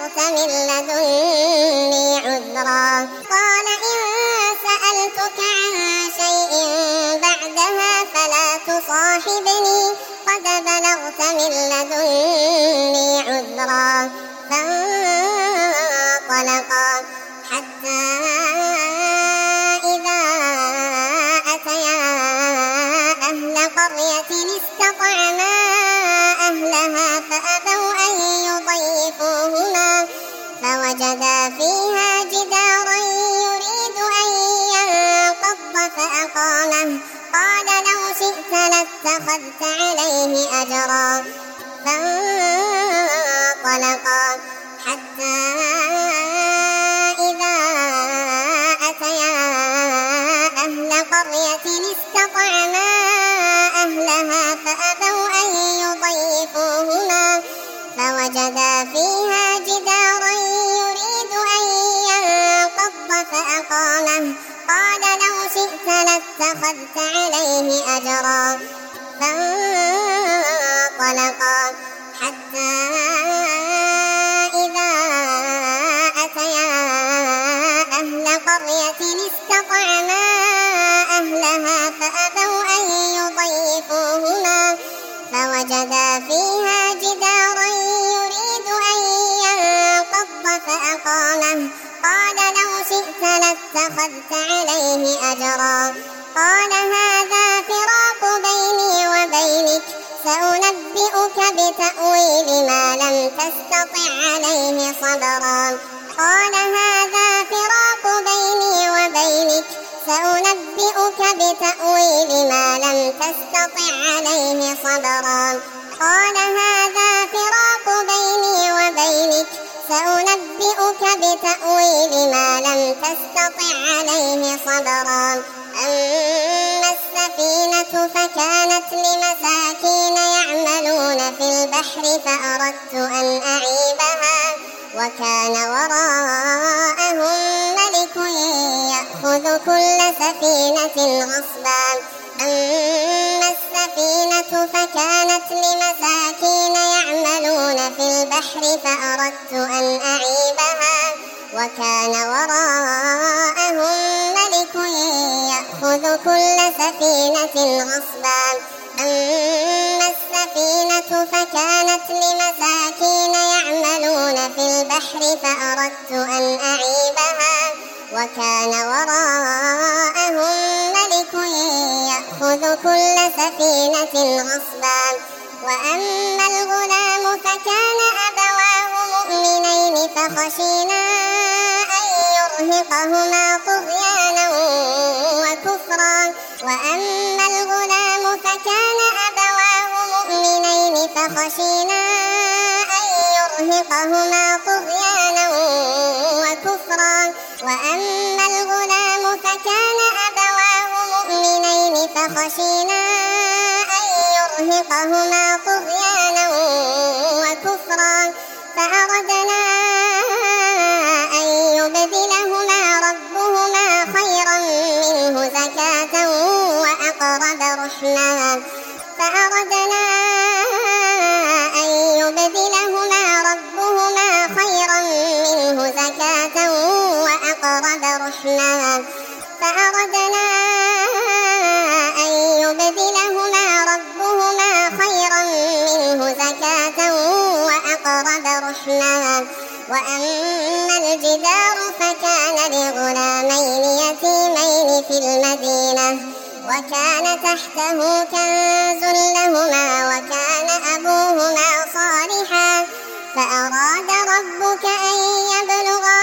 ابتغت من لدني عذرا قال إن سألتك عن شيء بعدها فلا تصاحبني قد بلغت من لدني عذرا فانطلقا حتى إذا أتيا أهل قرية استطعما أهلها فأبوا أن يضيفوهما فوجدا فيها جدارا يريد أن ينقض فأقامه قال لو شئت لاتخذت عليه أجرا فانطلقا حتى إذا أتيا أهل قرية استطعما أهلها فأبوا أن يضيفوهما فوجدا فيها جدارا يريد أن ينقض فأقامه قال لو شئت لاتخذت عليه أجرا فانطلقا حتى إذا أتيا أهل قرية استطعما أهلها فأبوا أن يضيفوهما فوجدا فيها جدارا يريد أن ينقض فأقامه قال لو شئت لاتخذت عليه أجرا قال هذا فراق بيني وبينك سأنبئك بتأويل ما لم تستطع عليه صبرا قال هذا فراق بيني وبينك سأنبئك بتأويل ما لم تستطع عليه صبرا قال هذا فراق بيني وبينك سأنبئك بتأويل ما لم تستطع عليه صبرا أما السفينة فكانت لمساكين يعملون في البحر فأردت أن أعيبها وكان وراءهم ملك يأخذ كل سفينة غصبا أما السفينة فكانت لمساكين يعملون في البحر فأردت أن أعيبها وكان وراءهم ملك يأخذ كل سفينة غصبا أما السفينة فكانت لمساكين يعملون في البحر فأردت أن أعيبها وكان وراءهم ملك يأخذ كل سفينة غصبا وأما الغلام فكان أبواه مؤمنين فخشينا أن يرهقهما طغيانا وكفرا وأما الغلام فكان أبواه مؤمنين فخشينا أن يرهقهما طغيانا وكفرا وأما الغلام فكان أبواه مؤمنين فخشينا أن يرهقهما طغيانا وكفرا فأردنا أن يبدلهما ربهما خيرا منه زكاة وأقرب رحما فأردنا أن يبدلهما ربهما خيرا منه زكاة وأقرب رحما فأردنا أن يبدلهما ربهما خيرا منه زكاة وأقرب رحما وأما الجدار فكان لغلامين يتيمين في المدينة وكان تحته كنز لهما وكان أبوهما صالحا فأراد ربك أن يبلغا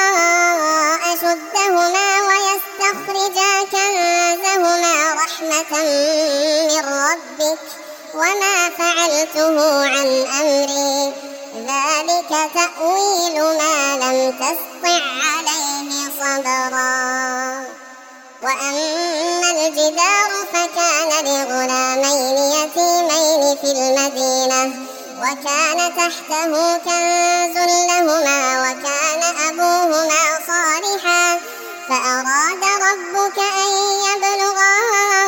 أشدهما ويستخرجا كنزهما رحمة من ربك وما فعلته عن أمري ذلك تأويل ما لم تسطع عليه صبرا وأما الجدار فكان لغلامين يتيمين في المدينة وكان تحته كنز لهما وكان أبوهما صالحا فأراد ربك أن يبلغا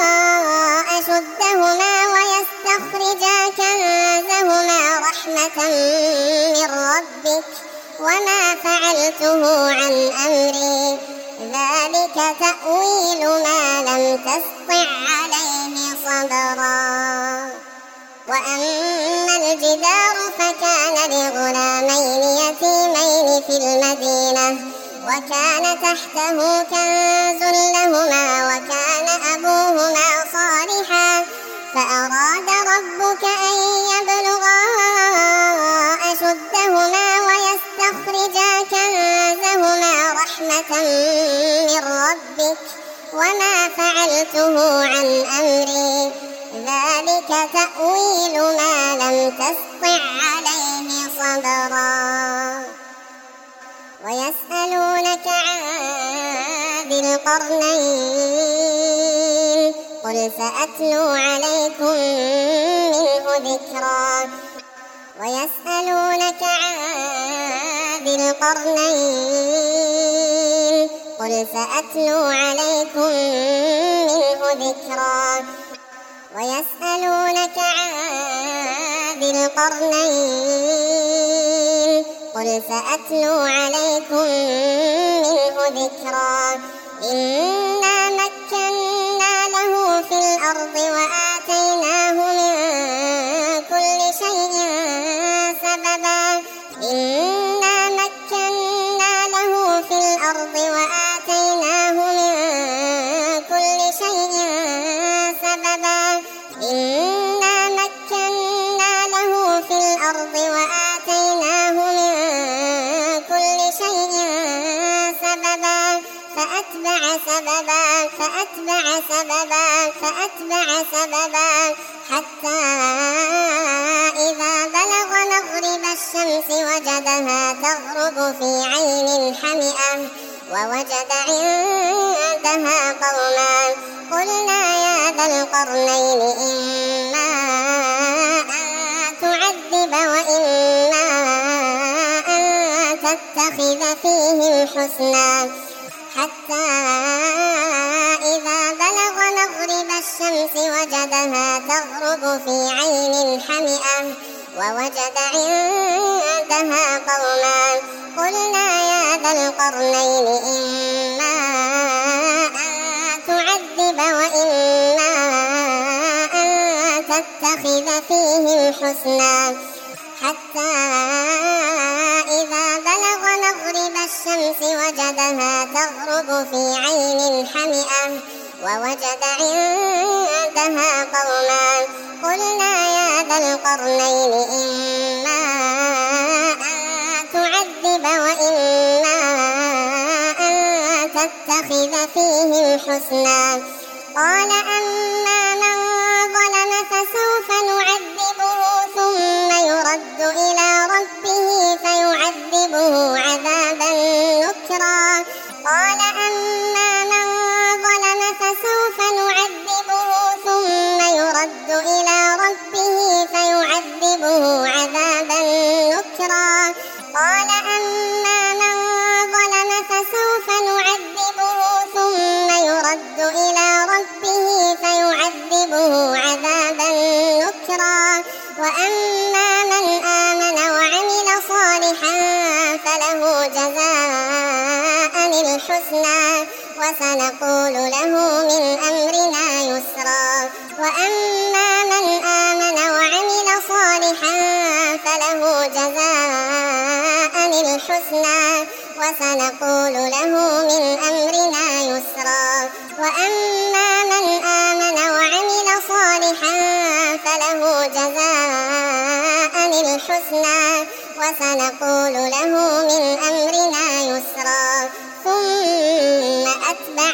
أشدهما ويستخرجا كنزهما رحمة من ربك وما فعلته عن أمري ذلك تأويل ما لم تسطع عليه صبرا وأما الجدار فكان لغلامين يتيمين في المدينة وكان تحته كنز لهما وكان أبوهما صالحا فأراد ربك أن يبلغا أشدهما ويستخرجا كنزهما رحمة من ربك وما فعلته عن أمري ذلك تأويل ما لم تسطع عليه صبرا ويسألونك عن ذي القرنين قل سأتلو عليكم منه ذكرا ويسألونك عن ذي القرنين قل سأتلو عليكم منه ذكرا ويسألونك عن ذي القرنين قل سأتلو عليكم منه ذكرا إنا مكنا له في الأرض وآتيناه من كل شيء سببا إنا مكنا له في الأرض وآتيناه من كل شيء سببا إنا مكنا له في الأرض وآتيناه من كل شيء سببا فأتبع سببا حتى إذا بلغ مغرب الشمس وجدها تغرب في عين حمئة ووجد عندها قوما قلنا يا ذا القرنين إما أن تعذب وإما أن تتخذ فيهم حسنا حتى إذا بلغ مغرب الشمس وجدها تغرب في عين حمئة ووجد عندها قوما قلنا يا ذا القرنين إما أن تعذب وإما أن تتخذ فيهم حسنا حتى إذا بلغ مغرب الشمس وجدها تغرب في عين حمئة ووجد عندها قوما قلنا يا ذا القرنين إما أن تعذب وإما أن تتخذ فيهم حسنا قال أما من ظلم فسوف نعذبه ثم يرد إلى ربه فيعذبه عذابا نكرا قال أما من ظلم فسوف نعذبه ثم يرد إلى ربه فيعذبه عذابا نكرا قال أما من ظلم فسوف نعذبه ثم يرد إلى ربه فيعذبه عذابا نكرا وأما من آمن وعمل صالحا فله جزاء الحسنى وسنقول له من أمرنا يسرا وأما من آمن وعمل صالحا فله جزاء الحسنى وسنقول له من أمرنا يسرا وأما من آمن وعمل صالحا فله جزاء الحسنى وسنقول له من أمرنا يسرا ثم أتبع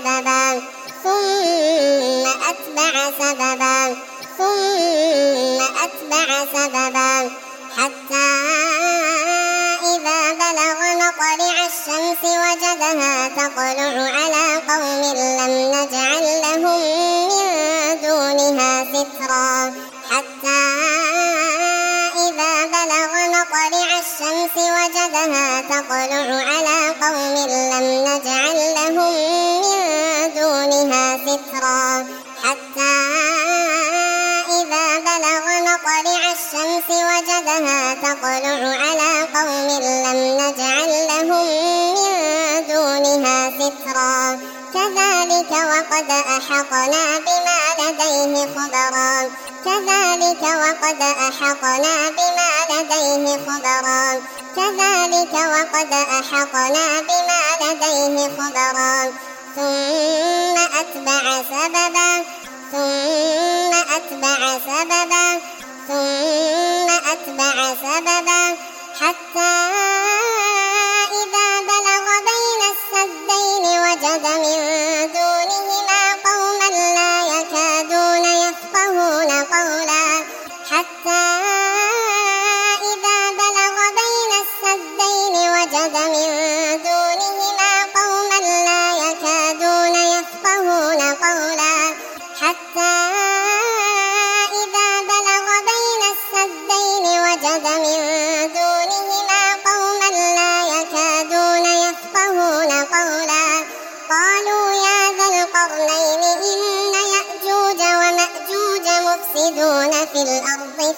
سببا حتى إذا بلغ مطلع الشمس وجدها تطلع على قوم لم نجعل لهم من دونها سترا حتى إذا بلغ مطلع الشمس وجدها تطلع على قوم لم نجعل لهم من دونها سترا حتى إذا بلغ مطلع الشمس الشمس وجدها تطلع على قوم لم نجعل لهم من دونها سترا كذلك وقد أحطنا بما لديه خبرا كذلك وقد أحطنا بما لديه خبرا كذلك وقد أحطنا بما لديه خبرا ثم أتبع سببا ثم أتبع سببا ثم أتبع سببا حتى إذا بلغ بين السدين وجد من دونهما قوما لا يكادون يفقهون قولا حتى إذا بلغ بين السدين وجد من دونهما قوما لا يكادون يفقهون قولا حتى إذا بلغ بين السدين وجد من دونهما قوما لا يكادون يفقهون قولا قالوا يا ذا القرنين إن يأجوج ومأجوج مفسدون في الأرض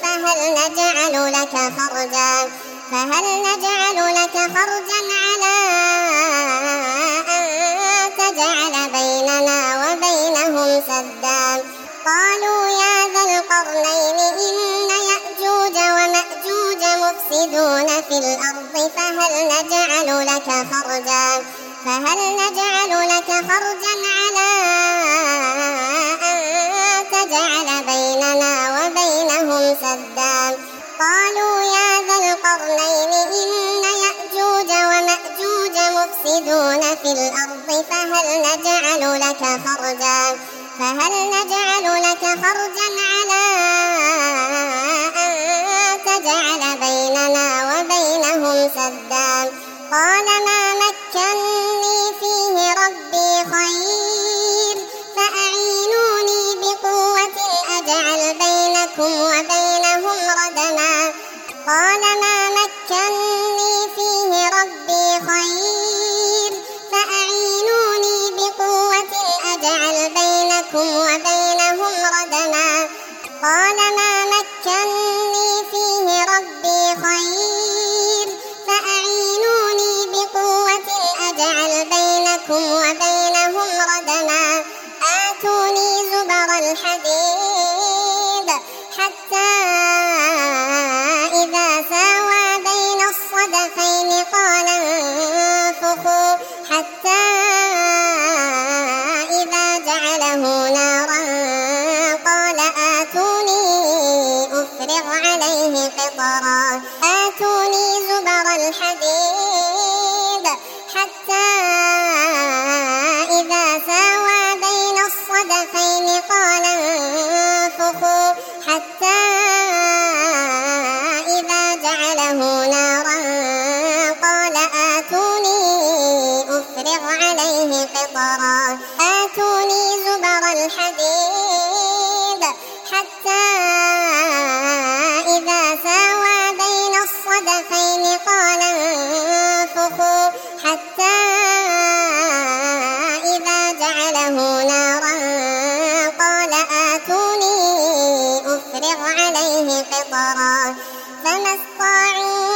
فهل نجعل لك خرجا على أن تجعل بيننا وبينهم سدا قالوا يا ذا القرنين إن يأجوج ومأجوج مفسدون في الأرض فهل نجعل لك خرجا على أن تجعل بيننا وبينهم سدا قالوا يا ذا القرنين إن يأجوج ومأجوج مفسدون في الأرض فهل نجعل لك خرجا على أن تجعل بيننا وبينهم سدا قال ما مكني فيه ربي خير فأعينوني بقوة أجعل بينكم وبينهم ردما قال ما مكني فيه ربي خير فأعينوني بقوة أجعل بينكم وبينهم ردما قال ما مكني فيه ربي خير فأعينوني بقوة أجعل بينكم وبينهم ردما آتوني زبر الحديد حتى إذا ساوى بين الصدفين قال انفخوا حتى إذا جعله نارا قال آتوني أفرغ عليه قطرا آتوني زبر الحديد حتى إذا ساوى بين الصدفين قال انفخوا حتى إذا جعله نارا قال آتوني أفرغ عليه قطرا آتوني زبر الحديد حتى إذا ساوى بين الصدفين قال انفخوا حتى إذا جعله نارا قال آتوني أفرغ عليه قطرا فما استطاعوا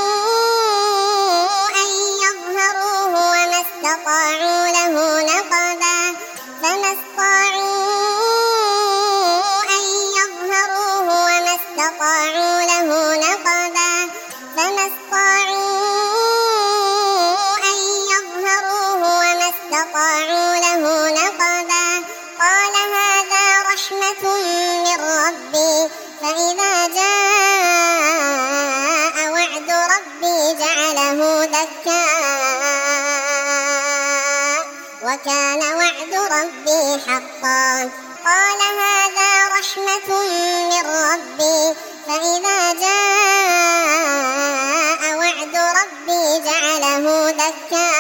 أن يظهروه وما استطاعوا له نقبا فما استطاعوا أن يظهروه وما استطاعوا له نقبا فما استطاعوا أن يظهروه وما استطاعوا له نقبا قال هذا رحمة من ربي فإذا جاء وعد ربي جعله دكا وكان وعد ربي حقا قال هذا رحمة من ربي فإذا جاء وعد ربي جعله دكا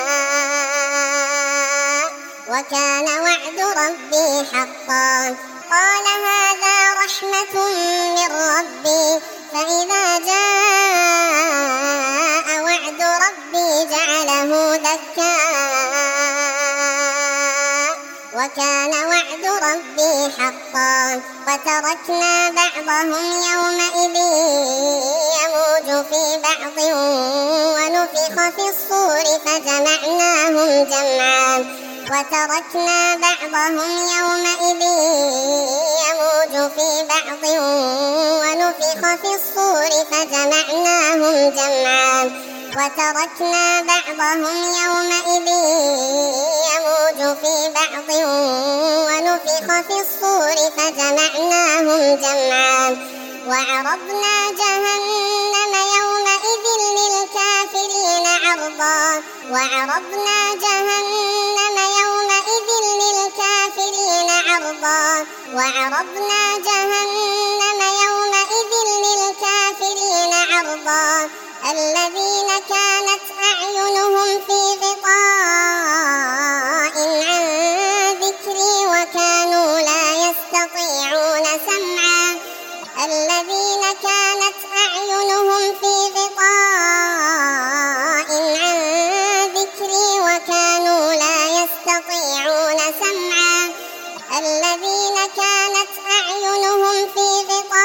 وكان وعد ربي حقا قال هذا رحمة من ربي فإذا جاء وعد ربي جعله دكا وكان وعد ربي حقا وتركنا بعضهم يومئذ يموج في بعض ونفخ في الصور فجمعناهم جمعا وتركنا بعضهم يومئذ يموج في بعض ونفخ في الصور فجمعناهم جمعا وتركنا بعضهم يومئذ يموج في بعض ونفخ في الصور فجمعناهم جمعا وعرضنا جهنم يومئذ للكافرين عرضا وعرضنا جهنم يومئذ للكافرين عرضا وعرضنا جهنم يومئذ للكافرين عرضا الذين كانت أعينهم في غطاء عن ذكري وكانوا لا يستطيعون سمعا الذين كانت أعينهم في غطاء عن ذكري وكانوا لا يستطيعون سمعا الذين كانت أعينهم في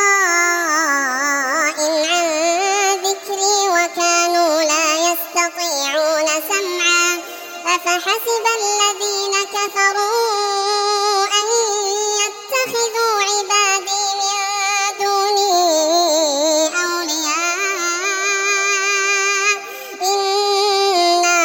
غطاء عن ذكري وكانوا لا يستطيعون سمعا أفحسب الذين كفروا أن يتخذوا عبادي من دوني أولياء إنا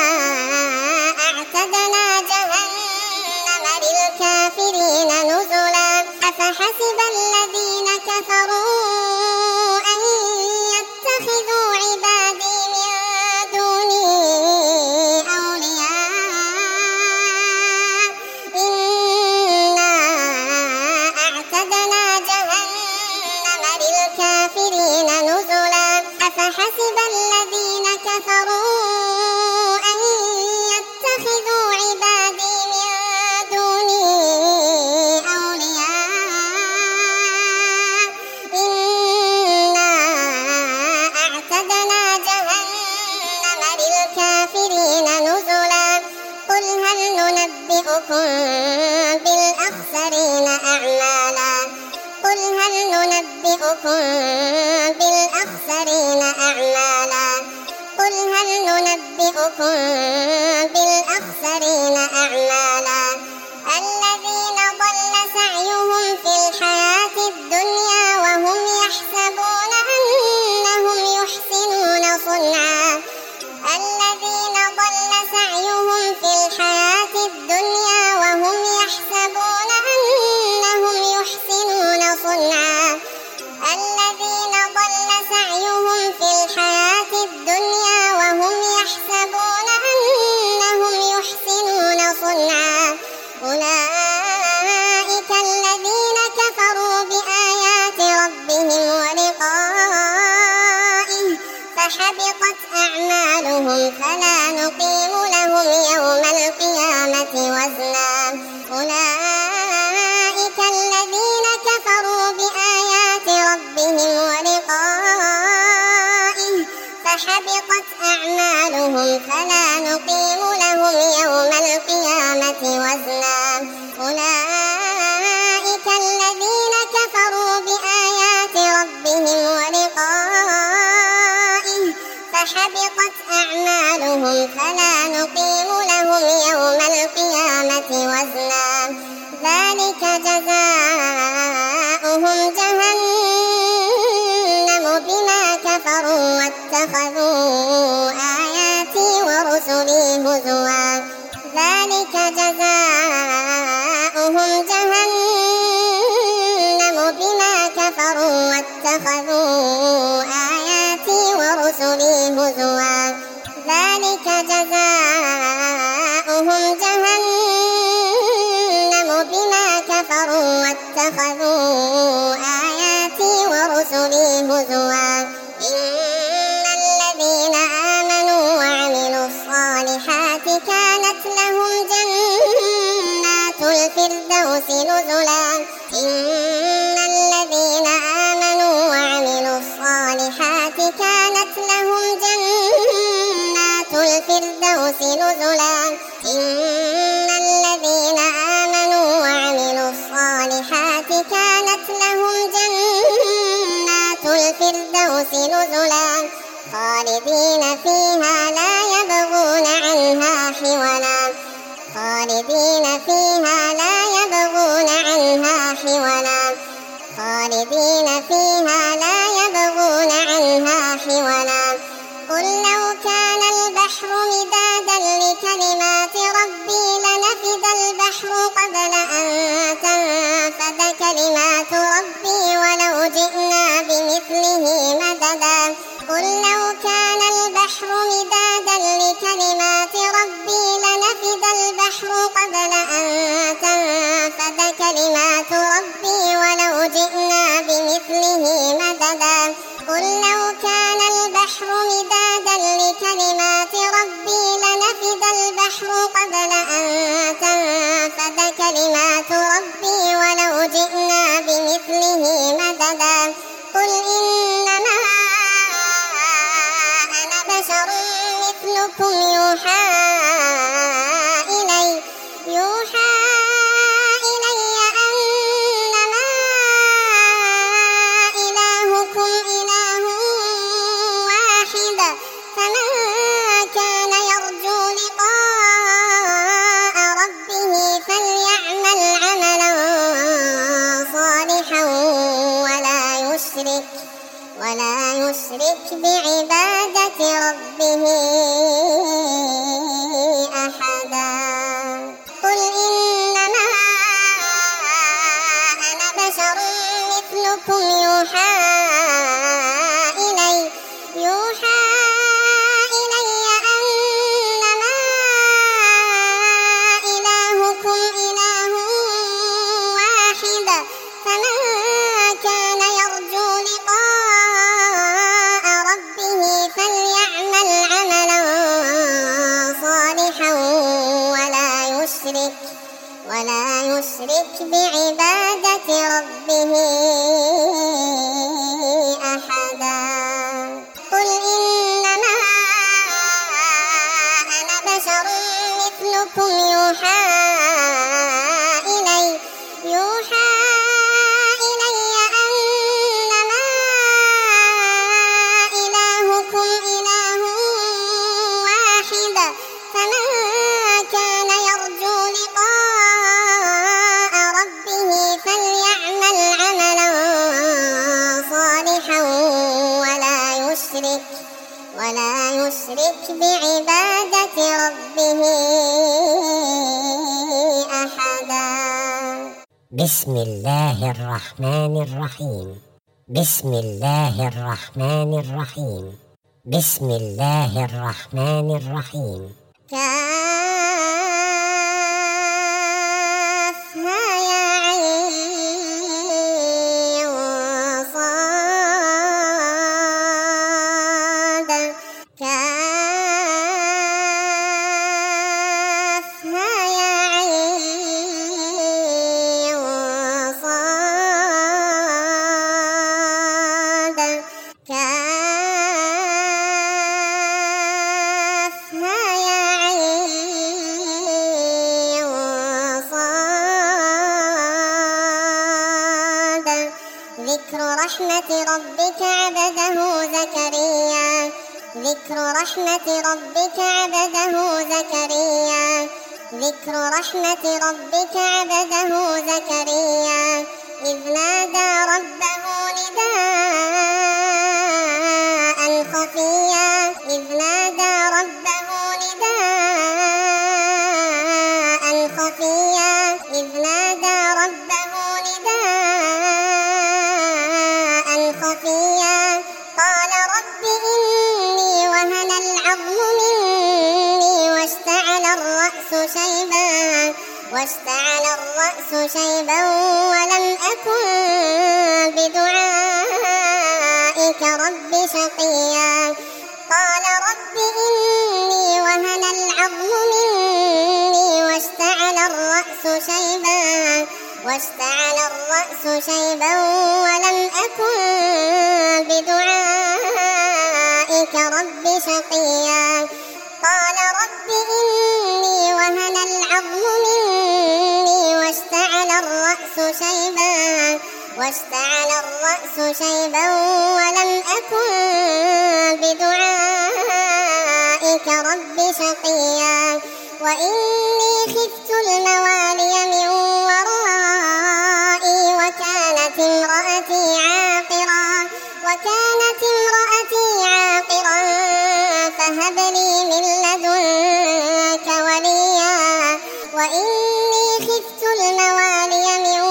أعتدنا جهنم للكافرين نزلا أفحسب الذين كفروا أن يتخذوا عبادي من دوني أولياء إنا أعتدنا جهنم للكافرين نزلا أفحسب الذين كفروا أن يتخذوا عبادي من دوني أولياء إنا أعتدنا جهنم للكافرين نزلا قل هل ننبئكم بالأخسرين أعمالا قل هل ننبئكم بالأخسرين أعمالا قل هل ننبئكم بالأخسرين أعمالا الذين ضل سعيهم في الحياة الدنيا وهم يحسبون أنهم يحسنون صنعا الذين ضل سعيهم في الحياة الدنيا وهم يحسبون أنهم يحسنون صنعا الذين ضل سعيهم في الحياة الدنيا وهم يحسبون أنهم يحسنون صنعا أولئك الذين كفروا بآيات ربهم ولقائه فحبطت أعمالهم فلا نقيم لهم يوم القيامة وزنا أولئك الذين كفروا بآيات ربهم ولقائه فحبطت أعمالهم فلا نقيم لهم يوم القيامة وزنا أولئك الذين كفروا بآيات ربهم ولقائه فحبطت أعمالهم فلا نقيم لهم يوم القيامة وزنا ذلك جزاؤهم جهنم بما كفروا واتخذوا آياتي ورسلي هزوا ذلك جزاؤهم جهنم بما كفروا واتخذوا آياتي ورسلي هزوا ذلك جزاؤهم جهنم بما كفروا واتخذوا آياتي ورسلي هزوا إن الذين آمنوا وعملوا الصالحات كانت لهم جنات الفردوس نزلا إن الذين آمنوا وعملوا الصالحات كانت لهم جنات الفردوس نزلا إن الذين آمنوا كانت لهم جنات الفردوس نزلا خالدين فيها لا يبغون عنها حولا خالدين فيها لا يبغون عنها حولا خالدين فيها لا يبغون عنها حولا قل لو كان البحر مدادا لكلمات ربي لنفد البحر قبل أن تنفد كلمات ربي ولو جئنا بمثله مددا قل لو كان البحر مدادا لكلمات ربي لنفد البحر قبل أن تنفد كلمات ربي ولو جئنا بمثله مددا قل لو كان البحر مدادا لكلمات ربي لنفد البحر قبل أن تنفد كلمات ربي ولو جئنا بمثله مددا قل إنما أنا بشر مثلكم يوحى إلي أنما إلهكم إله واحد فمن كان يرجو لقاء ربه فليعمل عملا صالحا ولا يشرك بعبادة ربه أحدا قل إنما أنا بشر مثلكم يوحى إلي أنما إلهكم إله واحد فمن كان يرجو لقاء ربه فليعمل عملا صالحا ولا يشرك بعبادة ربه أحدا قل إنما أنا بشر مثلكم يوحى إلي أنما إلهكم إله واحد فمن كان يرجو لقاء ربه فليعمل عملا صالحا ولا يشرك بعبادة ربه أحدا بسم الله الرحمن الرحيم بسم الله الرحمن الرحيم بسم الله الرحمن الرحيم كافها يا عين صاد كافها يا عين صاد كافها يا عين صاد ذكر رحمة ربك عبده زكريا ذكر رحمة ربك عبده زكريا ذكر رحمة ربك عبده زكريا إذ نادى ربه نداء خفيا إذ نادى ربه نداء خفيا إذ نادى ربه نداء خفيا قال رب إني وهن العظم مني واشتعل الرأس شيبا ولم أكن بدعائك رب شقيا قال رب إني وهن العظم مني واشتعل الرأس شيبا ولم أكن بدعائك رب شقيا قال رب إني وهن العظم مني واشتعل الرأس الرأس شيبا ولم أكن بدعائك رب شقيا وإني خفت الموالي من ورائي وكانت امرأتي عاقرا فهب لي من لدنك وليا وإني خفت الموالي من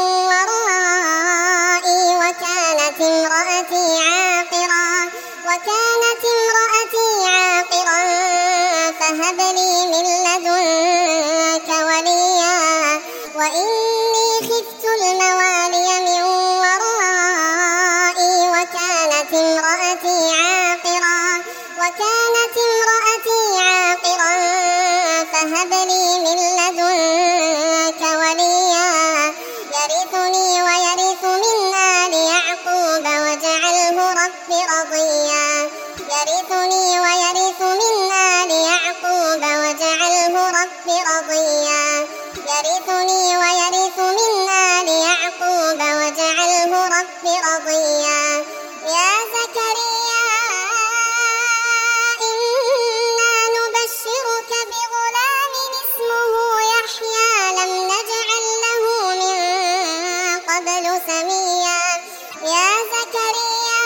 ورائي وكانت امرأتي عاقرا فهب لي من لدنك وليا وإني خفت الموالي من ورائي وكانت امرأتي عاقرا فهب لي من لدنك وليا يرثني ويرث من آل يعقوب واجعله رب رضيا يرثني ويرث من آل يعقوب واجعله رب رضيا يرثني ويرث من آل يعقوب واجعله رب رضيا يا زكريا إنا نبشرك بغلام اسمه يحيى لم نجعل له من قبل سميا يا زكريا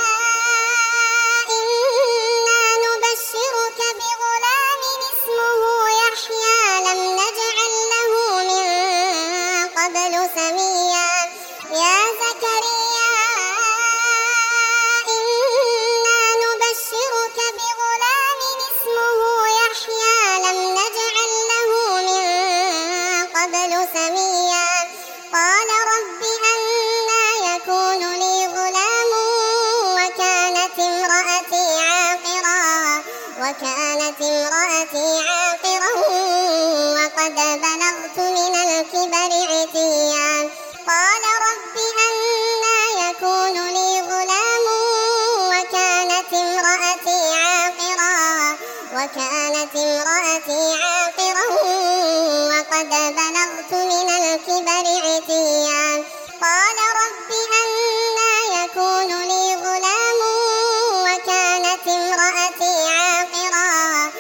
إنا نبشرك بغلام اسمه يحيى لم نجعل له من قبل سميا يا زكريا إنا نبشرك بغلام اسمه يحيى لم نجعل له من قبل سميا قال رب أنى يكون لي غلام وكانت امرأتي عاقرا وقد بلغت من الكبر عتيا قال رب أنى يكون لي غلام وكانت امرأتي عاقرا وقد بلغت من الكبر عتيا قال رب أنى يكون لي غلام وكانت امرأتي عاقرا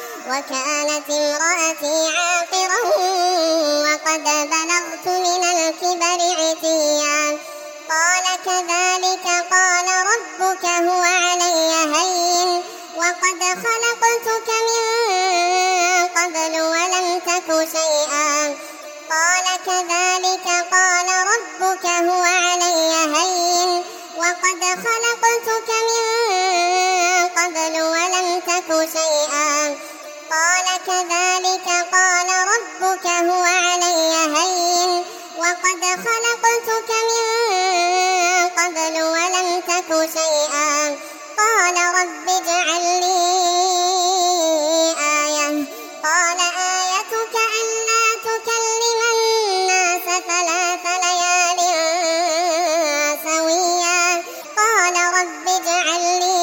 وقد بلغت من الكبر عتيا قال كذلك قال ربك هو علي هين وقد خلقتك من قبل ولم تك شيئا قال كذلك قال ربك هو علي هين وقد خلقتك من قبل ولم تك شيئا قال كذلك قال ربك هو علي هين وقد خلقتك من قبل ولم تك شيئا قال رب اجعل لي آية قال آيتك ألا تكلم الناس 3 ليال سويا قال رب اجعل لي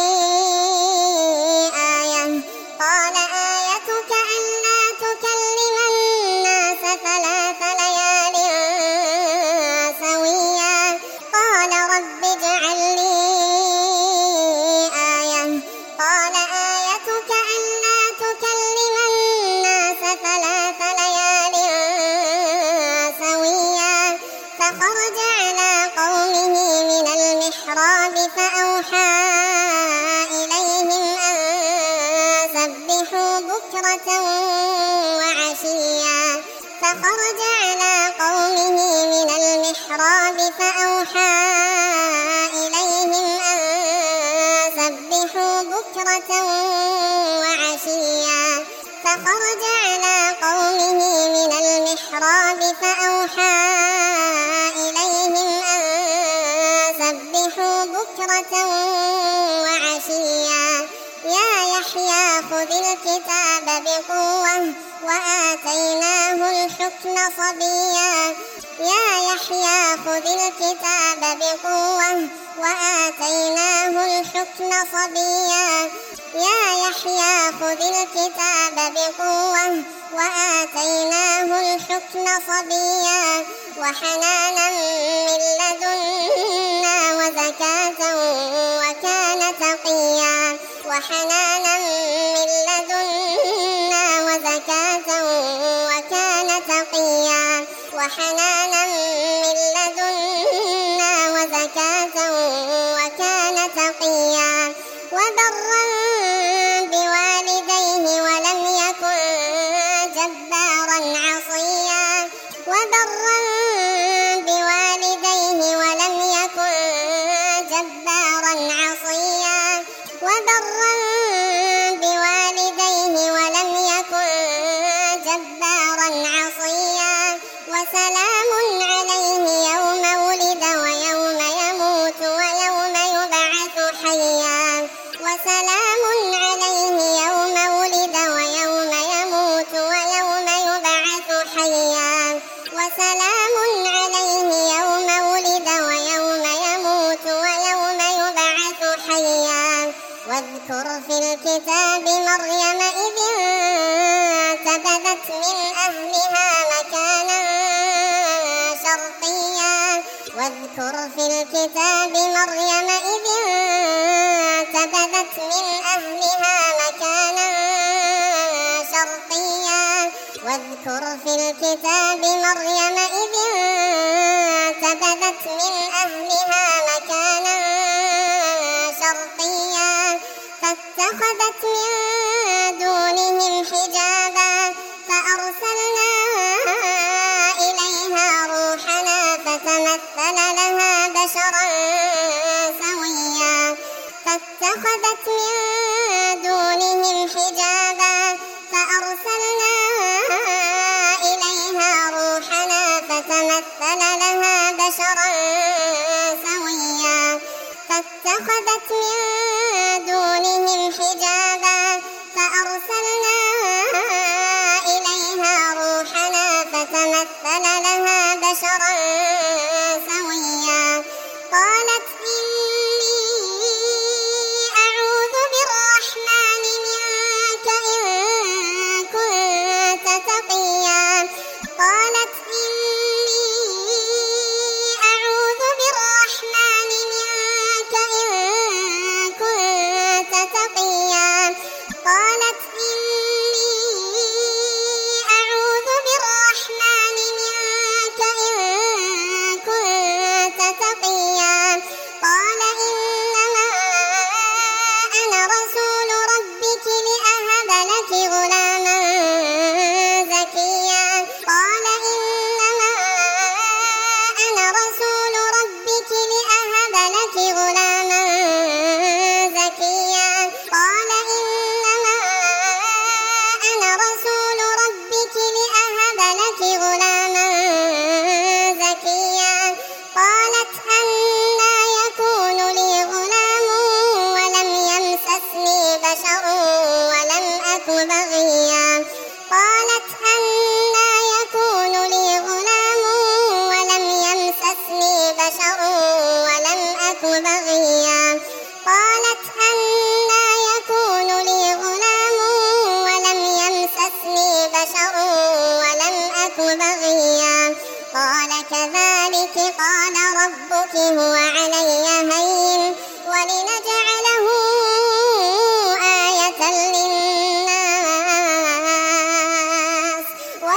آية قال آيتك ألا تكلم الناس 3 ليال سويا قال رب اجعل لي آية قال آيتك ألا تكلم الناس 3 ليال سويا فخرج على قومه من المحراب فأوحى إليهم أن سبحوا بكرة وعشيا فخرج على قومه من المحراب فأوحى إليهم أن سبحوا بكرة وعشيا فخرج على قومه من المحراب فأوحى إليهم أن سبحوا بكرة وعشيا يا يحيى خذ الكتاب بقوة وآتيناه الحكم صبيا يا يحيى خذ الكتاب بقوة وآتيناه الحكم صبيا يا يحيى خذ الكتاب بقوة وآتيناه الحكم صبيا وحنانا من لدنا وزكاة وكان تقيا وحنانا من لدنا وزكاة وكان تقيا وحنانا من لدنا وزكاة وكان تقيا وبرا بوالديه ولم يكن جبارا عصيا وبرا بوالديه ولم يكن جبارا عصيا وبرا بوالديه ولم يكن جبارا عصيا وسلام عليه يوم ولد ويوم يموت ويوم يبعث حيا وسلام عليه يوم ولد ويوم يموت ويوم يبعث حيا وسلام عليه يوم ولد ويوم يموت ويوم يبعث حيا واذكر في الكتاب مريم إذ انتبذت من أهلها مكانا شرقيا واذكر في الكتاب مريم إذ انتبذت من أهلها مكانا شرقيا واذكر في الكتاب مريم إذ انتبذت من أهلها مكانا شرقيا فاتخذت من دونهم حجابا فأرسلنا إليها روحنا فتمثل لها بشرا سويا فاتخذت من دونهم حجابا فأرسلنا إليها روحنا فتمثل لها بشرا سويا فاتخذت من دونهم حجابا فأرسلنا إليها روحنا فتمثل لها بشرا سويا قالت إني أعوذ بالرحمن منك إن كنت تقيا قالت إني أعوذ بالرحمن منك إن كنت تقيا قالت إني أعوذ بالرحمن منك إن كنت تقيا قال إنما أنا رسول ربك لأهب لك غلاما زكيا قال إنما أنا رسول ربك لأهب لك غلاما زكيا قال إنما أنا رسول ربك لأهب لك غلاما زكيا قالت أنى يكون لي غلام ولم يمسسني بشر ولم أك بغيا قالت أنى يكون لي غلام ولم يمسسني بشر ولم أك بغيا قالت أنى يكون لي غلام ولم يمسسني بشر ولم أك بغيا قال كذلك قال ربك هو علي هين ولنجعله آية للناس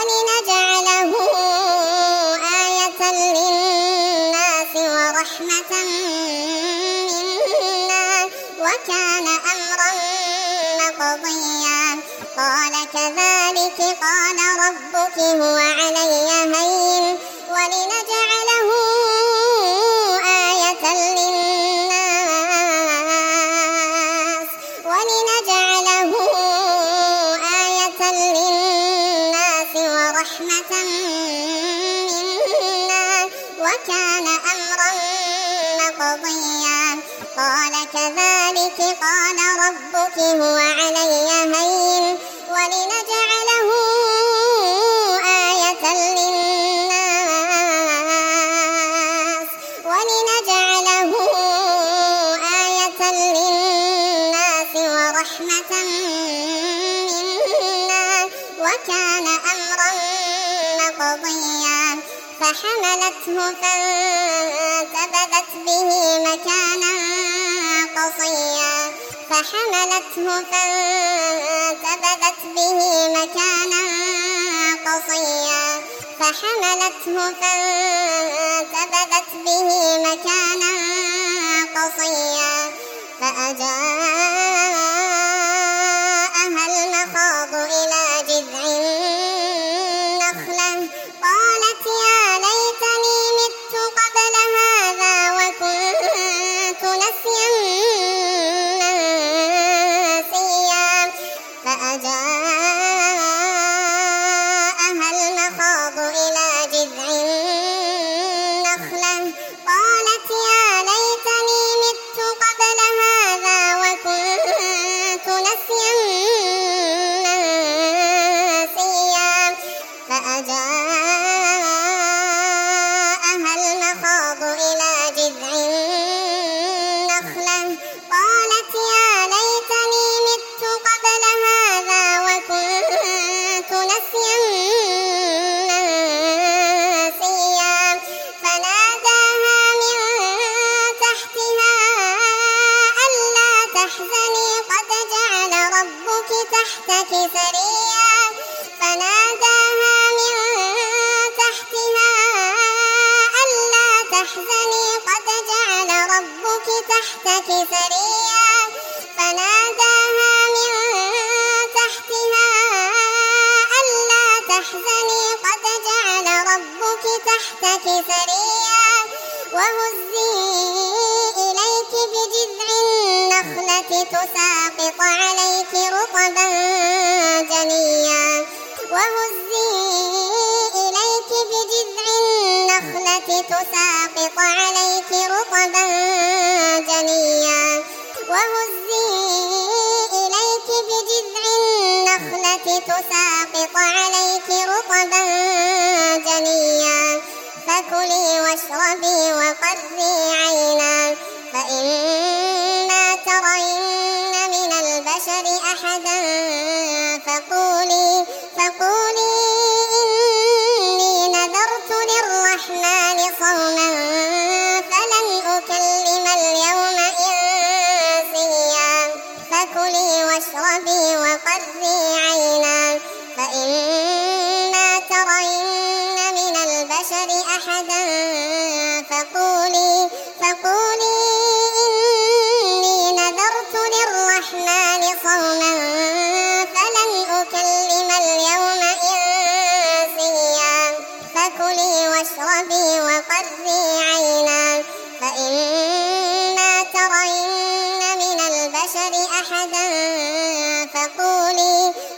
ورحمة منا وكان أمرا مقضيا قال كذلك قال ربك هو علي هين ولنجعله آية للناس ورحمة منا وكان أمرا مقضيا قال كذلك قال ربك هو علي هين ولنجعله آية للناس ورحمة منا وكان أمرا مقضيا فحملته فانتبذت به مكانا قصيا فحملته فانتبذت به مكانا قصيا فحملته فانتبذت به مكانا قصيا فأجاءها المخاض إلى جذع النخلة قالت يا ليتني مت قبل هذا وكنت نسيا منسيا فأجاءها المخاض إلى جذع النخلة قالت يا ليتني مت قبل هذا وكنت نسيا منسيا فأجاءها المخاض إلى جذع النخلة قالت يا ليتني مت قبل هذا وكنت نسيا منسيا فناداها من تحتها ألا تحزني قد جعل ربك تحتك سريا فناداها من تحتها ألا تحزني قد جعل ربك تحتك سريا فناداها من تحتها ألا تحزني قد جعل ربك تحتك سريا وهزي إليك بجذع النخلة تساقط عليك رطبا جنيا وهزي إليك بجذع النخلة تساقط عليك رطبا جنيا وهزي إليك بجذع النخلة تساقط عليك رطبا جنيا فكلي واشربي وقري عينا فإما ترين من البشر أحدا فقولي إني نذرت للرحمن صوما فلن أكلم اليوم إنسيا فكلي واشربي وقري عينا فإما ترين من البشر أحدا فقولي إني نذرت للرحمن صوما فلن أكلم اليوم إنسيا فكلي واشربي وقري عينا فإما ترين من البشر أحدا فقولي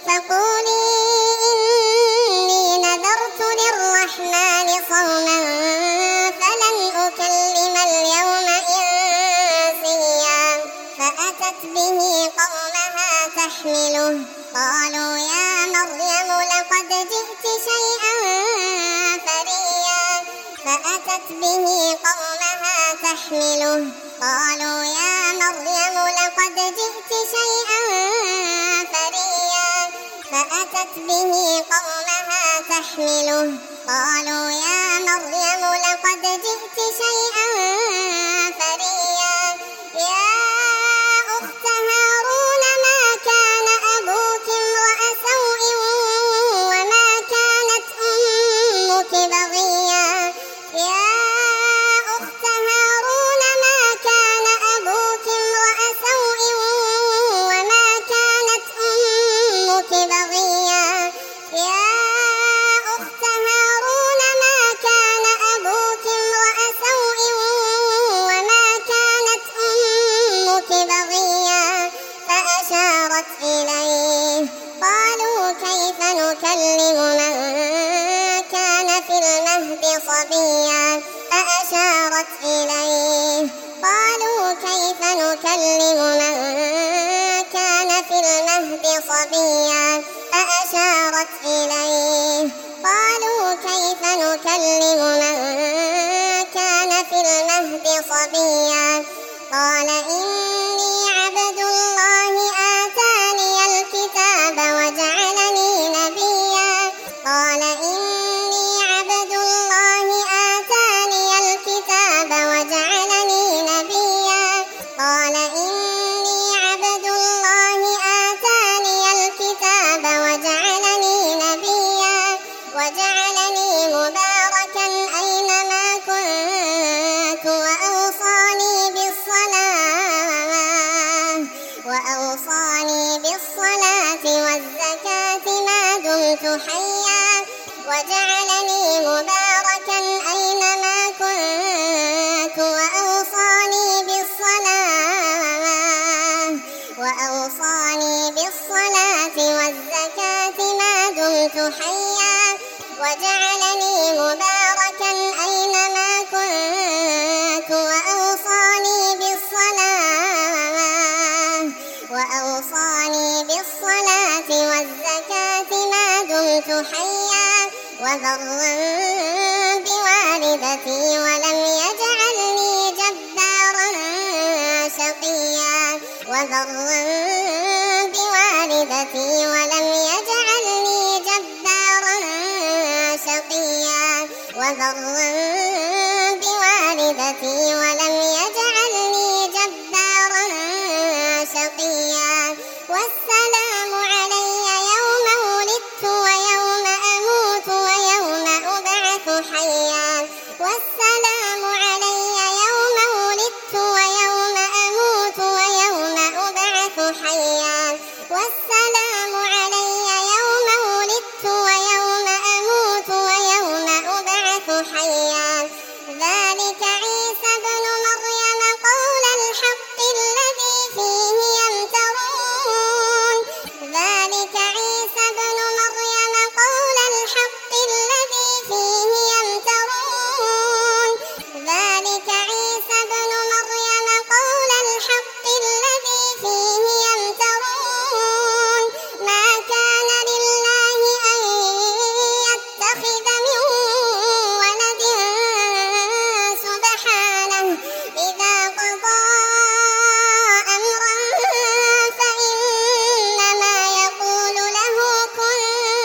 إني نذرت للرحمن صوما فلن أكلم اليوم إنسيا فأتت به قومها تحمله قالوا يا مريم لقد جئت شيئا فريا فأتت به قومها تحمله قالوا يا مريم لقد جئت شيئا فريا فأتت به قومها تحمله قالوا يا مريم لقد جئت شيئا فريا يا أخت هارون ما كان أبوك امرأ سوء وما كانت أمك بغيا يا أخت هارون ما كان أبوك امرأ سوء وما كانت أمك بغيا يا أخت هارون ما كان أبوك امرأ سوء وما كانت أمك بغيا فأشارت إليه قالوا كيف نكلم من كان في المهد صبيا فأشارت إليه قالوا كيف نكلم من كان في المهد صبيا فأشارت إليه قالوا كيف نكلم من كان في المهد صبيا قال إني عبد الله آتاني الكتاب وجعلني نبيا قال إني عبد الله حيا وجعلني مباركا أينما كنت وأوصاني بالصلاة والزكاة ما دمت حيا وجعلني مباركا أينما كنت وأوصاني بالصلاة والزكاة ما دمت حيا وبرا بوالدتي ولم يجعلني جبارا شقيا والسلام علي يوم ولدت ويوم أموت ويوم أبعث حيا والسلام علي يوم ولدت ويوم أموت ويوم أبعث حيا والسلام علي يوم ولدت ويوم أموت ويوم أبعث حيا ذلك عيسى ابن مريم قول الحق الذي فيه يمترون ذلك عيسى ابن مريم قول الحق الذي فيه يمترون ذلك عيسى ابن مريم قول الحق الذي فيه يمترون ما كان لله أن يتخذ من ولد سبحانه إذا قضى أمرا فإنما يقول له كن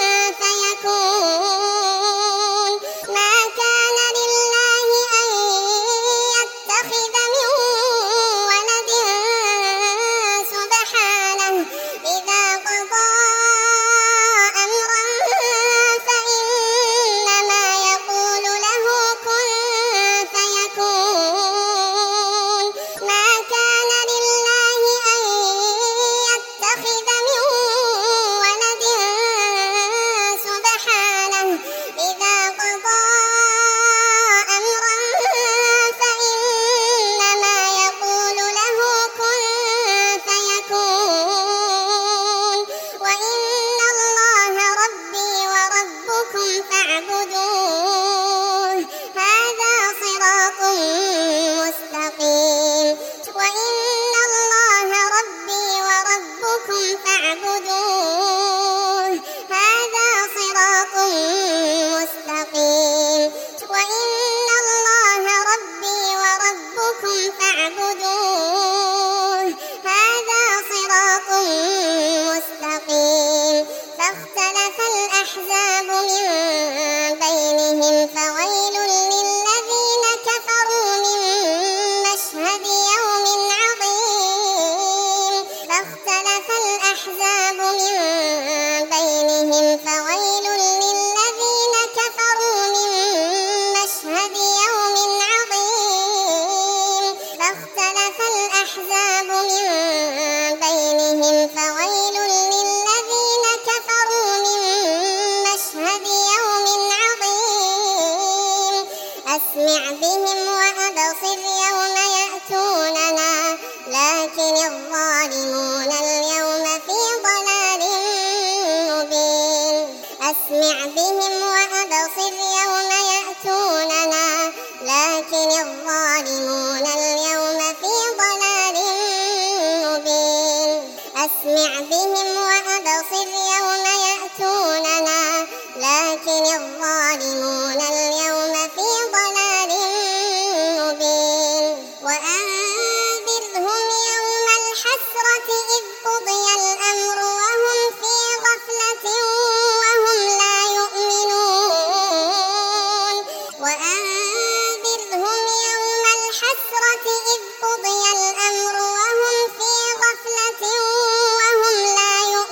فيكون ما كان لله أن يتخذ من ولد سبحانه إذا قضى أمرا فإنما يقول له كن فيكون ما كان لله أن يتخذ من ولد سبحانه إذا قضى أمرا فإنما يقول له كن فيكون وإن الله ربي وربكم فاعبدوه هذا صراط مستقيم وإن الله ربي وربكم فاعبدوه هذا صراط مستقيم وإن الله ربي وربكم فاعبدوه هذا صراط مستقيم فاختلف الأحزاب من بينهم فويل للذين كفروا من مشهد يوم عظيم فاختلف الأحزاب من بينهم فويل للذين كفروا من مشهد يوم عظيم فاختلف الأحزاب من بينهم فويل للذين كفروا من مشهد يوم عظيم أسمع بهم وأبصر يوم يأتوننا لكن الظالمون اليوم في ضلال مبين أسمع بهم وأبصر يوم يأتوننا لكن الظالمون اليوم في ضلال مبين أسمع بهم وأبصر يوم يأتوننا لكن الظالمون اليوم في ضلال مبين وأنذرهم يوم الحسرة إذ قضي الأمر وهم في غفلة وهم لا يؤمنون وأنذرهم يوم الحسرة إذ قضي الأمر وهم في غفلة وهم لا يؤمنون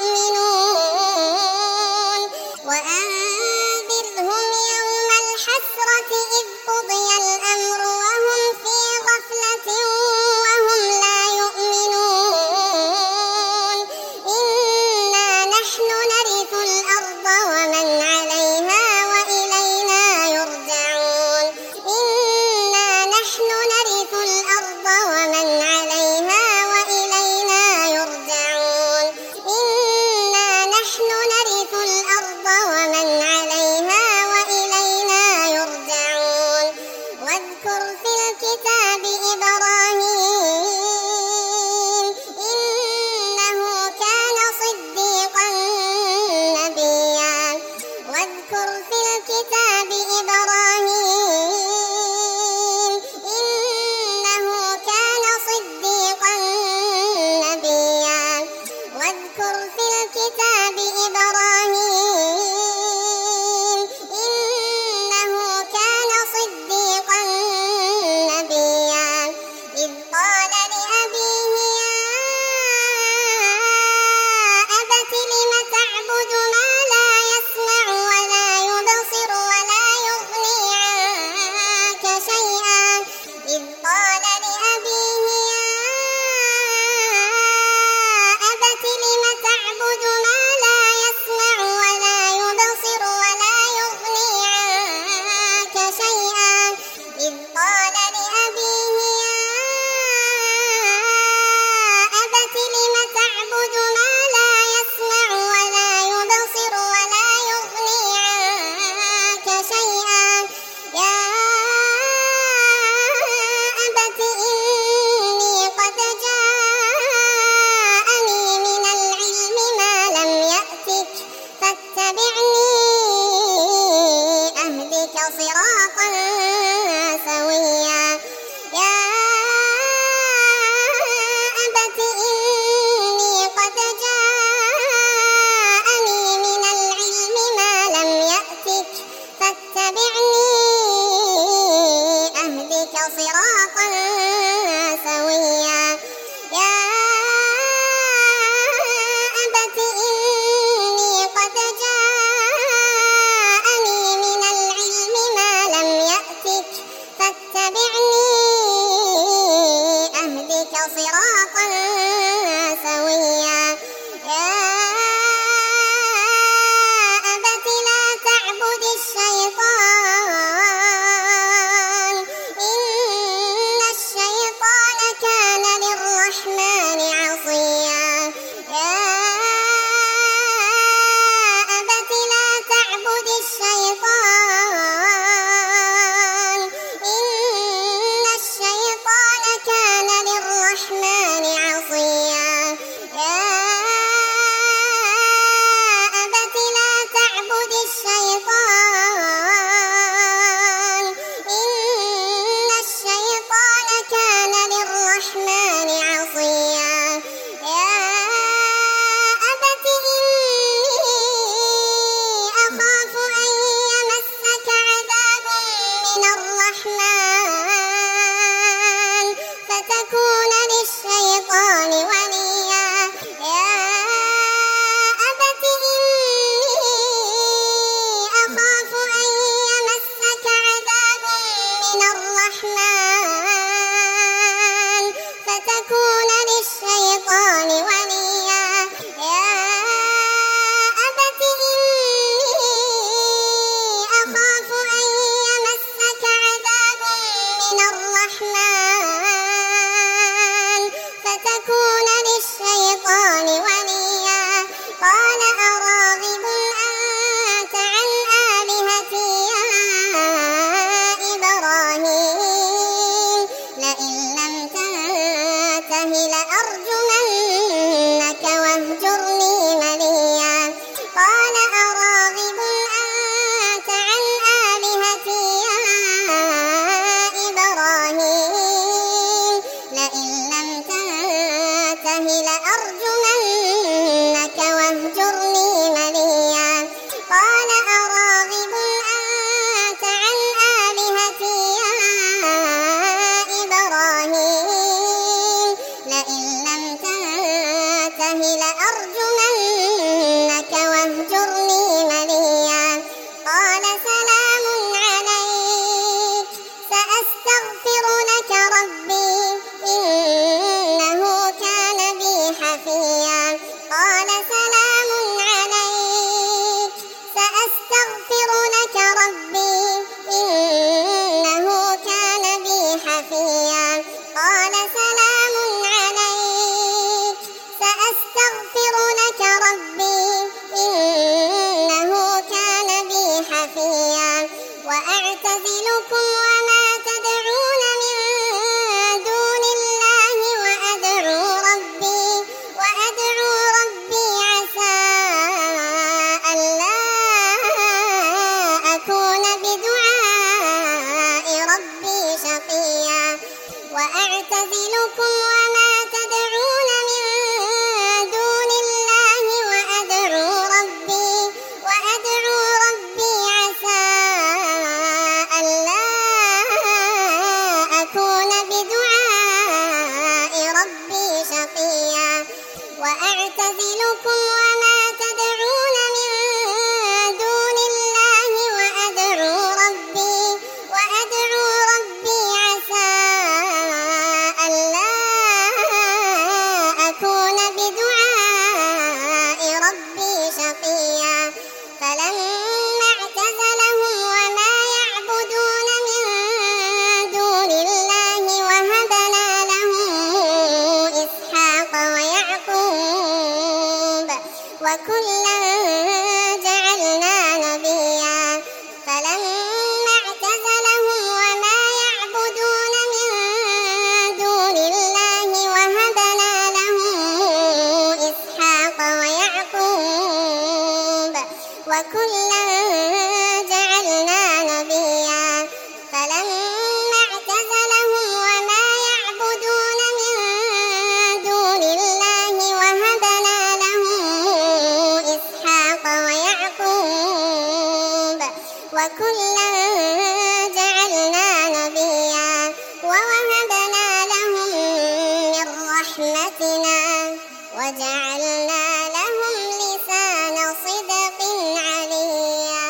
صراطا سويا يا أبت إني قد جاءني من العلم ما لم يأتك فاتبعني أهدك صراطا سويا يا أبت لا تعبد الشيطان إن الشيطان كان للرحمن عصيا يا أبت لا تعبد الشيطان إن الشيطان كان للرحمن عصيا يا أبت لا تعبد الشيطان إن الشيطان كان للرحمن عصيا يا أبت إني أخاف أن يمسك عذاب من الرحمن فتكون للشيطان وليا يا أبت إني أخاف أن يمسك عذاب من الرحمن فتكون للشيطان وليا يا أبت إني أخاف أن يمسك عذاب من الرحمن فتكون للشيطان وليا قال أراغب أنت عن آلهتي يا إبراهيم لئن لم تنته لأرجمنك واهجرني مليا قال أراغب أنت عن آلهتي يا إبراهيم لئن لم تنته لأرجمنك واهجرني مليا قال أراغب أنت عن آلهتي يا إبراهيم لئن لم تنته لأرجمنك واهجرني مليا قال سلام عليك سأستغفر لك ربي إنه كان بي حفيا قال سلام عليك سأستغفر لك ربي إنه كان بي حفيا قال سلام عليك سأستغفر لك ربي إنه كان بي حفيا وأعتزلكم وما تدعون من دون الله وأدعو ربي عسى ألا أكون بدعاء ربي شقيا وأعتزلكم وما تدعون من دون الله وأدعو ربي عسى ألا أكون بدعاء ربي شقيا وأعتزلكم وما تدعون من دون الله وأدعو ربي عسى ألا وجعلنا لهم لسان صدق عليا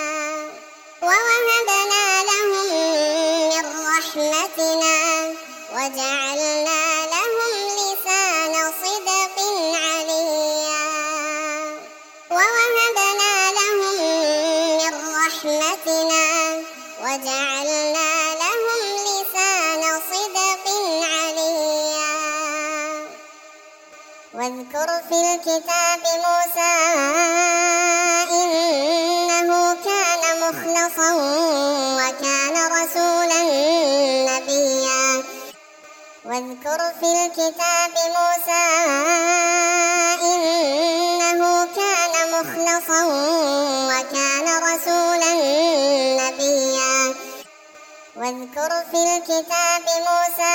ووهبنا لهم من رحمتنا وجعلنا لهم لسان صدق عليا ووهبنا لهم من رحمتنا وجعلنا لهم لسان صدق عليا واذكر في الكتاب موسى إنه كان مخلصا وكان رسولا نبيا واذكر في الكتاب موسى إنه كان مخلصا وكان رسولا نبيا واذكر في الكتاب موسى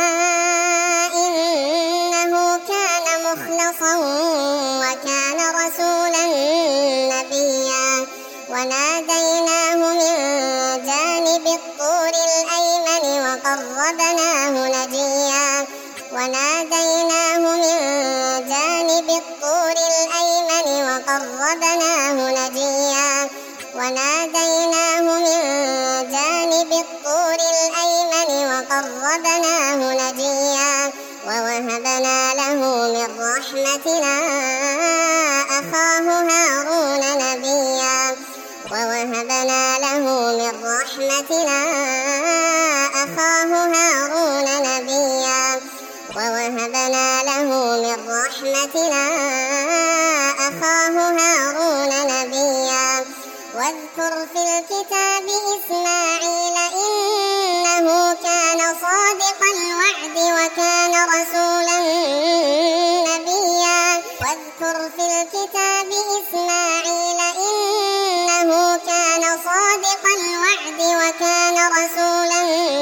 إنه كان مخلصا وكان رسولا نبيا وناديناه من جانب الطور الأيمن وقربناه نجيا وناديناه من جانب الطور الأيمن وقربناه نجيا وناديناه من جانب الطور الأيمن وقربناه نجيا ووهبنا له من رحمتنا أخاه هارون نبيا ووهبنا له من رحمتنا أخاه هارون نبيا ووهبنا له من رحمتنا أخاه هارون نبيا واذكر في الكتاب إسماعيل إنه كان صادق الوعد وكان رسولا نبيا واذكر في الكتاب إسماعيل إنه كان صادق الوعد وكان رسولا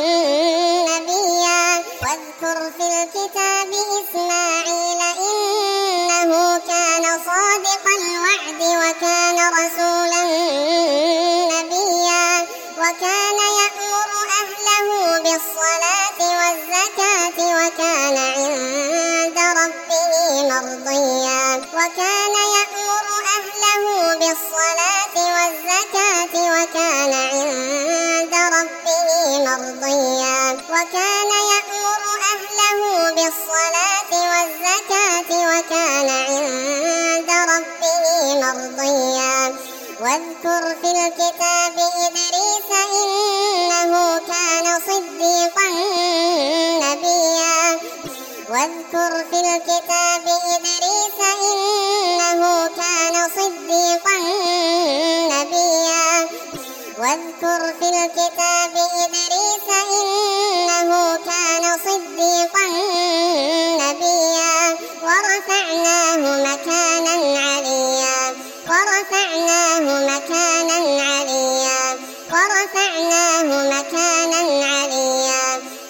نبيا واذكر في الكتاب إسماعيل إنه كان صادق الوعد وكان رسولا نبيا وكان يأمر أهله بالصلاة والزكاة وكان عند ربه مرضيا وكان يأمر أهله بالصلاة والزكاة وكان عند ربه مرضيا وكان يأمر أهله بالصلاة والزكاة وكان عند ربه مرضيا واذكر في الكتاب إدريس إنه كان صديقا نبيا واذكر في الكتاب إدريس إنه كان صديقا نبيا واذكر في الكتاب إدريس إنه كان صديقا نبيا ورفعناه مكانا عليا ورفعناه مكانا عليا ورفعناه مكانا عليا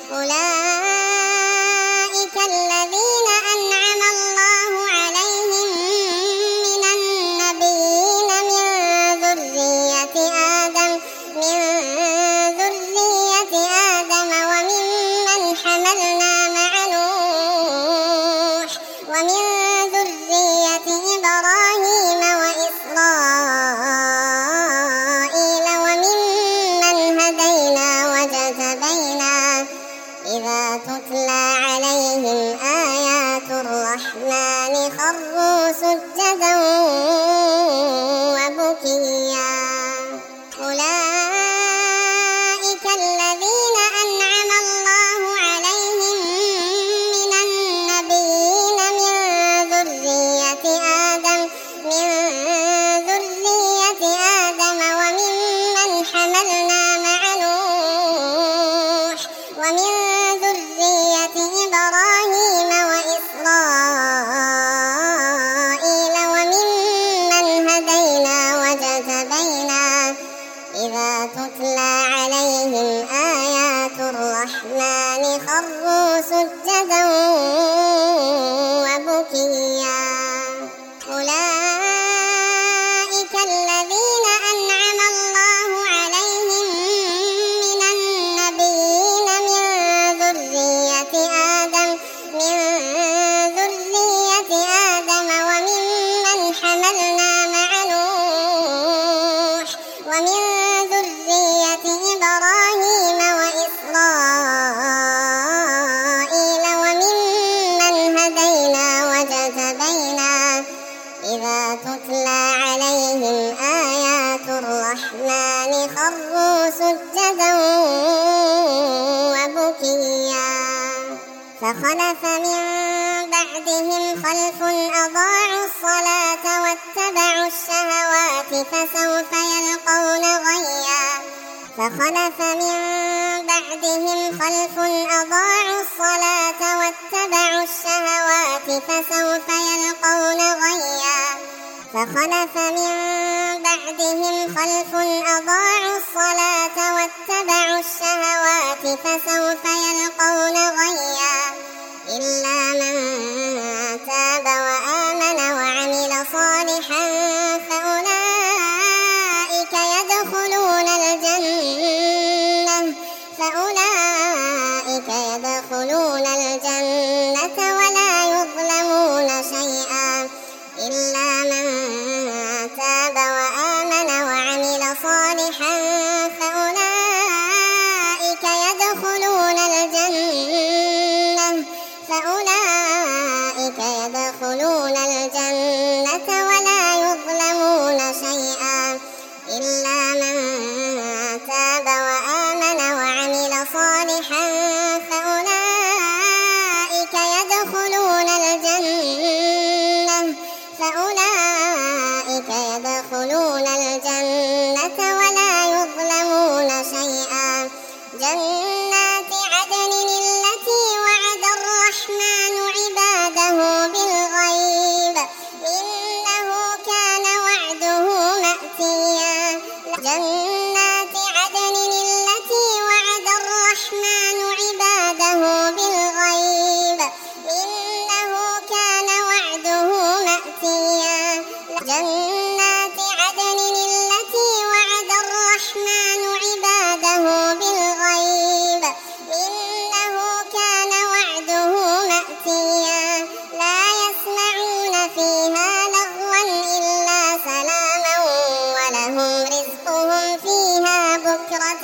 أولئك الذين أنعم الله عليهم من النبيين من ذرية آدم وممن حملنا مع نوح ومن ذرية إبراهيم وإسرائيل وممن هدينا واجتبينا إذا تتلى عليهم آيات الرحمن خروا سجدا وبكيا أولئك الذين أنعم الله عليهم من النبيين من ذرية آدم وممن حملنا مع نوح ومن ذرية إبراهيم وإسرائيل وممن هدينا واجتبينا إذا تتلى عليهم آيات الرحمن خروا سجدا وبكيا أولئك الذين أنعم الله عليهم من النبيين من ذرية آدم فخلف من بعدهم خلف أضاعوا الصلاة واتبعوا الشهوات فسوف يلقون غيا فخلف من بعدهم خلف أضاعوا الصلاة واتبعوا الشهوات فسوف يلقون غيا فخلف من بعدهم خلف أضاعوا الصلاة واتبعوا الشهوات فسوف يلقون غيا إلا من تاب وآمن وعمل صالحا فأولئك يدخلون الجنة ولا يظلمون شيئا إلا من تاب وآمن وعمل صالحا فأولئك يدخلون الجنة ولا يظلمون شيئا إلا من تاب وآمن وعمل صالحا فأولئك يدخلون الجنة ولا يظلمون شيئا جنات عدن التي وعد الرحمن عباده بالغيب إنه كان وعده مأتيا جنات عدن التي وعد الرحمن عباده بالغيب إنه كان وعده مأتيا جنات عدن التي وعد الرحمن عباده بالغيب إنه كان وعده مأتيا لا يسمعون فيها لغوا إلا سلاما ولهم رزقهم فيها بكرة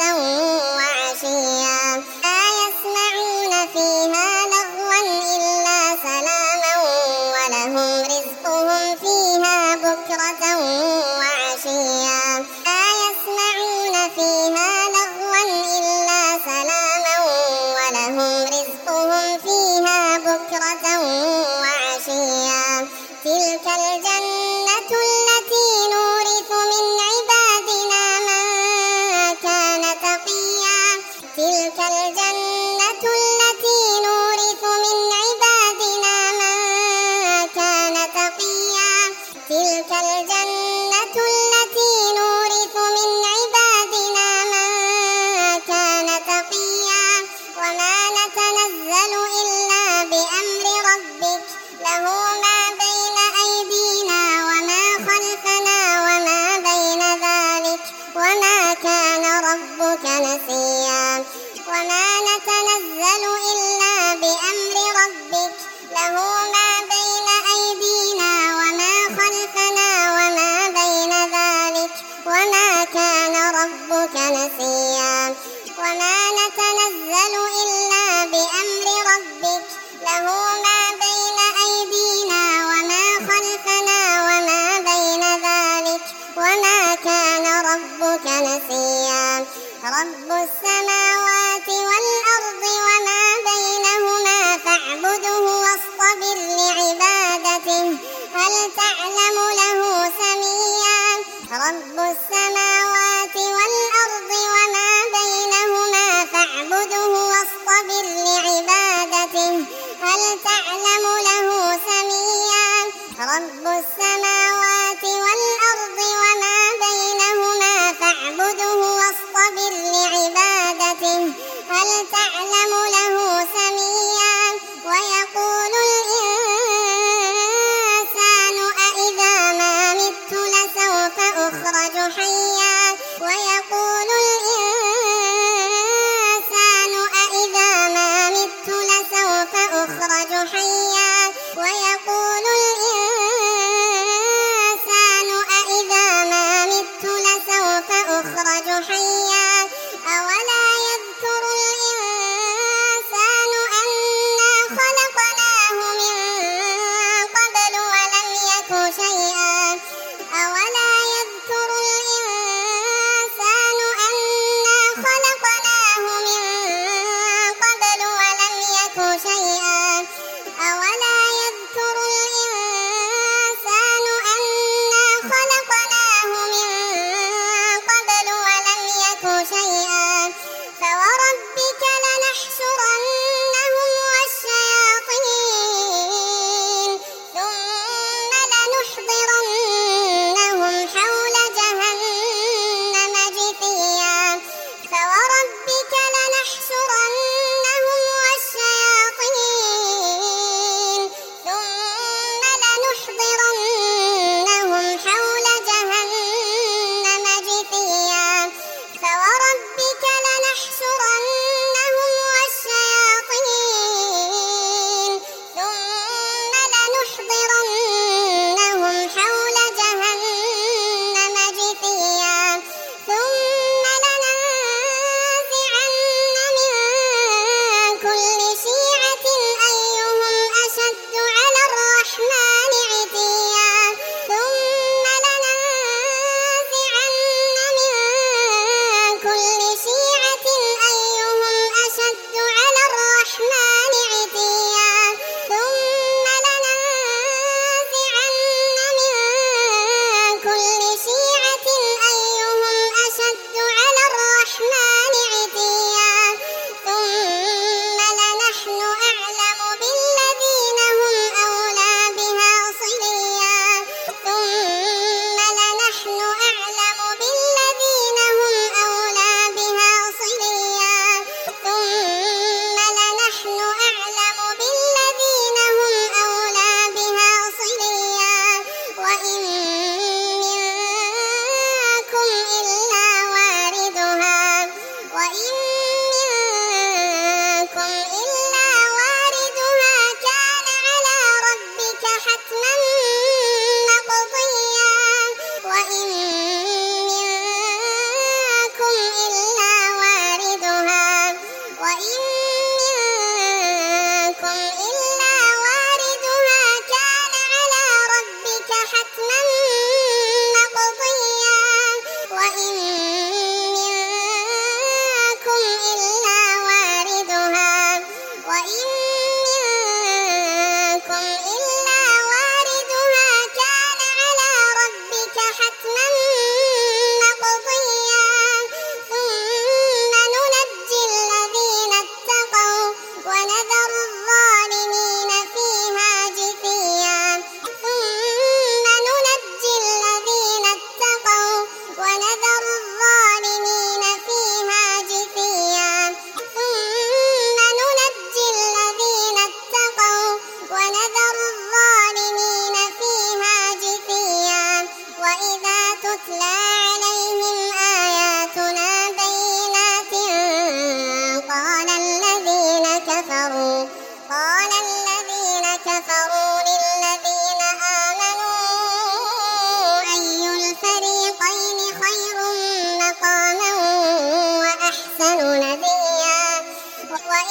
وعشيا لا يسمعون فيها لغوا إلا سلاما ولهم رزقهم فيها بكرة وعشيا لا يسمعون فيها لغوا إلا سلاما ولهم رزقهم فيها بكرة وعشيا تلك الجنة التي نورث من عبادنا من كان تقيا تلك الجنة التي نورث من عبادنا من كان تقيا تلك الجنة التي نورث من عبادنا من كان تقيا وما نتنزل إلا بأمر ربك له ما بين أيدينا وما خلفنا وما بين ذلك وما كان ربك نسيا وما نتنزل إلا بأمر ربك له ما بين أيدينا وما خلفنا وما بين ذلك وما كان ربك نسيا وما نتنزل إلا بأمر ربك له ما بين أيدينا وما خلفنا وما بين ذلك وما كان ربك نسيا رب السماوات والأرض وما بينهما فاعبده واصطبر لعبادته هل تعلم له سميا رب السماوات والأرض وما بينهما فاعبده واصطبر لعبادته هل تعلم له سميا رب السماوات والأرض وما بينهما فاعبده واصطبر لعبادته هل تعلم له سميا ويقول الإنسان أإذا ما مت لسوف أخرج حيا ويقول الإنسان أإذا ما مت لسوف أخرج حيا ويقول الإنسان أإذا ما مت لسوف أخرج حيا أولا يذكر الإنسان أنا خلقناه من قبل ولم يك شيئا أولا يذكر الإنسان أنا خلقناه من قبل ولم يك شيئا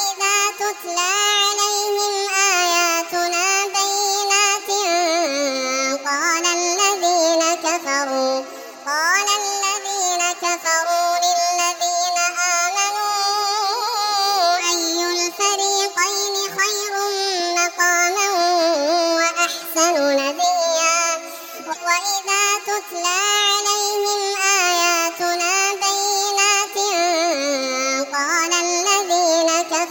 وإذا تتلى عليهم آياتنا بينات قال الذين كفروا للذين آمنوا أي الفريقين خير مقاما وأحسن نديا وإذا تتلى عليهم آياتنا بينات قال الذين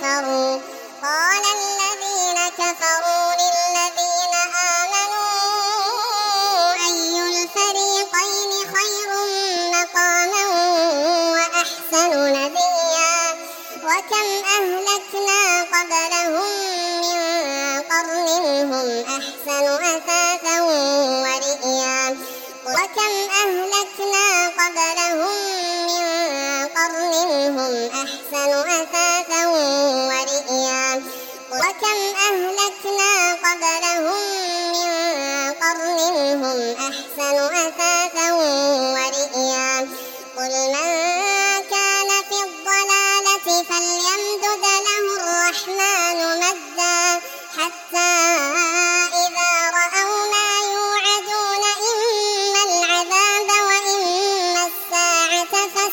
كفروا للذين آمنوا أي الفريقين خير مقاما وأحسن نديا وكم أهلكنا قبلهم من قرن هم أحسن أثاثا ورئيا وكم أهلكنا قبلهم من قرن هم أحسن أثاثا ورئيا وكم أهلكنا قبلهم من قرن هم أحسن أثاثا ورئيا قل من كان في الضلالة فليمدد له الرحمن مدا حتى إذا رأوا ما يوعدون إما العذاب وإما الساعة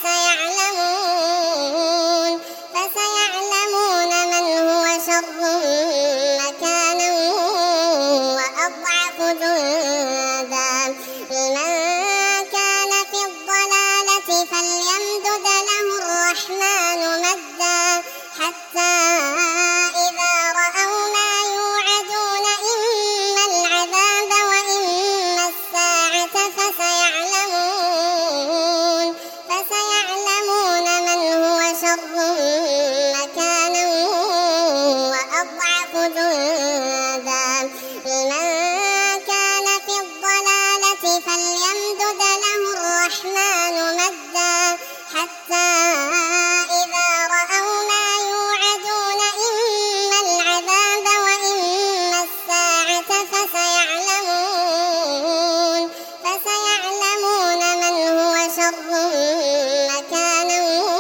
فسيعلمون من هو شر مكانا وأضعف جندا لمن كان في الضلالة فليمدد له الرحمن مدا حتى إذا رأوا ما يوعدون إما العذاب وإما الساعة فسيعلمون من هو شر مكانا وأضعف جندا لمن كان في الضلالة فليمدد له الرحمن مدا حتى إذا رأوا ما يوعدون إما العذاب وإما الساعة فسيعلمون من هو شر مكانا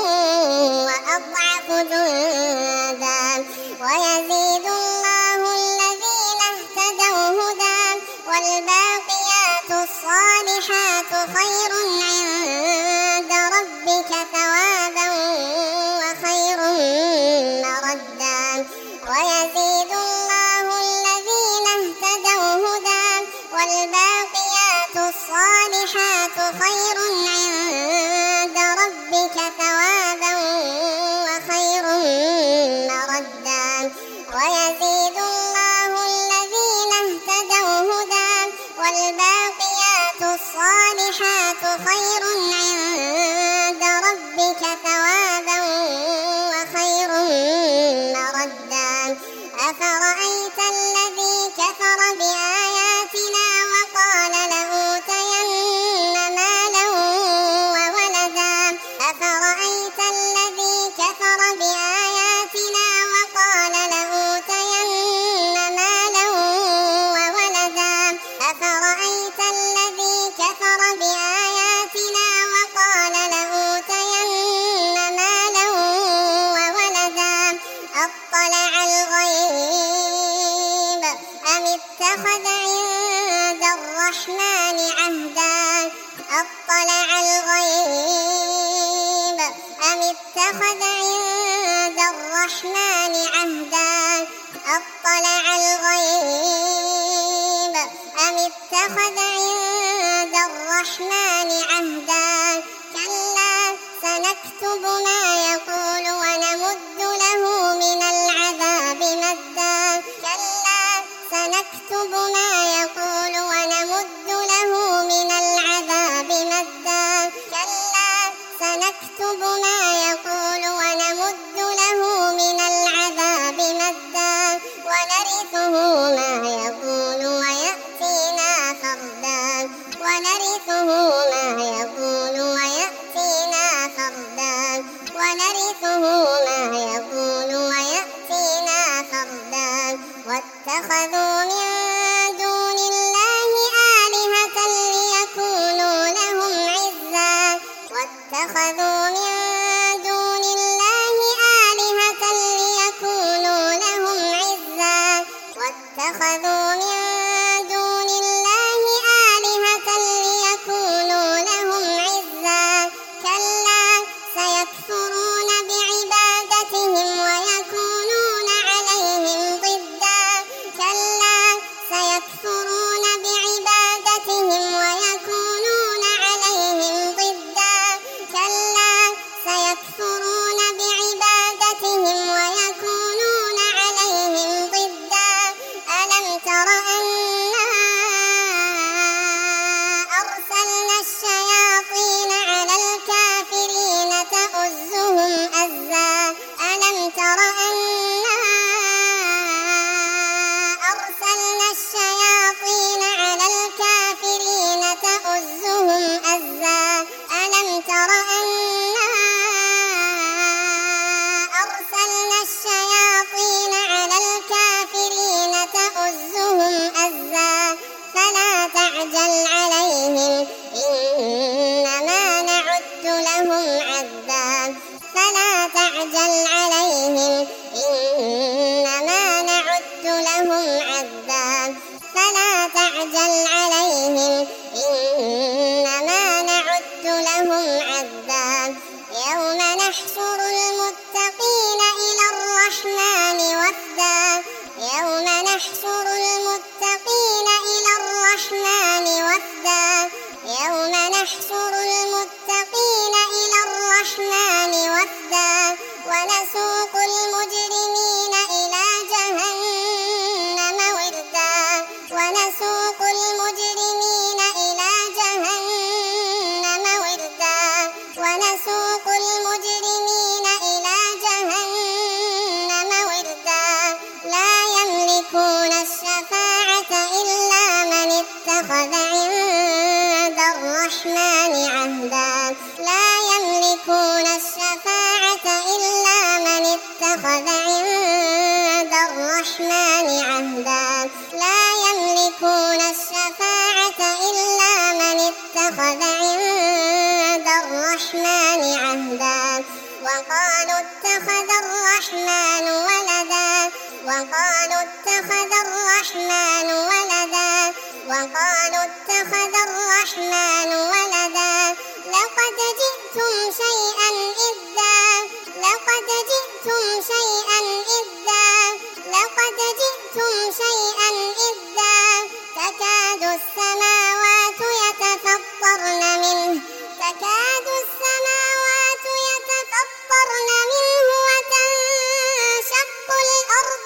وأضعف جندا ويزيد الله الذين اهتدوا هدى والباقيات الصالحات خير عند ربك ثوابا وخير مردا ويزيد الله الذين اهتدوا هدى والباقيات الصالحات خير عند ربك ثوابا وخير مردا ويزيد الله الذين اهتدوا هدى والباقيات الصالحات خير عند ربك ثوابا وخير مردا أفرأيت الذي كفر بآياتنا وقال لأوتين مالا وولدا أفرأيت الذي كفر بآياتنا وقال لأوتين مالا وولدا أفرأيت الذي كفر بآياتنا وقال لأوتين مالا وولدا أطلع الغيب أم اتخذ عند الرحمن عهدا أطلع الغيب أم اتخذ عند الرحمن عهدا أطلع الغيب أم اتخذ عند الرحمن عهدا كلا سنكتب ما يقول ونمد له من العذاب مدا كلا سنكتب ما يقول ونمد له من العذاب مدا كلا سنكتب ما يقول ونمد له من العذاب مدا ونرثه ما يقول ويأتينا فردا ونرثه ما يقول ويأتينا فردا ونرثه ما يقول ويأتينا فردا واتخذوا من دون الله آلهة ليكونوا لهم عزا واتخذوا من دون الله آلهة ليكونوا اتخذ عند الرحمن عهدا لا يملكون الشفاعة إلا من اتخذ عند الرحمن عهدا لا يملكون الشفاعة إلا من اتخذ عند الرحمن عهدا وقالوا اتخذ الرحمن ولدا وقالوا اتخذ الرحمن ولدا وقالوا اتخذ الرحمن ولدا لقد جئتم شيئا إدا لقد جئتم شيئا إدا لقد جئتم شيئا إدا تكاد السماوات يتفطرن منه تكاد السماوات يتفطرن منه وتنشق الأرض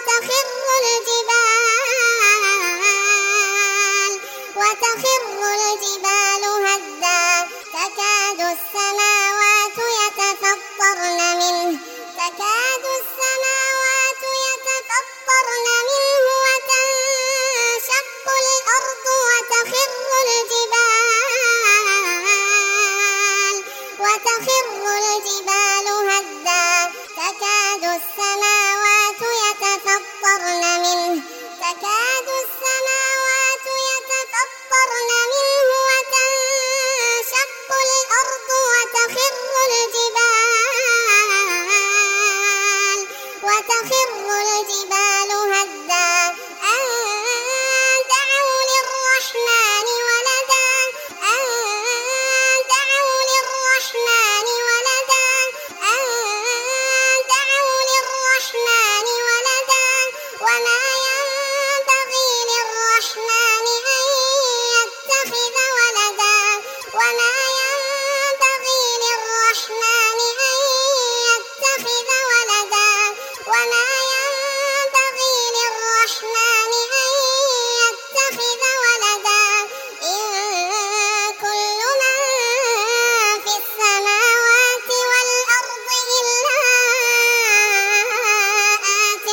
وتخر الجبال هدا تكاد السماوات يتفطرن منه تكاد السماوات يتفطرن منه وتنشق الأرض وتخر الجبال هدا تكاد السماوات يتفطرن منه تكاد السماوات يتفطرن منه وتنشق الأرض وتخر الجبال هدا أن دعوا للرحمن ولدا أن دعوا للرحمن ولدا أن دعوا للرحمن ولدا وما ينبغي للرحمن أن يتخذ ولدا وما ينبغي للرحمن أن يتخذ ولدا وما ينبغي للرحمن أن يتخذ ولدا إن كل من في السماوات والأرض إلا آتي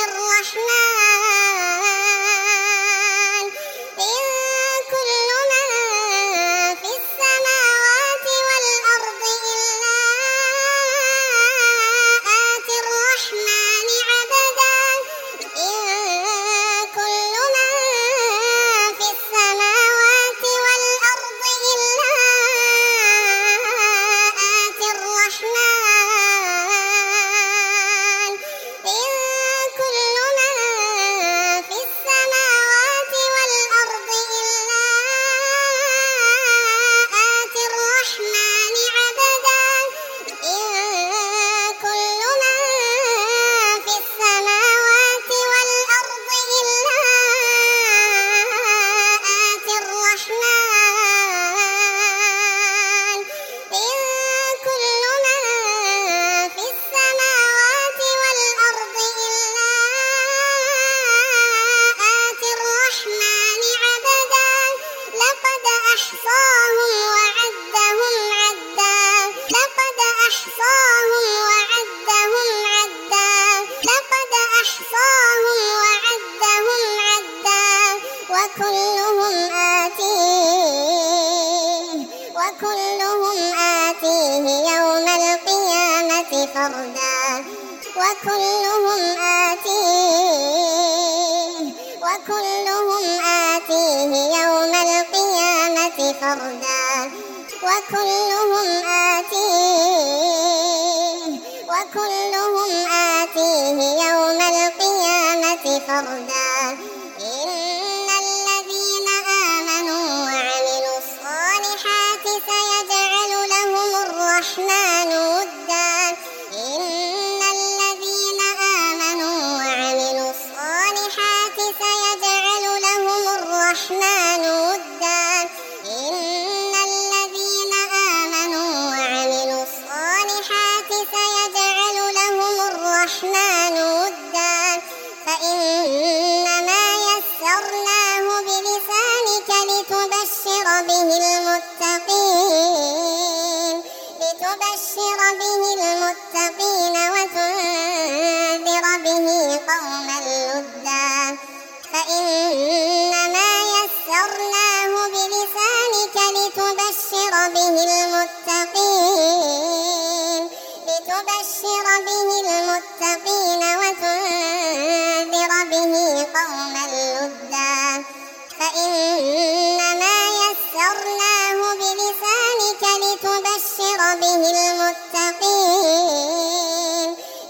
الرحمن إن كل من في السماوات والأرض إلا آتي الرحمن عبدا إن كل من في السماوات والأرض إلا آتي الرحمن إن كل من في السماوات والأرض إلا آتي الرحمن عبدا إن كل من في السماوات والأرض إلا آتي الرحمن إن كل من في السماوات والأرض إلا آتي الرحمن عبدا لقد أحصاهم وعدهم عدا لقد أحصاهم وعدهم عدا لقد أحصاهم وعدهم عدا وكلهم آتيه يوم القيامة فردا وكلهم آتيه يوم القيامة فردا وكلهم آتيه يوم القيامة فردا إن الذين آمنوا وعملوا الصالحات سيجعل لهم الرحمن ودا إن الذين آمنوا وعملوا الصالحات سيجعل لهم الرحمن ودا إن الذين آمنوا وعملوا الصالحات سيجعل لهم الرحمن ودا فإن لتبشر به المتقين وتنذر به قوما لدا فإنما يسرناه بلسانك لتبشر به المتقين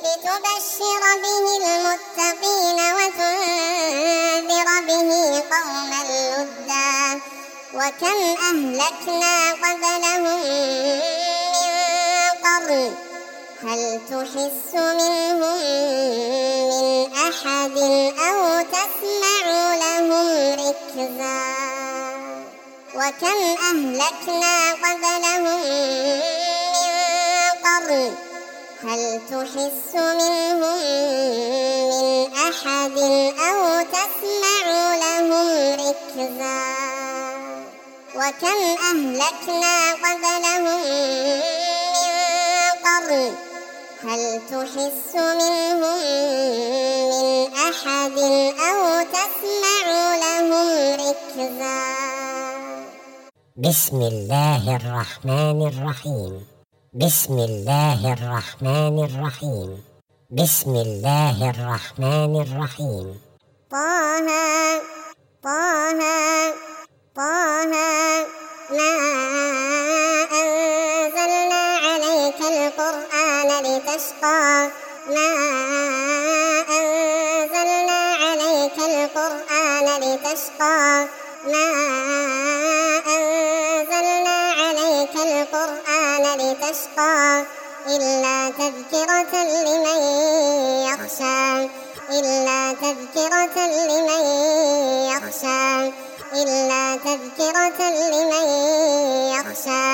وتنذر به قوما لدا وكم أهلكنا قبلهم من قرن هل تحس منهم من أحد أو تسمع لهم ركزا وكم أهلكنا قبلهم من قرن هل تحس منهم من أحد أو تسمع لهم ركزا وكم أهلكنا قبلهم من قرن هل تحس منهم من أحد أو تسمع لهم ركزا بسم الله الرحمن الرحيم بسم الله الرحمن الرحيم بسم الله الرحمن الرحيم طه طه طه ما أنزلنا عليك القرآن لتشقى ما أنزلنا عليك القرآن لتشقى ما أنزلنا عليك القرآن لتشقى إلا تذكرة لمن يخشى إلا تذكرة لمن يخشى إلا تذكرة لمن يخشى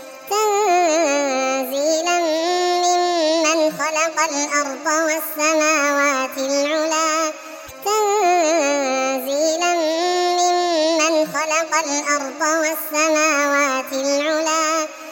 تنزيلا ممن خلق الأرض والسماوات العلى تنزيلا ممن خلق الأرض والسماوات العلى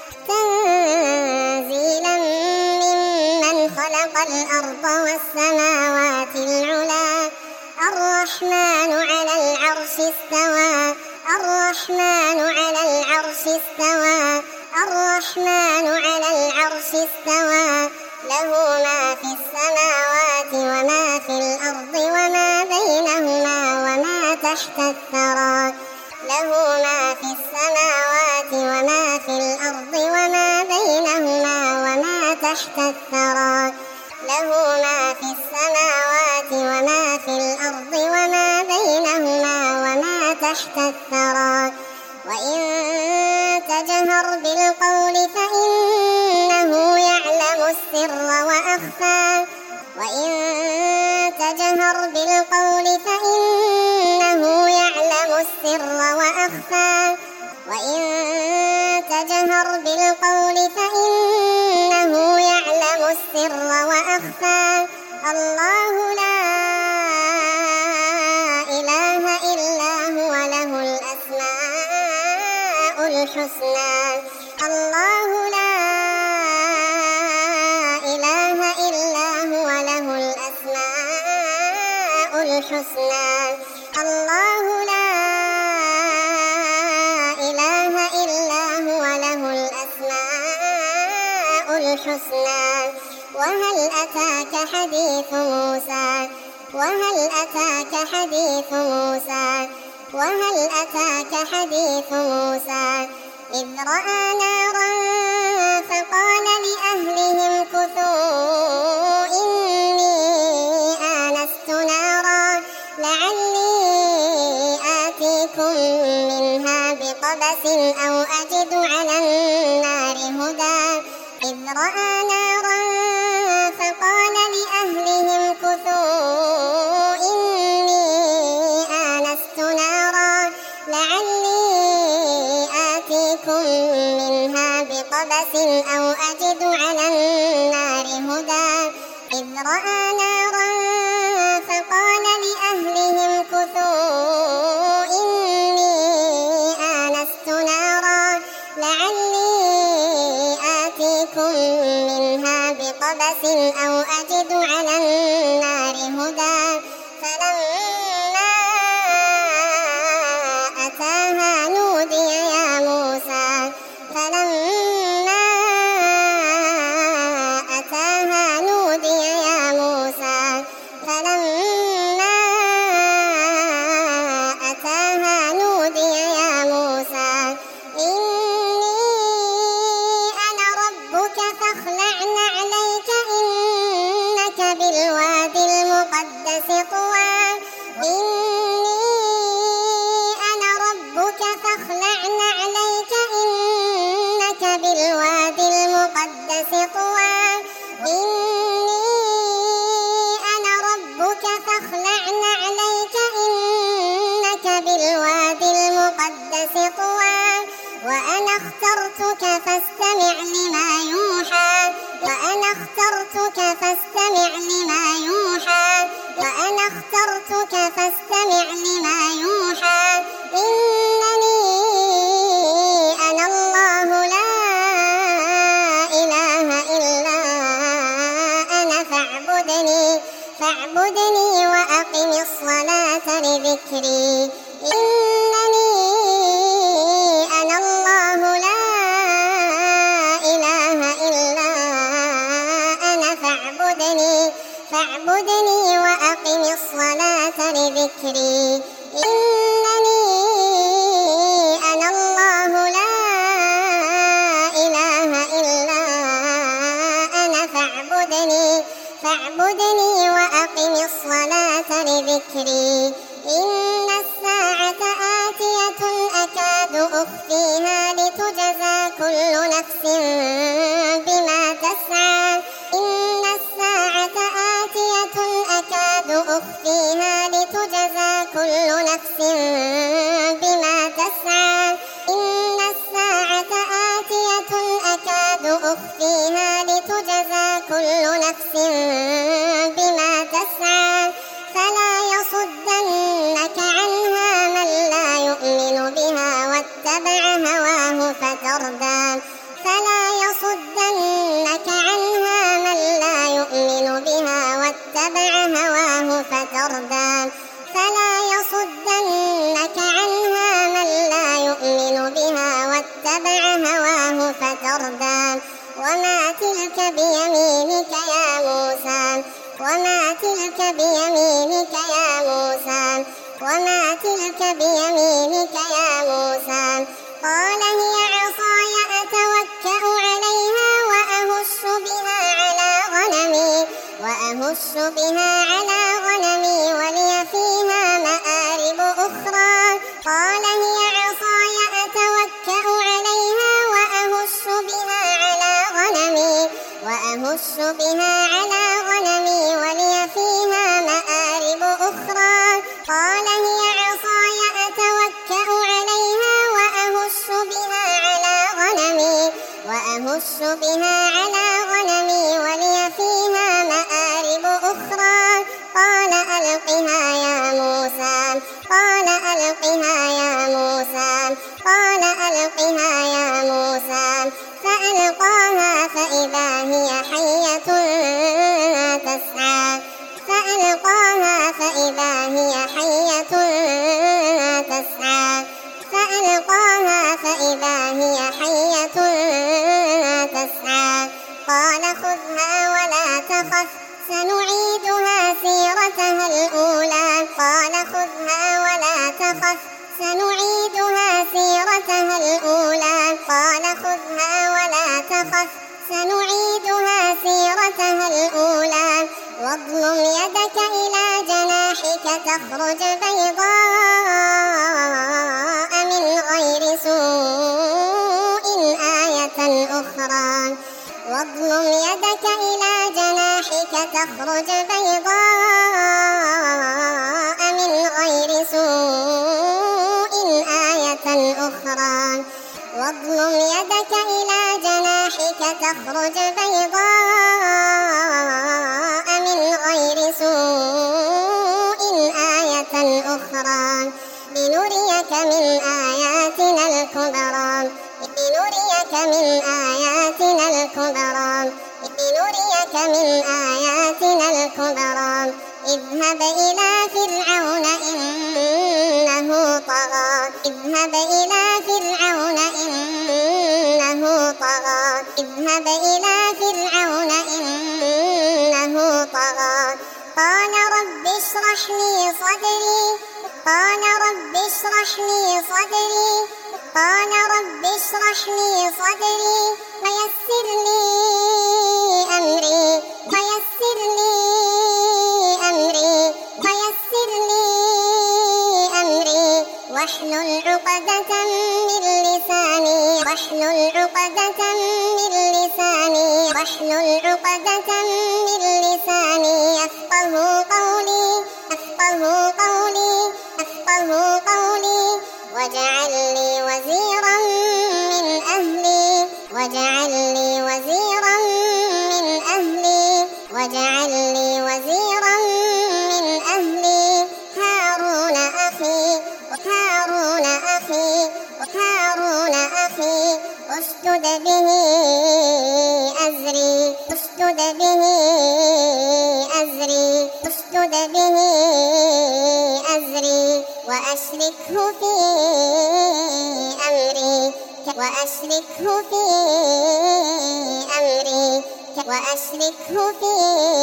تنزيلا ممن خلق الأرض والسماوات العلى الرحمن على العرش استوى الرحمن على العرش استوى الرحمن على العرش استوى له ما في السماوات وما في الأرض وما بينهما وما تحت الثرى له ما في السماوات وما في الأرض وما بينهما وما تحت الثرى له ما في السماوات وما في الأرض وما بينهما وما تحت الثرى وإن تجهر بالقول فإنه يعلم السر وأخفى وإن تجهر بالقول فإنه يعلم السر وأخفى وإن تجهر بالقول فإنه يعلم السر وأخفى الله لا إله إلا هو له الأسماء الحسنى الله لا إله إلا هو له الأسماء الحسنى الله لا إله إلا هو له الأسماء الحسنى وهل أتاك حديث موسى وهل أتاك حديث موسى وهل أتاك حديث موسى إذ رأى نارا فقال لأهلهم كثوا إني آنست نارا لعلي آتيكم منها بقبس أو أجد على النار هدى إذ رأى نارا فقال لأهلهم كثوا إني آنست نارا لعلي آتيكم منها بقبس أو أجد على النار هدى إذ رأى نارا فقال لأهلهم كثوا إني آنست نارا لعلي آتيكم منها بقبس أو أجد على النار هدى فلما أتاها نودي يا موسى طوى إني أنا ربك فاخلع نعليك إنك بالواد المقدس طوى إني أنا ربك فاخلع نعليك إنك بالواد المقدس طوى وأنا اخترتك فاستمع لما يوحى وأنا اخترتك فاستمع لما يوحى وأنا اخترتك فاستمع لما يوحى إنني أنا الله لا إله إلا أنا فاعبدني وأقم الصلاة لذكري إنني أنا الله لا إله إلا أنا فاعبدني وأقم الصلاة لذكري إنني أنا الله لا إله إلا أنا فاعبدني وأقم الصلاة لذكري إن الساعة آتية أكاد أخفيها لتجزى كل نفس بما تسعى إن الساعة آتية أكاد أخفيها لتجزى كل نفس بما تسعى إن الساعة آتية أكاد أخفيها لتجزى كل نفس بما تسعى فلا يصدنك عنها من لا يؤمن بها واتبع هواه فتردى فلا يصدنك عنها من لا يؤمن بها واتبع هواه فتردى فلا يصدنك عنها من لا يؤمن بها واتبع هواه فتردى وما تلك بيمينك يا موسى وما تلك بيمينك يا موسى وما تلك بيمينك يا موسى قال هي عصاي أتوكأ عليها وأهش بها على غنمي ولي فيها مآرب أخرى قال هي عصاي أتوكأ عليها وأهش بها على غنمي ولي فيها مآرب أخرى قال هي عصاي أتوكأ عليها وأهش بها على غنمي ولي فيها مآرب أخرى قال ألقها يا موسى فألقاها فإذا هي حية تسعى فألقاها فإذا هي حية تسعى قال خذها ولا تخف سنعيدها سيرتها الأولى واضم يدك إلى جناحك تخرج بيضاء من غير سوء آية أخرى واضم يدك إلى جناحك تخرج بيضاء من غير سوء آية أخرى واضم يدك إلى جناحك تخرج بيضاء من غير سوء آية أخرى لنريك من آياتنا الكبرى اذهب إلى فرعون إنه طغى اذهب إلى فرعون إنه طغى قال رب اشرح لي صدري ويسر لي أمري واحلل عقدة من لساني واحلل عقدة من لساني واحلل عقدة من لساني يفقهوا قولي يفقهوا قولي يفقهوا قولي واجعل لي وزيرا من أهلي واجعل لي وزيرا من أهلي واجعل لي وزيرا من أهلي هارون أخي هارون أخي هارون أخي أشدد به أزري أشدد به أزري أشدد به أزري وأشركه في أمري وأشركه في أمري وأشركه في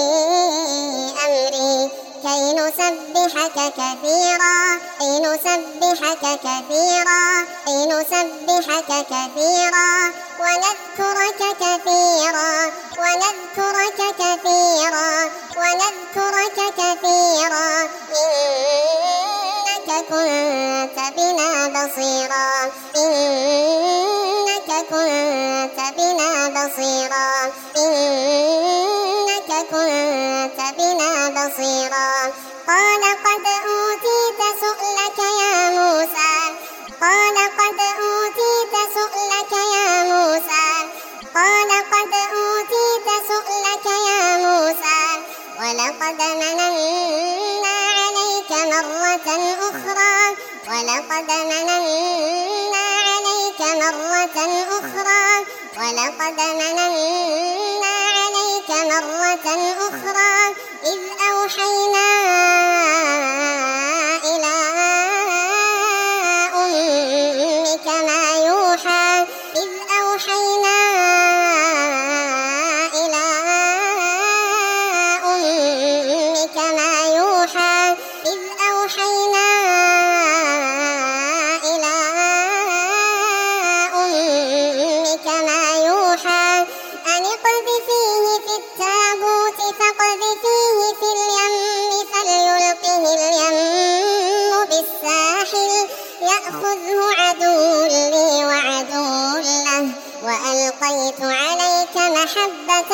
أمري كي نسبحك كثيرا كي نسبحك كثيرا كي نسبحك كثيرا ونذكرك كثيرا ونذكرك كثيرا ونذكرك كثيرا إنك كنت بنا بصيرا إنك كنت بنا بصيرا إنك كنت بنا بصيرا قال قد أوتيت سؤلك يا موسى قال قد أوتيت سؤلك يا موسى قال قد أوتيت سؤلك يا موسى ولقد مننا عليك مرة أخرى ولقد مننا عليك مرة أخرى ولقد مننا عليك مرة أخرى إذ أوحينا إلى أمك ما يوحى إذ أوحينا إلى أمك ما يوحى إذ أوحينا إلى أمك ما يوحى أن اقذفيه في التابوت فاقذفيه في اليم فليلقه اليم بالساحل يأخذه عدو لي وعدو له وألقيت عليك محبة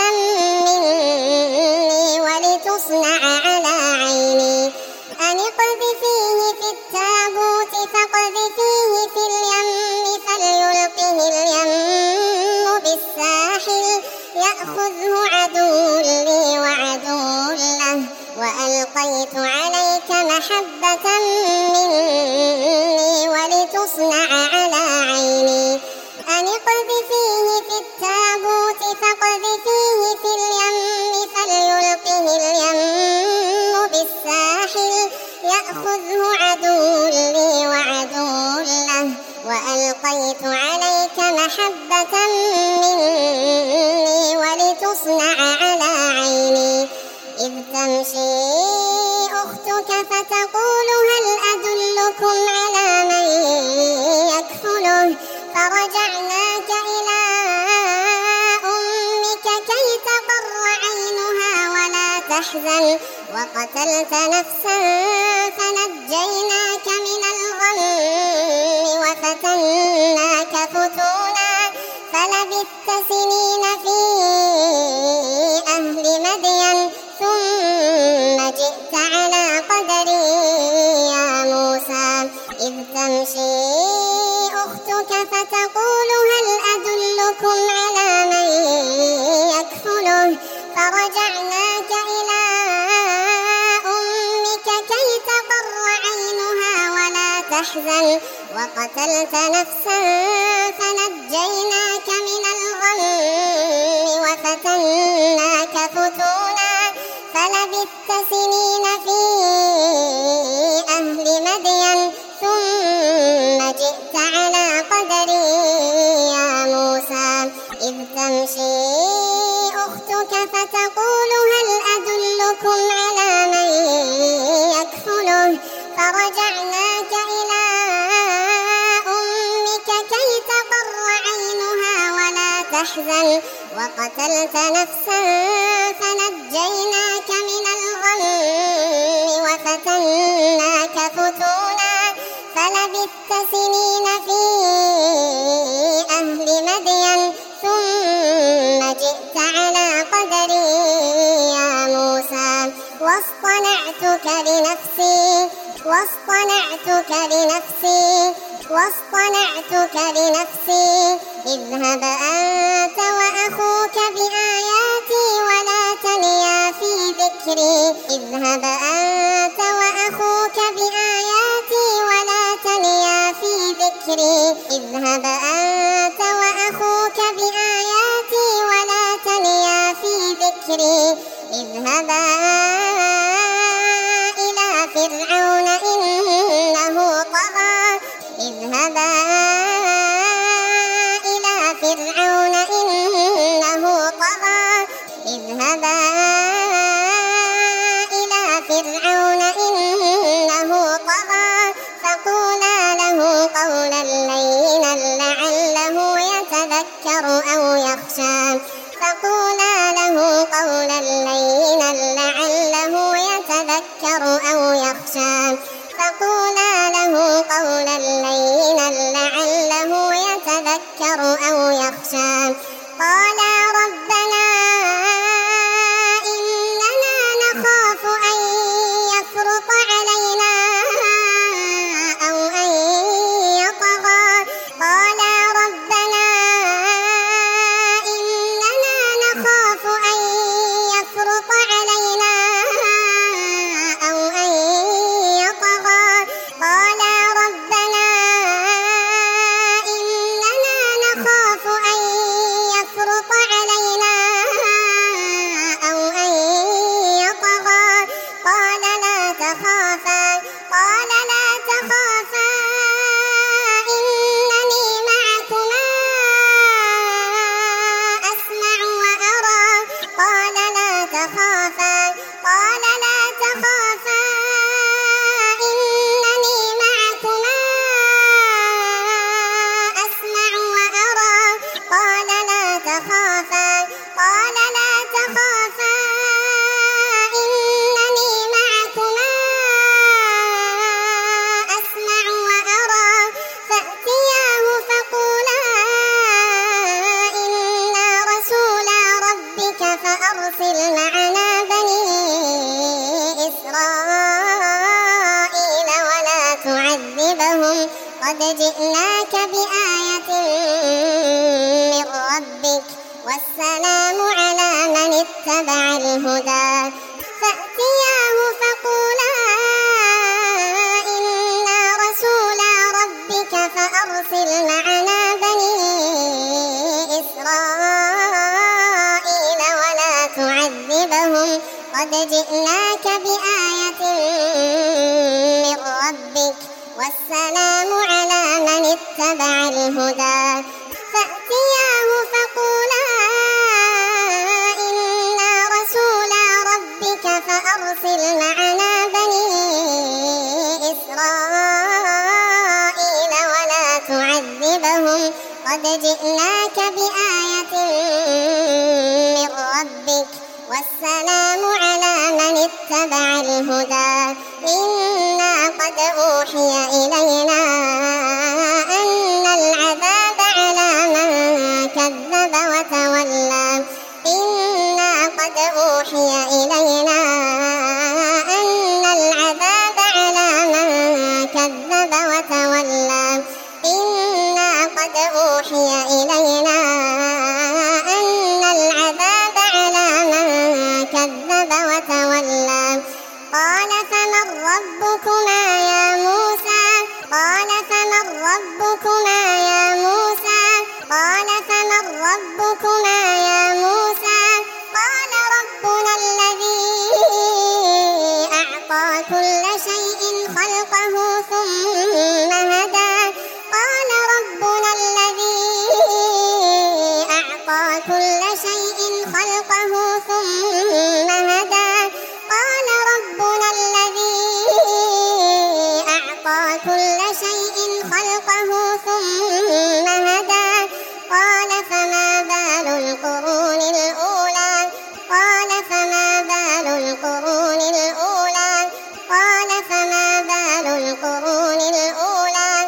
مني ولتصنع على عيني أن اقذفيه في التابوت فاقذفيه في اليم فليلقه اليم بالساحل يأخذه عدو لي وعدو له وألقيت عليك محبة مني ولتصنع على عيني أن اقذفيه في التابوت فاقذفيه في اليم فليلقه اليم بالساحل يأخذه عدو لي وعدو له وألقيت عليك محبة مني ولتصنع على عيني إذ تمشي أختك فتقول هل أدلكم على من يكفله فرجعناك إلى أمك كي تقر عينها ولا تحزن وقتلت نفسا فنجيناك من الغم وفتناك فتونا فلبثت سنين في أهل مدين ثم جئت على قدر يا موسى إذ تمشي أختك فتقول هل أدلكم على من يكفله فرجعناك إلى أمك كي تقر عينها ولا تحزن وقتلت نفسا فنجيناك من الغم وفتناك فتونا فلبثت سنين في أهل مدين ثم جئت على قدر يا موسى إذ تمشي أختك فتقول هل أدلكم على من يكفله فرجعناك إلى أمك كي تقر عينها ولا تحزن وقتلت نفسا فنجيناك من الغم وفتناك فتونا لبثت سنين في أهل مدين ثم جئت على قدري يا موسى واصطنعتك لنفسي اذهب أنت وأخوك بآياتي ولا تنيا في ذكري اذهبا إلى فرعون إنه طغى فقولا له قولا لينا لعله يتذكر أو يخشى قالا ربنا إننا نخاف أن يفرط علينا أو أن يطغى قد جئناك بآية من ربك والسلام على من اتبع الهدى فأتياه فقولا إنا رسولا ربك فأرسل معنا بني إسرائيل ولا تعذبهم قد جئناك بآية من ربك والسلام على من اتبع الهدى فأتياه فقولا إنا رسولا ربك فأرسل معنا بني إسرائيل ولا تعذبهم قد جئناك بآية من ربك والسلام على من اتبع الهدى إنا قد أوحي إلينا أن العذاب على من كذب وتولى إنا قد أوحي إلينا أن العذاب على من كذب وتولى إنا قد أوحي إلينا أن العذاب على من كذب وتولى قال فمن ربكما يا موسى قال فمن ربكما يا موسى قال فمن ربكما يا موسى قال ربنا الذي أعطى كل شيء خلقه ثم هدى قال ربنا الذي أعطى كل شيء خلقه ثم هدى قال ربنا الذي أعطى كل شيء خلقه ثم هدى قال فما بال القرون الأولى قال فما بال القرون الأولى قال فما بال القرون الأولى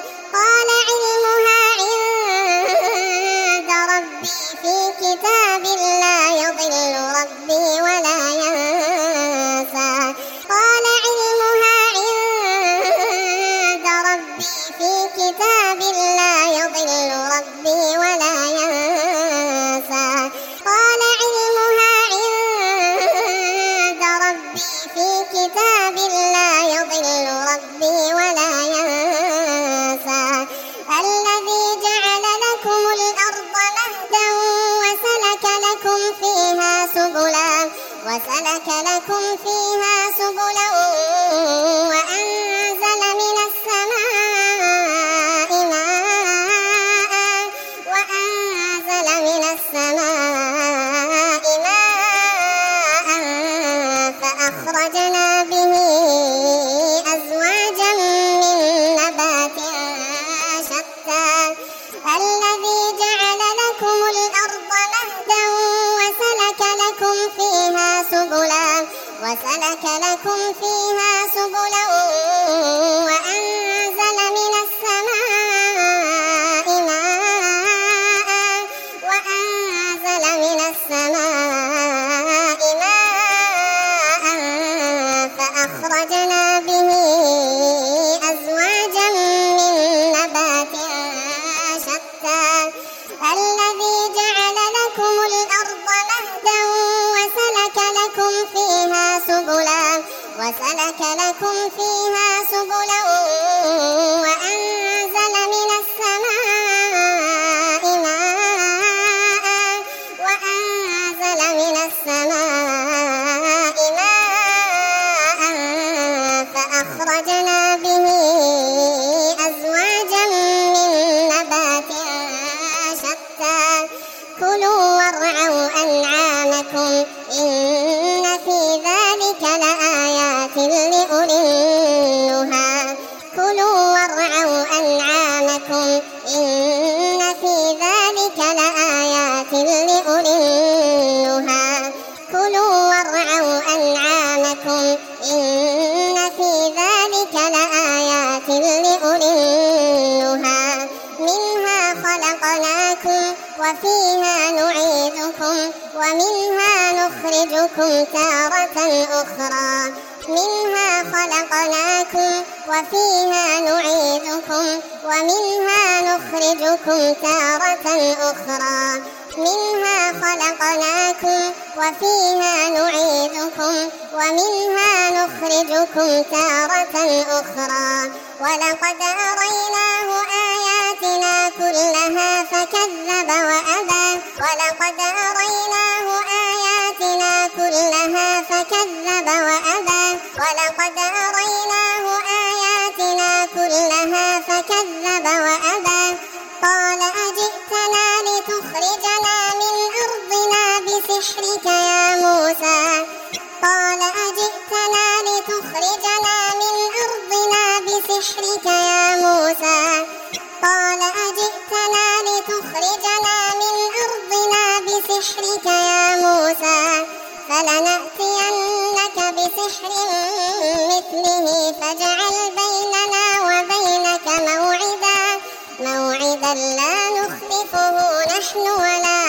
أخرجنا به أزواجا من نبات شتى كلوا وارعوا أنعامكم إن في ذلك لآيات لأولي النهى كلوا وارعوا أنعامكم إن في ذلك لآيات لأولي النهى كلوا وارعوا أنعامكم إن في ذلك لآيات لأولي النهى منها خلقناكم وفيها نعيدكم ومنها نخرجكم تارة أخرى منها خلقناكم وفيها نعيدكم ومنها نخرجكم تارة أخرى منها خلقناكم وفيها نعيدكم ومنها نخرجكم تارة أخرى ولقد أريناه آياتنا كلها فكذب وأبى ولقد أريناه آياتنا كلها فكذب وأبى ولقد أريناه آياتنا كلها فكذب وأبى قال أجئتنا لتخرجنا من أرضنا بسحرك يا موسى قال أجئتنا لتخرجنا من أرضنا بسحرك يا موسى قال أجئتنا لتخرجنا من أرضنا بسحرك يا موسى فلنأتينك بسحر مثله فاجعل بيننا وبينك موعدا لا نخلفه نحن ولا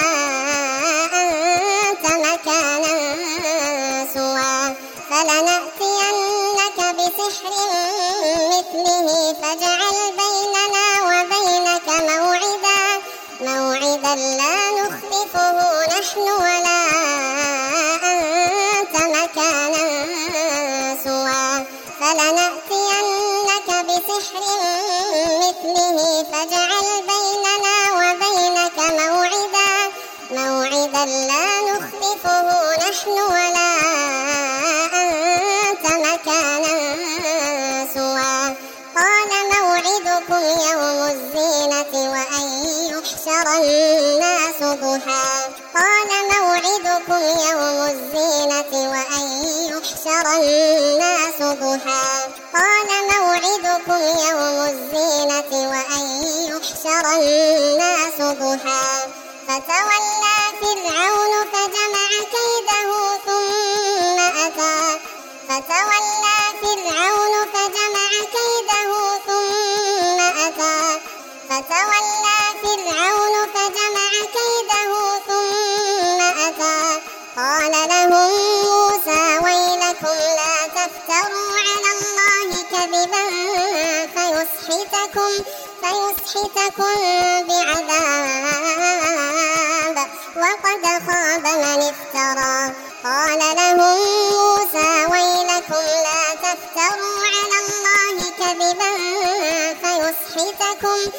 أنت مكانا سوى فلنأتينك بسحر مثله فاجعل بيننا وبينك موعدا لا نخلفه نحن ولا أنت مكانا سوى فلنأتينك بسحر مثله فاجعل بيننا وبينك موعدا لا نخلفه نحن ولا أنت مكانا سوى قال موعدكم يوم الزينة وأن يحشر الناس ضحى قال موعدكم يوم الزينة وأن يحشر الناس ضحى قال موعدكم يوم الزينة وأن يحشر الناس ضحى فتولى فرعون فجمع كيده ثم أتى فتولى فرعون فجمع كيده ثم أتى فتولى فرعون فجمع كيده ثم أتى قال لهم موسى ويلكم لا تفتروا على الله كذبا فيسحتكم بعذاب وقد خاب من افترى قال لهم موسى ويلكم لا تفتروا على الله كذبا فيسحتكم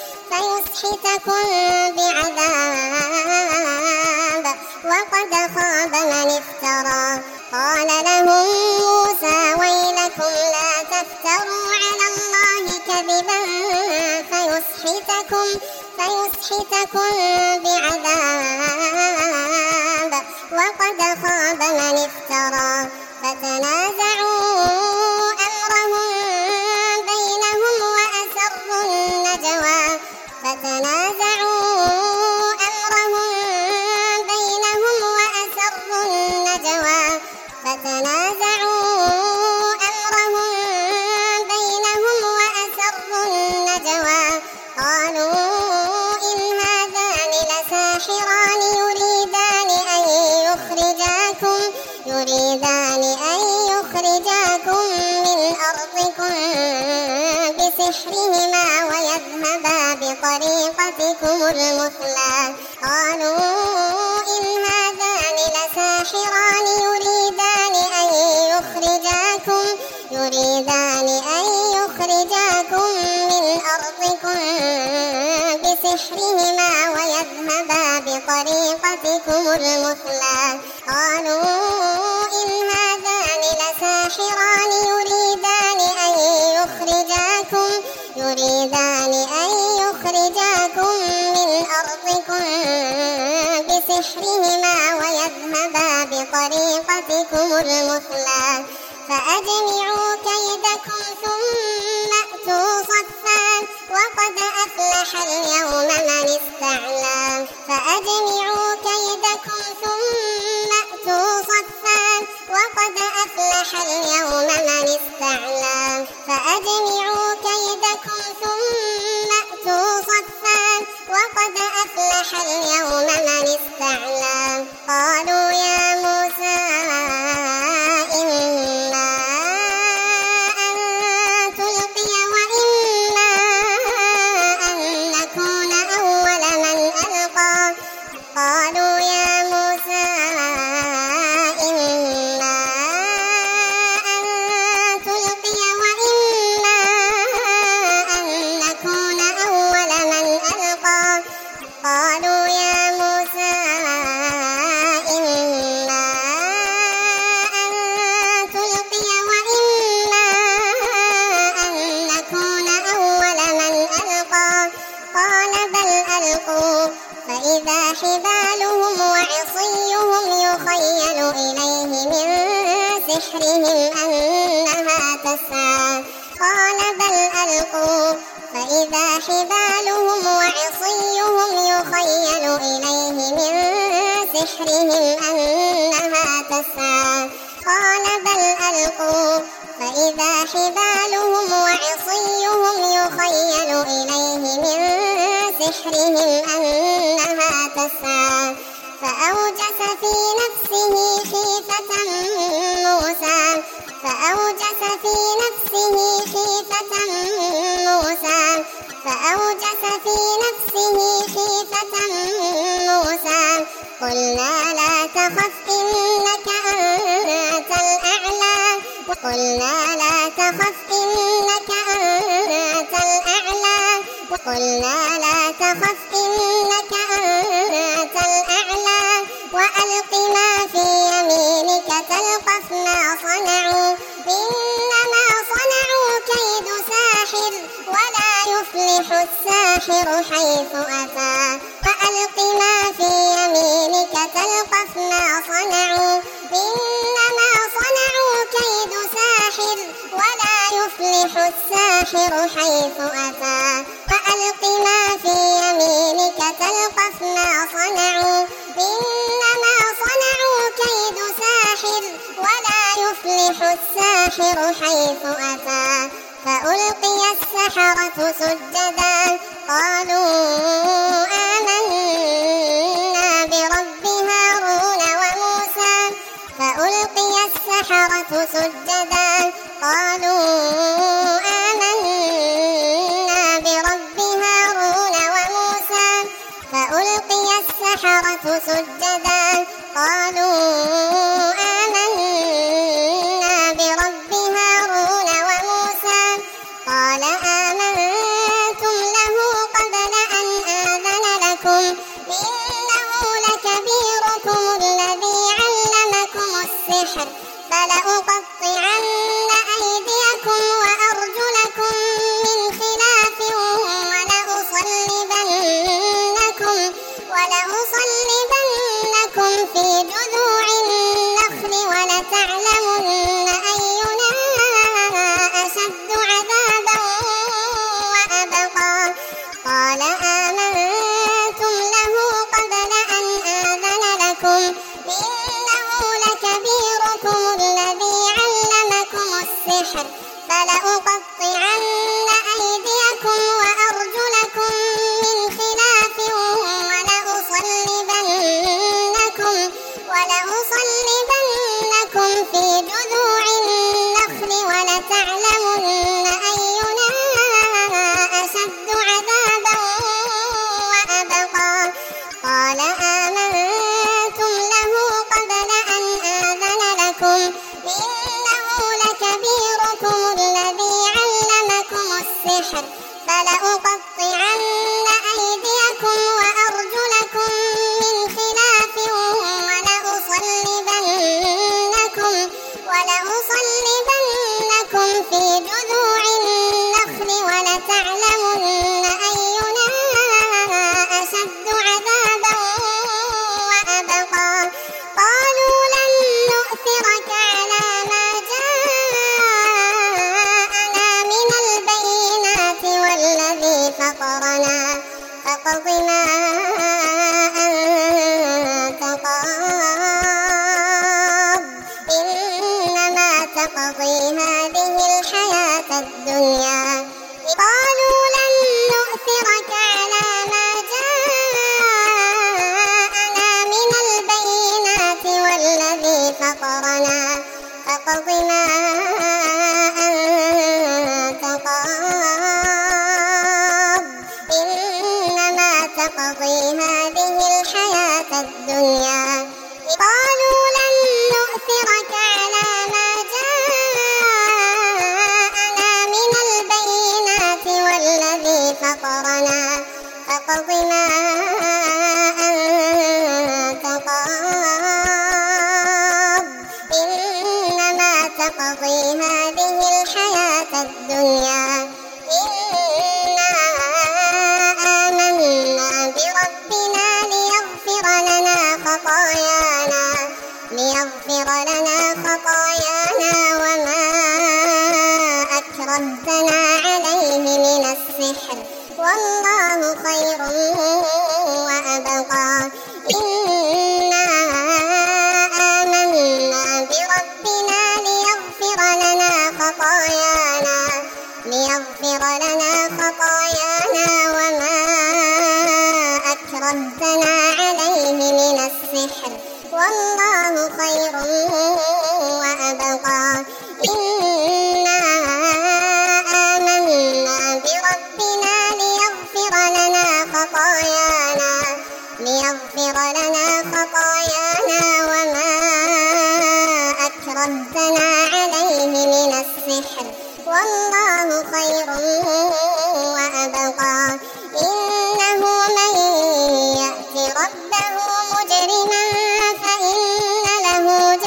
بعذاب وقد خاب من افترى قال لهم موسى ويلكم لا تفتروا على الله كذبا فيسحتكم بعذاب وقد خاب من افترى فتنازعوا أمرهم بينهم وأسروا النجوى قالوا إن هذان لساحران يريدان أن يخرجاكم من أرضكم بسحرهما ويذهبا بطريقتكم المثلى قالوا إن هذان لساحران يريدان أن يخرجاكم من أرضكم بسحرهما ويذهبا بطريقتكم المثلى قالوا إن هذان لساحران يريدان أن يريدان أن يخرجاكم من أرضكم بسحرهما ويذهبا بطريقتكم المثلى فأجمعوا كيدكم ثم أتوا صفا وقد أفلح اليوم من استعلى فأجمعوا كيدكم ثم أتوا صفا وقد أفلح اليوم من استعلى فأجمعوا كيدكم ثم أتوا صفا وقد أفلح اليوم من استعلى قالوا يا موسى إما أن تلقي وإما أن نكون أول من ألقى قالوا يا موسى إما أن تلقي وإما أن نكون أول من ألقى قالوا يا موسى إما أن تلقي وإما أن نكون أول من ألقى قال بل ألقوا فإذا حبالهم وعصيهم يخيل إليه من سحرهم أنها تسعى قال بل ألقوا فإذا حبالهم وعصيهم يخيل إليه من سحرهم أنها تسعى قال بل ألقوا فإذا حبالهم وعصيهم يخيل إليه من سحرهم أنها تسعى فأوجس في نفسه خيفة موسى فأوجس في نفسه خيفة موسى فأوجس في نفسه خيفة موسى قلنا لا تخف إنك أنت الأعلى قلنا لا تخف إنك أنت الأعلى قلنا لا تخف إنك أنت الأعلى وألق ما في يمينك تلقف ما صنعوا إنما صنعوا كيد ساحر ولا يفلح الساحر حيث أتى وألق ما في يمينك تلقف ما صنعوا إنما صنعوا كيد ساحر ولا يفلح الساحر حيث أتى وألق ما في يمينك تلقف ما صنعوا إنما صنعوا كيد ساحر ولا يفلح الساحر حيث أتى فألقي السحرة سجدا قالوا آمنا برب هارون وموسى فألقي السحرة سجدا قالوا آمنا برب هارون وموسى فألقي السحرة سجدا قالوا آمنا برب هارون وموسى قال آمنتم له قبل أن آذن لكم إنه لكبيركم الذي علمكم السحر فلأقطعن أيديكم وأرجلكم من خلاف ولأصلبنكم في جذوع النخل ولتعلمن أينا أشد عذابا وأبقى قال آمنتم له قبل أن آذن لكم إنه لكبيركم الذي علمكم السحر فلأقطعن أيديكم وأرجلكم من خلاف ولأصلبنكم في جذوع النخل ولتعلمن أينا أشد عذابا وأبقى قال آمنتم له قبل أن آذن لكم إنه لكبيركم الذي علمكم السحر فلأقطعن أيديكم وأرجلكم من خلاف ولأصلبنكم في جذوع النخل ولتعلمن أينا أشد عذابا وأبقى قال آمنتم له قبل أن آذن لكم إنه لكبيركم الذي علمكم السحر فلأقطعن أيديكم وأرجلكم من خلاف ولأصلبنكم في جذوع النخل ولتعلمن فاقض ما أنت قاض إنما تقضي هذه الحياة الدنيا. قالوا لن نؤثرك على ما جاءنا من البينات والذي فطرنا فاقض ما أنت قاض إنما تقضي هذه الحياة الدنيا. قالوا لن نؤثرك على ما جاءنا من البينات والذي فطرنا فاقض ما أنت قاض إنما تقضي هذه الحياة الدنيا. إنا آمنا بربنا ليغفر لنا خطايانا وما أكرهتنا عليه من السحر والله خير وأبقى. إنا آمنا بربنا ليغفر لنا خطايانا وما أكرهتنا عليه من السحر والله خير وأبقى. إنا آمنا بربنا ليغفر لنا خطايانا وما أكرهتنا عليه من السحر والله خير وأبقى. إنه من يأت ربه مجرما فإن له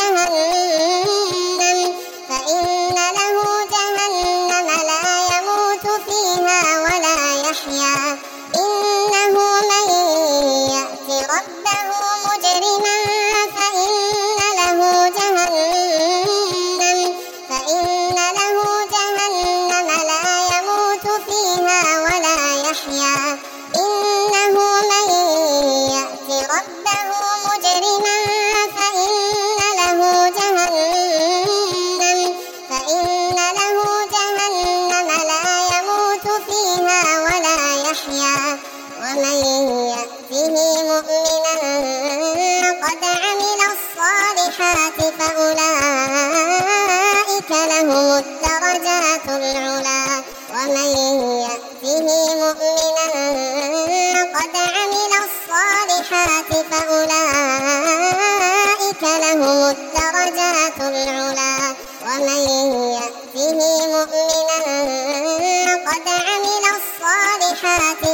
جهنم لا يموت فيها ولا يحيا. إنه من يأت ربه مجرما فإن له جهنم لا يموت فيها ولا يحيا. إنه من يأت ربه مجرما فإن له جهنم لا يموت فيها ولا يحيا. ومن يأته مؤمنا قد عمل الصالحات فأولئك لهم الدرجات العلى. ومن يأته مؤمنا قد عمل الصالحات فأولئك لهم الدرجات العلى. ومن يأته مؤمنا قد عمل الصالحات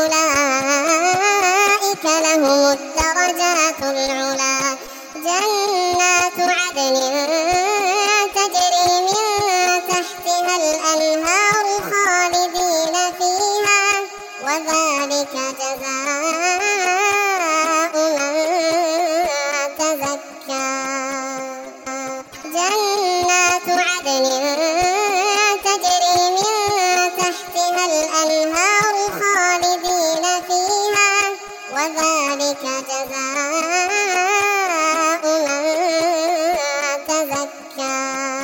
فأولئك لهم الدرجات العلى. جنات عدن تجري من تحتها الأنهار خالدين فيها وذلك جزاء من تزكى. جنات عدن تجري من تحتها الأنهار خالدين فيها وذلك جزاء من تزكى.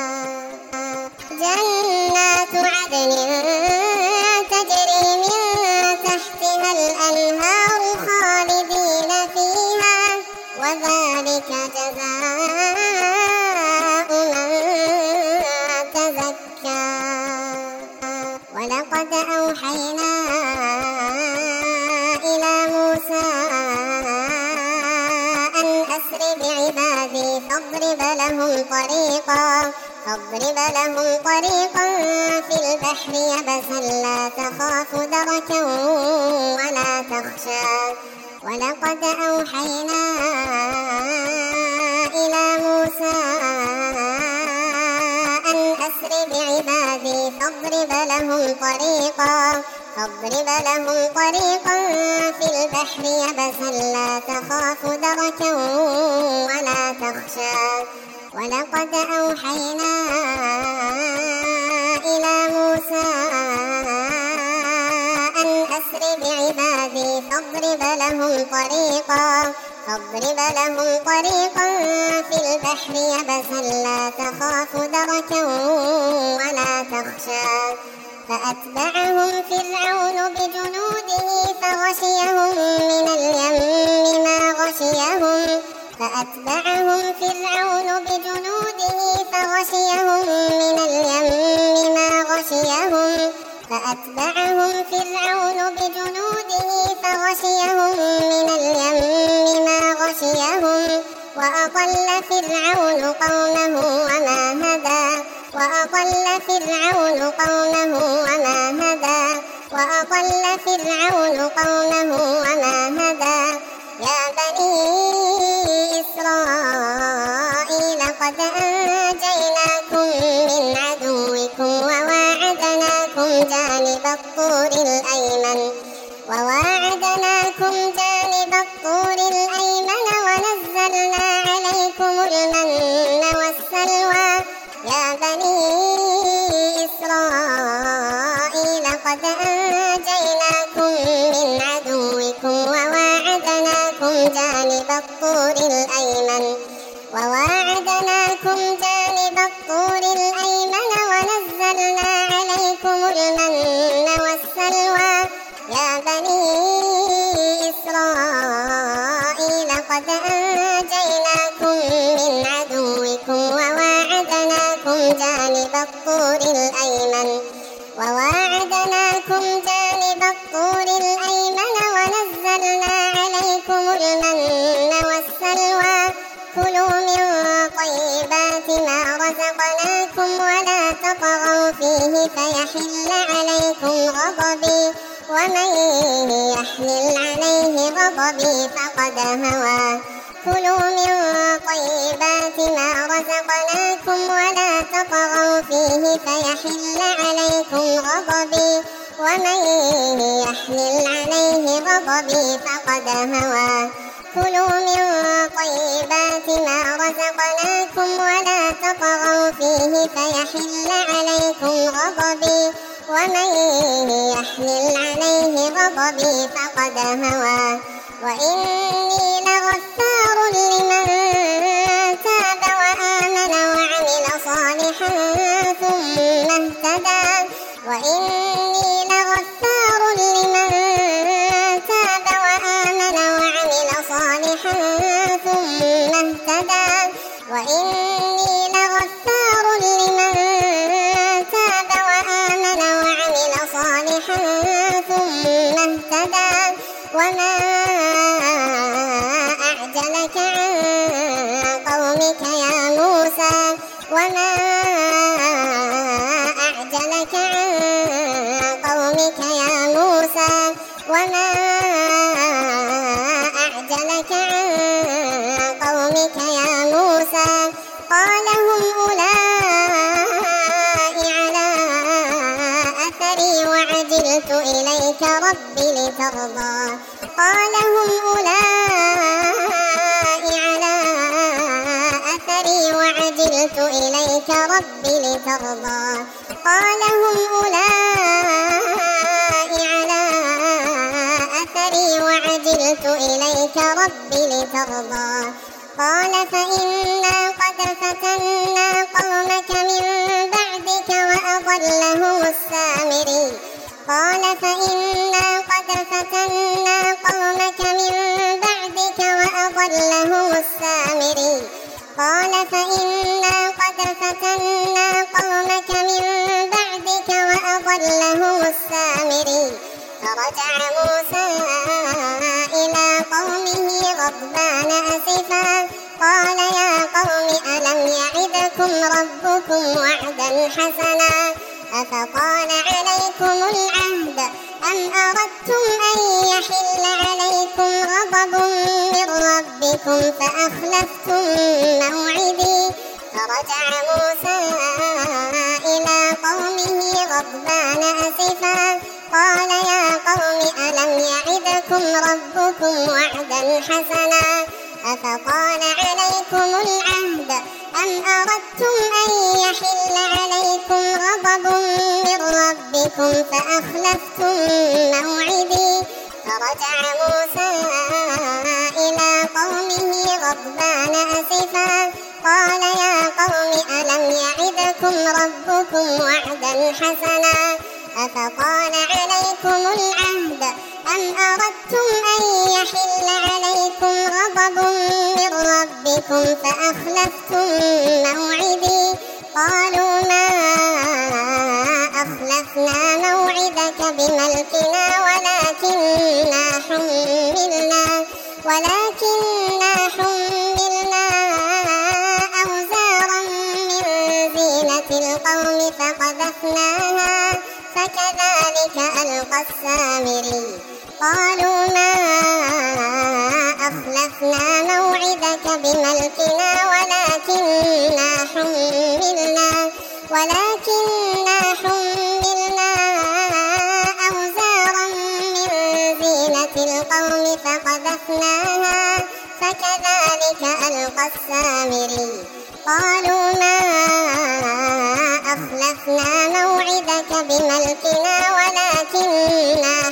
جنات عدن تجري من تحتها الأنهار خالدين فيها وذلك جزاء من تزكى. ولقد أوحينا إلى موسى أن أسر بعبادي فاضرب لهم طريقا في البحر يبسا لا تخاف دركا ولا تخشى. ولقد أوحينا إلى موسى أن أسر بعبادي فاضرب لهم طريقا في البحر يبسا لا تخاف دركا ولا تخشى. ولقد أوحينا إلى موسى أن أسر بعبادي عبادي فاضرب لهم طريقا في البحر يبسا لا تخاف دركا ولا تخشى فأتبعهم فرعون بجنوده فغشيهم من اليم ما غشيهم وأضل فرعون قومه وما هدى يا بني إسرائيل قد أنجيناكم من عدوكم وواعدناكم جانب الطور الأيمن ونزلنا عليكم المن والسلوى يا بني إسرائيل قد أنجيناكم من عدوكم وواعدناكم جانب الطور الأيمن ونزلنا عليكم المن والسلوى يا بني إسرائيل قد أنجيناكم من عدوكم وواعدناكم جانب الطور الأيمن ونزلنا عليكم المن والسلوى كلوا من طيبات ما رزقناكم ولا تطغوا فيه فيحل عليكم غضبي ومن يحلل عليه غضبي فقد هوى كلوا من طيبات ما رزقناكم ولا تطغوا فيه فيحل عليكم غضبي ومن يحلل عليه غضبي فقد هوى كلوا من طيبات ما رزقناكم ولا تطغوا فيه فيحل عليكم غضبي ومن يحلل عليه غضبي فقد هوى وإني لغفار لمن تاب وآمن وعمل صالحا ثم اهتدى وما أعجلك عن قومك يا موسى قال هم أولئك على أثري وعجلت إليك ربي لترضى قال فإنا قد فتنا قومك من بعدك وأضلهم السامري فرجع موسى إلى قومه غضبان أسفا قال يا قوم ألم يعدكم ربكم وعدا حسنا أفطال عليكم العهد أم أردتم أن يحل عليكم غضب من ربكم فأخلفتم موعدي فرجع موسى إلى قومه غضبان أسفا قال يا قوم ألم يعدكم ربكم وعدا حسنا أفطال عليكم العهد أم أردتم أن يحل عليكم غضب من ربكم فأخلفتم موعدي فرجع موسى إلى قومه غضبان أسفا قال يا قوم ألم يعدكم ربكم وعدا حسنا أفطال عليكم العهد أم أردتم أن يحل عليكم غضب من ربكم فأخلفتم موعدي قالوا ما أخلفنا موعدك بملكنا ولكننا حملنا أوزارا من زينة القوم فقذفناها فكذلك ألقى السامري قالوا ما أخلفنا موعدك بملكنا ولكننا حملنا أوزارا من زينة القوم فقذفناها فكذلك ألقى السامري قالوا ما أخلفنا موعدك بملكنا ولكننا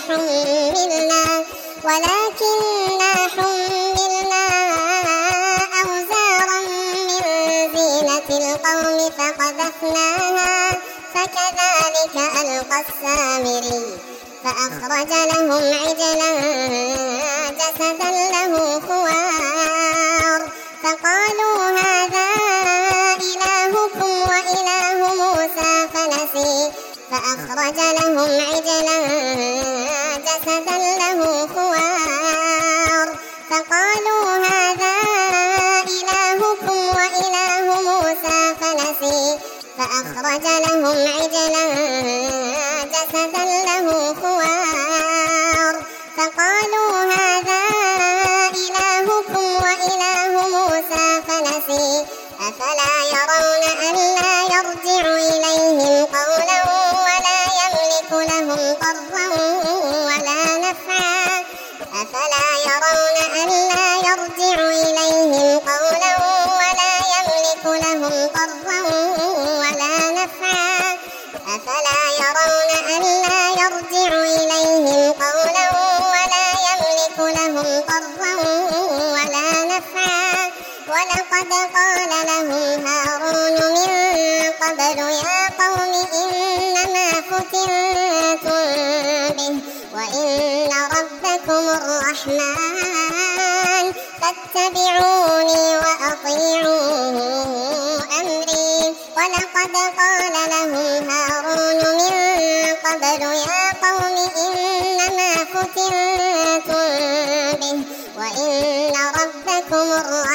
حملنا أوزارا من زينة القوم فقذفناها فكذلك ألقى السامري فأخرج لهم عجلا جسدا له خوار فقالوا هذا إلهكم وإله موسى فنسي فأخرج لهم عجلا جسدا له خوار فقالوا هذا إلهكم وإله موسى فنسي فأخرج لهم عجلا جسدا له خوار فقالوا هذا إلهكم وإله موسى فنسي أفلا يرون ألا يرجع إليهم قولا ولا يملك لهم ضرا ولا نفعا أفلا يرون ألا يرجع إليهم قولا ولا يملك لهم ضرا ولا نفعا أفلا يرون ألا يرجع إليهم قولا ولا يملك لهم ضرا ولا نفعا ولقد قال لهم هارون من قبل يا قوم إنما فتنتم به وإن ربكم الرحمن فاتبعوني وأطيعوا أمري ولقد قال لهم هارون من قبل يا قوم إنما فتنتم به وإن ربكم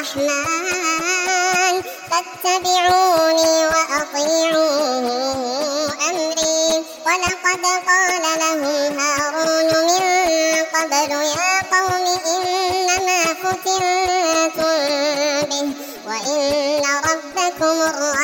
الرحمن فاتبعوني وأطيعوا أمري ولقد قال لهم هارون من قبل يا قوم إنما فتنتم به وإن ربكم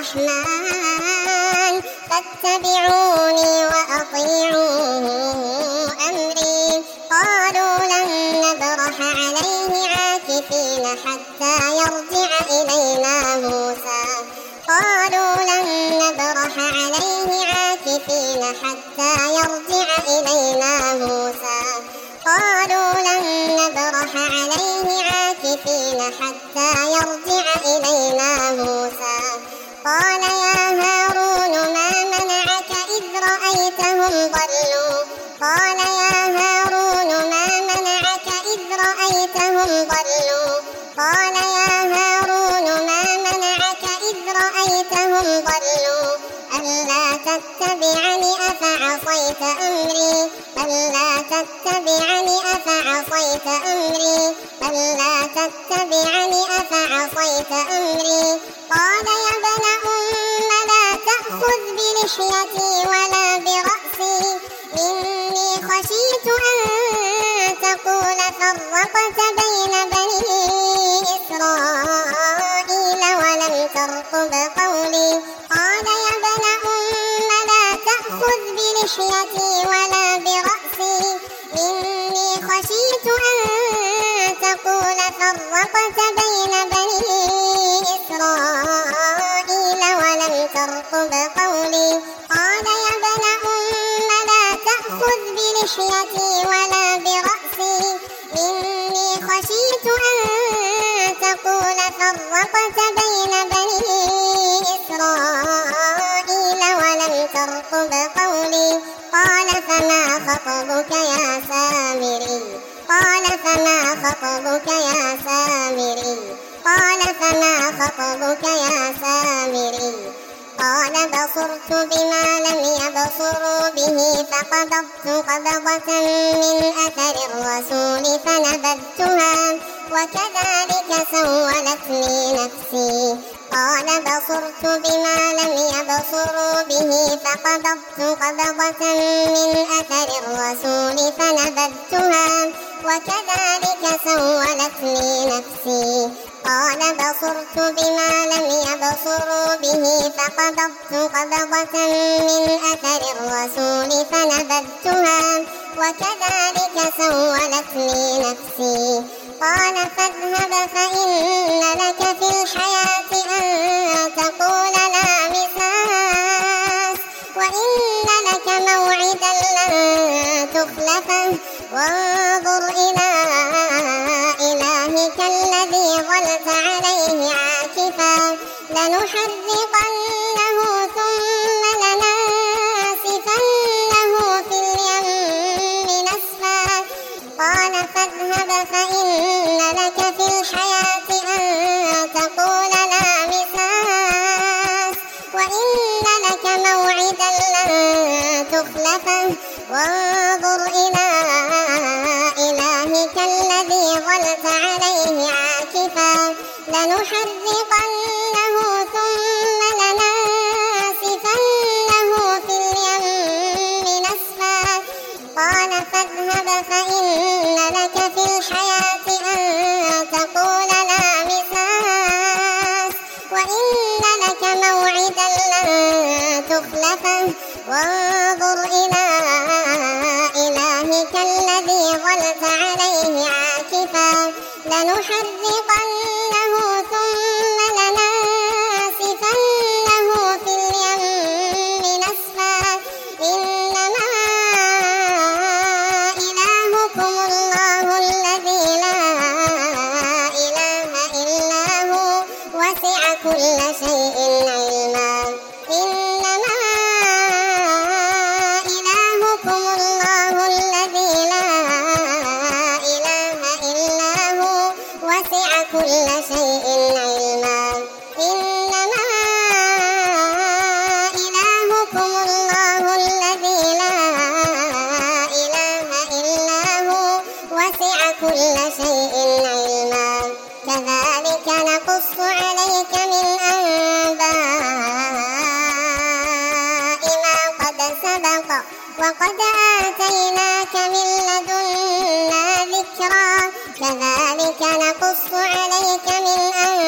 الرحمن فاتبعوني وأطيعوا أمري قالوا لن نبرح عليه عاكفين حتى يرجع إلينا موسى قالوا لن نبرح عليه عاكفين حتى يرجع إلينا موسى قالوا لن نبرح عليه عاكفين حتى يرجع إلينا موسى قال يا هارون ما منعك إذ رأيتهم ضلوا قال يا هارون ما منعك إذ رأيتهم ضلوا قال يا هارون ما منعك إذ رأيتهم ضلوا ألا تتبعني أفعصيت أمري ألا تتبعني أفعصيت أمري ألا تتبعني أفعصيت أمري قال يا ابن أم لا تأخذ بلحيتي ولا برأسي إني خشيت أن تقول فرقت بين بني إسرائيل ولم ترقب قولي قال يا ابن أم لا تأخذ بلحيتي ولا برأسي إني خشيت أن تقول فرقت بين بني إسرائيل ولم ترقب قولي قال يا ابن أم لا تأخذ بلحيتي ولا برأسي فَرَّقْتَ بَيْنَ بَنِي إِسْرَائِيلَ وَلَمْ تَرْقُبْ قَوْلِي قَالَ فَمَا خَطْبُكَ يَا سَامِرِيُّ قَالَ فَمَا خَطْبُكَ يَا سَامِرِيُّ قَالَ فَمَا خَطْبُكَ يَا سَامِرِيُّ قَالَ بَصُرْتُ بِمَا لَمْ يَبْصُرُوا بِهِ فَقَبَضْتُ قَبْضَةً مِّنْ أَثَرِ الرَّسُولِ فَنَبَذْتُهَا وَكَذَلِكَ سَوَّلَتْ لِي نَفْسِي قَالَ بَصُرْتُ بِمَا لَمْ يَبْصُرُوا بِهِ فَقَبَضْتُ قَبْضَةً مِّنْ أَثَرِ الرَّسُولِ فَنَبَذْتُهَا وَكَذَلِكَ سَوَّلَتْ لِي نَفْسِي قَالَ بَصُرْتُ بِمَا لَمْ يَبْصُرُوا بِهِ فَقَبَضْتُ قَبْضَةً مِّنْ أَثَرِ الرَّسُولِ فَنَبَذْتُهَا وَكَذَلِكَ سَوَّلَتْ لِي نَفْسِي قَالَ فَاذْهَبْ فَإِنَّ لَكَ فِي الْحَيَاةِ أَن تَقُولَ لَا مِسَاسَ وَإِنَّ لَكَ مَوْعِدًا لَّن تُخْلَفَهُ وَانظُرْ إِلَىٰ إِلَٰهِكَ الَّذِي ظَلْتَ عَلَيْهِ عَاكِفًا لَّنُحَرِّقَنَّهُ ثُمَّ لَنَنسِفَنَّهُ فِي الْيَمِّ نَسْفًا قَالَ فَاذْهَبْ فَإِنَّ لَكَ فِي الْحَيَاةِ أَن تَقُولَ لَا مِسَاسَ وَإِنَّ لَكَ مَوْعِدًا لَّن تُخْلَفَهُ وَانظُرْ إِلَىٰ إِلَٰهِكَ الَّذِي ظَلْتَ عَلَيْهِ عَاكِفًا لَّنُحَرِّقَنَّهُ ثُمَّ لَنَنسِفَنَّهُ فِي الْيَمِّ نَسْفًا قَالَ فَاذْهَبْ فَإِنَّ لَكَ فِي الْحَيَاةِ أَن تَقُولَ لَا مِسَاسَ وَإِنَّ لَكَ مَوْعِدًا لَّن تُخْلَفَهُ وَانظُرْ إِلَىٰ إِلَٰهِكَ الَّذِي ظَلْتَ عَلَيْهِ عَاكِفًا لَّنُحَرِّقَنَّهُ ثُمَّ لَنَنسِفَنَّهُ فِي الْيَمِّ نَسْفًا إِنَّمَا إِلَٰهُكُمُ اللَّهُ الَّذِي لَا إِلَٰهَ إِلَّا هُوَ وَسِعَ كُلَّ شَيْءٍ عِلْمًا إِنَّمَا إِلَٰهُكُمُ اللَّهُ الَّذِي لَا إِلَٰهَ إِلَّا هُوَ وَسِعَ كُلَّ شَيْءٍ عِلْمًا إِنَّمَا إِلَٰهُكُمُ اللَّهُ الَّذِي لَا إِلَٰهَ إِلَّا هُوَ وَسِعَ كُلَّ شَيْءٍ عِلْمًا كَذَلِكَ نَقُصُّ عَلَيْكَ مِنْ أَنبَاءِ مَا قَدْ سَبَقَ وَقَدْ آتَيْنَاكَ مِن لَّدُنَّا ذِكْرًا كَذَلِكَ نَقُصُّ عَلَيْكَ مِنْ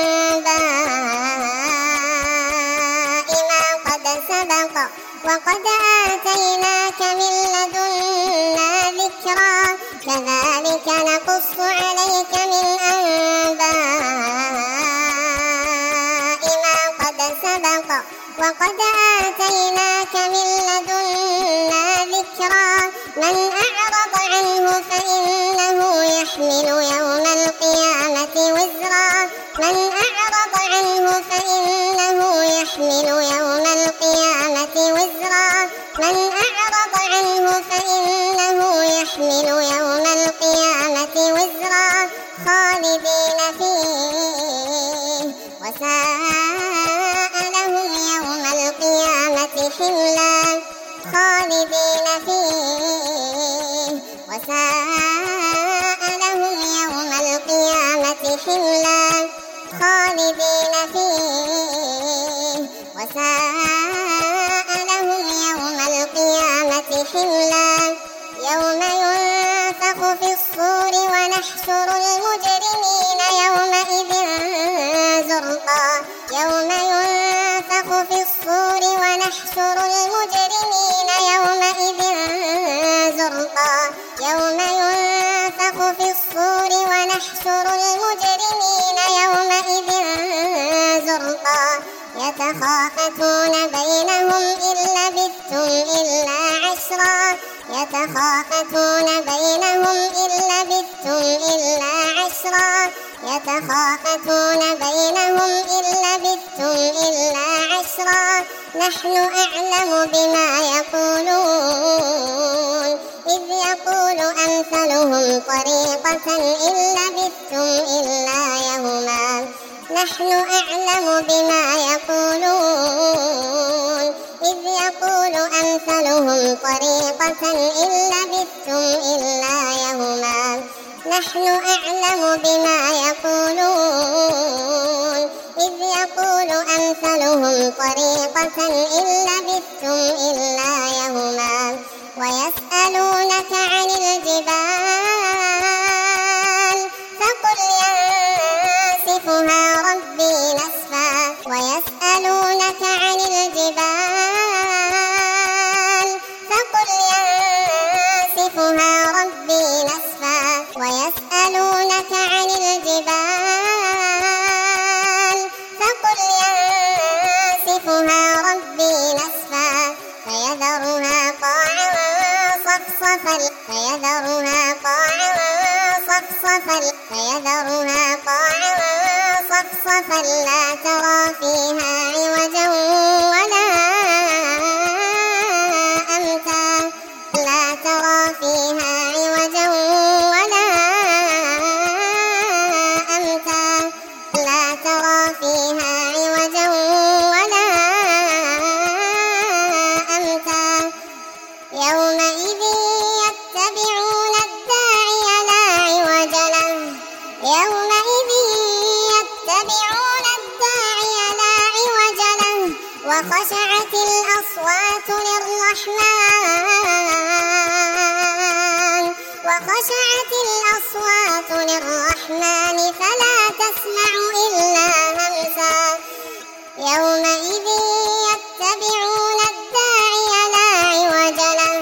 أَنبَاءِ مَا قَدْ سَبَقَ وَقَدْ آتَيْنَاكَ مِن لَّدُنَّا ذِكْرًا كَذَلِكَ نَقُصُّ عَلَيْكَ مِنْ أَنبَاءِ مَا قَدْ سَبَقَ وَقَدْ آتَيْنَاكَ مِن لَّدُنَّا ذِكْرًا مَنْ أَعْرَضَ عَنْهُ فَإِنَّهُ يَحْمِلُ يَوْمَ الْقِيَامَةِ وِزْرًا مَنْ أَعْرَضَ عَنْهُ فَإِنَّهُ يَحْمِلُ يَوْمَ الْقِيَامَةِ وِزْرًا مَنْ أَعْرَضَ عَنْهُ فَإِنَّهُ يَحْمِلُ يَوْمَ الْقِيَامَةِ وِزْرًا خَالِدِينَ فِيهِ وَسَاءَ لَهُمْ يَوْمَ الْقِيَامَةِ حِمْلًا خَالِدِينَ فِيهِ وَسَاءَ لَهُمْ يَوْمَ الْقِيَامَةِ حِمْلًا خَالِدِينَ فِيهِ وَسَاءَ لَهُمْ يَوْمَ الْقِيَامَةِ حِمْلًا يَوْمَ يُنفَخُ فِي الصُّورِ وَنَحْشُرُ الْمُجْرِمِينَ يَوْمَئِذٍ زُرْقًا يَوْمَ يُنفَخُ فِي الصُّورِ وَنَحْشُرُ الْمُجْرِمِينَ يَوْمَئِذٍ زُرْقًا يَوْمَ يُنفَخُ فِي الصُّورِ وَنَحْشُرُ الْمُجْرِمِينَ يَوْمَئِذٍ زُرْقًا يَتَخَافَتُونَ بَيْنَهُمْ إِن لَّبِثْتُمْ إِلَّا عَشْرًا يَتَخَافَتُونَ بَيْنَهُمْ إِن لَّبِثْتُمْ إِلَّا عَشْرًا يتخافتون بينهم إن لبثتم إلا عشرا نحن أعلم بما يقولون إذ يقول أمثلهم طريقة إن لبثتم إلا يوما نحن أعلم بما يقولون إذ يقول أمثلهم طريقة إن لبثتم إلا يوما نحن أعلم بما يقولون إذ يقول أمثلهم طريقة إن لبثتم إلا يوما ويسألونك عن الجبال فقل ينسفها ربي نسفا ويسألونك عن الجبال فقل ينسفها ربي نسفا ويسألونك عن الجبال فقل ينسفها ربي نسفا فيذرها قاعا صفصفا لا ترى فيها عوجا ولا أمتا لا ترى فيها عوجا ولا أمتا لا ترى فيها عوجا ولا أمتا يومئذ يتبعون الداعي لا عوج له وخشعت الأصوات للرحمن فلا تسمع إلا همسا يومئذ يتبعون الداعي لا عوج له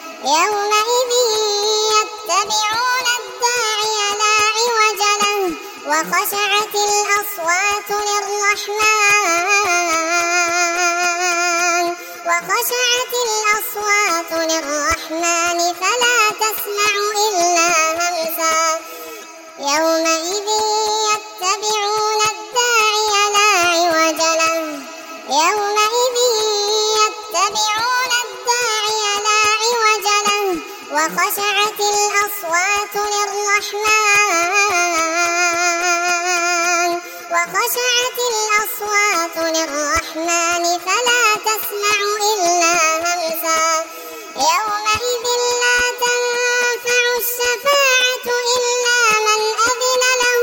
وخشعت الأصوات للرحمن فلا تسمع إلا همسا يومئذ يتبعون الداعي لا عوج له وخشعت الأصوات للرحمن فلا تسمع إلا همسا يومئذ لا تنفع الشفاعة إلا من أذن له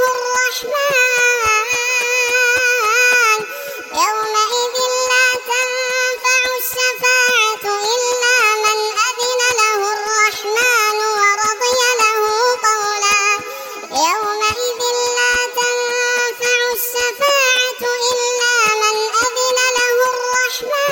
الرحمن ورضي له قولا يومئذ لا تنفع الشفاعة إلا من أذن له الرحمن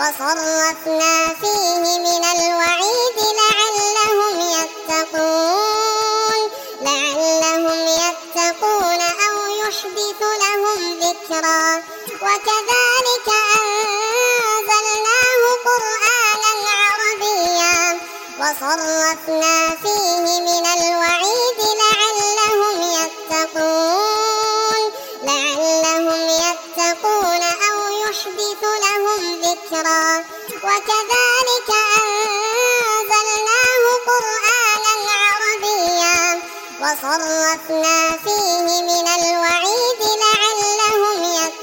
وصرفنا فيه من الوعيد لعلهم يتقون أو يحدث لهم ذكرا وكذلك أنزلناه قرآنا عربيا وصرفنا فيه من الوعيد لعلهم يتقون أو يحدث لهم ذكرا وكذلك أنزلناه قرآنا عربيا وصرفنا فيه من الوعيد لعلهم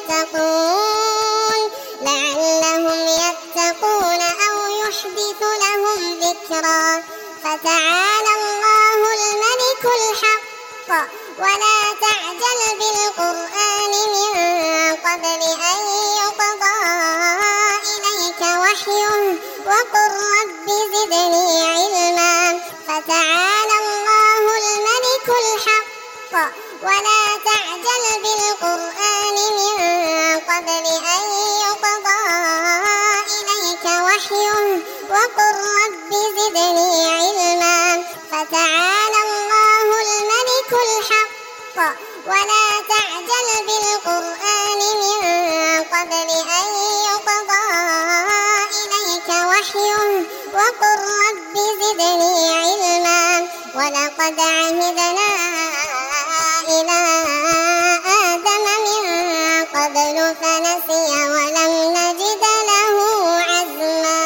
يتقون أو يحدث لهم ذكرا فتعالى الله الملك الحق ولا تعجل بالقرآن من قبل أن يقضى إليك وحيه وقل رب زدني علما فتعالى الله الملك الحق ولا تعجل بالقرآن من قبل أن يقضى إليك وحيه وقل رب زدني علما فتعالى الله الملك الحق ولا تعجل بالقرآن من قبل أن يقضى إليك وحيه وقل رب زدني علما ولقد عهدنا إلى آدم من قبل فنسي ولم نجد له عزما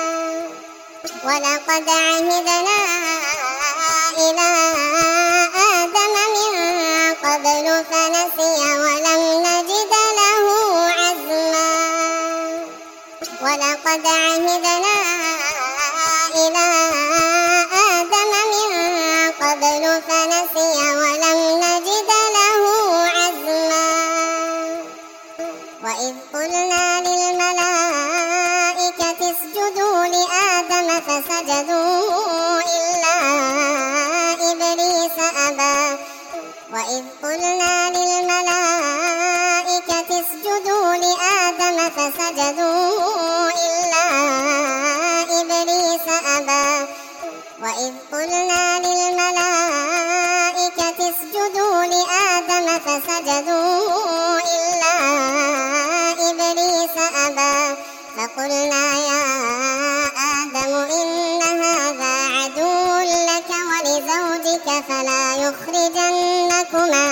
ولقد عهدنا إلى آدم من قبل فنسي ولم نجد له عزما ولقد عهدنا إلى آدم من قبل فنسي ولم نجد له عزما وإذ قلنا للملائكة اسجدوا لآدم فسجدوا إلا إبليس أبى وإذ قلنا للملائكة اسجدوا لآدم فسجدوا إلا إبليس أبى وإذ قلنا للملائكة اسجدوا لآدم فسجدوا إلا إبليس أبى فقلنا يا آدم إن هذا عدو لك ولزوجك فلا يخرجنكما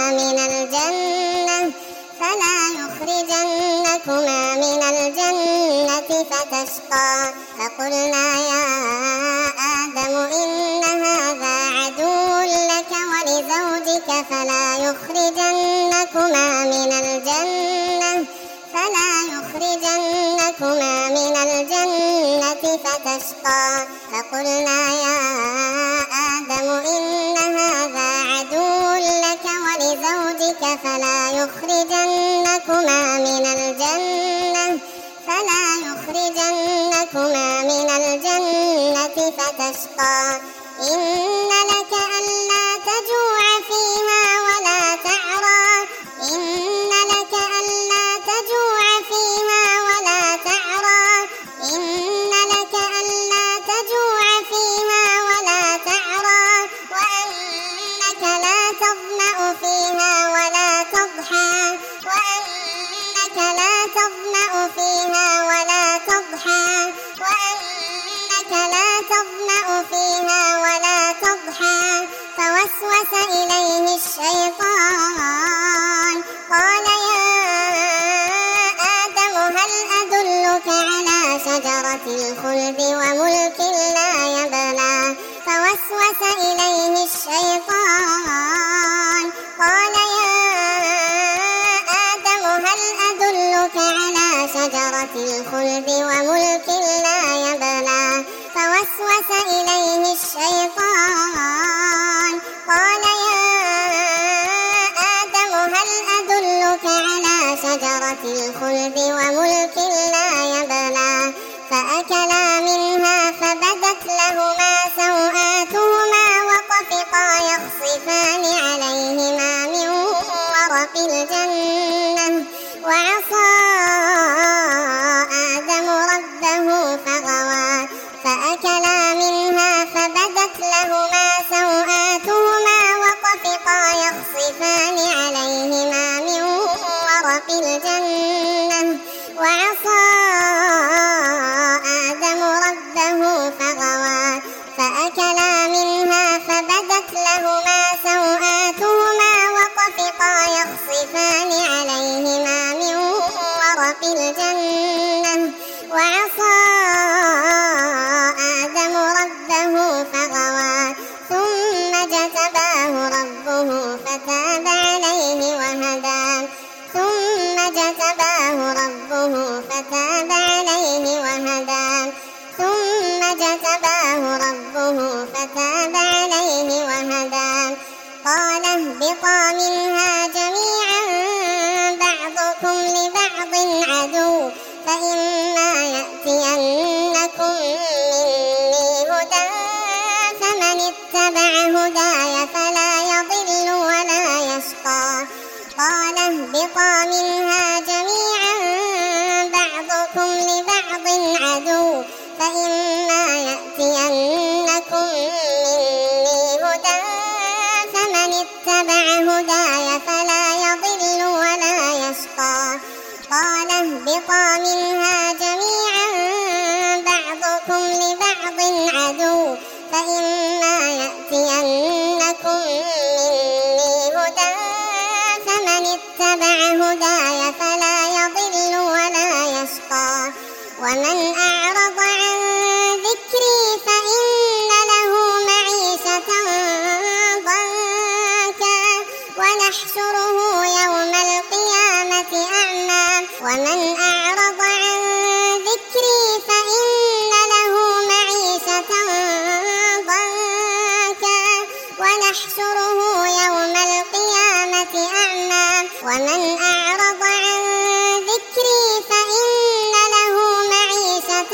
من الجنة فتشقى فقلنا يا آدم إن هذا عدو لك ولزوجك فلا يخرجنكما من الجنة فتشقى فقلنا يا آدم إن هذا عدو لك ولزوجك فلا يخرجنكما من الجنة فتشقى إن لك ألا تجوع فيها ولا تعرى إن لك ألا تجوع فيها ولا تعرى إن لك ألا تجوع فيها ولا تعرى وأنك لا تظمأ فيها ولا تضحى وأنك لا تظمأ فيها ولا تضحى وأنك لا تظمأ فيها ولا تضحى فوسوس إليه الشيطان قال يا آدم هل أدلك على شجرة الخلد وملك لا يبلى فوسوس إليه الشيطان قال يا آدم هل أدلك على شجرة الخلد وملك لا يبلى فوسوس إليه الشيطان قال يا آدم هل أدلك على شجرة الخلد وملك لا يبلى فأكلا منها فبدت لهما سوآتهما وطفقا يخصفان عليهما من ورق الجنة وعصى آدم ربه الجنة وعصى آدم ربه فغوى فأكلا منها فبدت لهما سوآتهما وطفقا يخصفان عليهما من ورق الجنة وعصى آدم ربه فغوى ثم اجتباه ربه فتاب عليه وهدى ثم اجتباه ربه فتاب عليه وهدى ثم اجتباه ربه فتاب عليه وهدى قال اهبطا منها جميعا بعضكم لبعض عدو فإما يأتينكم مني هدى فمن اتبع هداي فلا يضل ولا يشقى قال اهبطا منها جميعا بعضكم لبعض عدو فإما يأتينكم مني هدى فمن اتبع هداي فلا يضل ولا يشقى قال اهبطا منها جميعا بعضكم لبعض عدو فإما يأتينكم مني هدى فمن اتبع هداي فلا يضل ولا يشقى ومن أعرض عن ذكري فإن له معيشة ضنكا ونحشره يوم القيامة أعمى ومن أعرض عن ذكري فإن له معيشة ضنكا ونحشره يوم القيامة أعمى ومن أعرض عن ذكري فإن له معيشة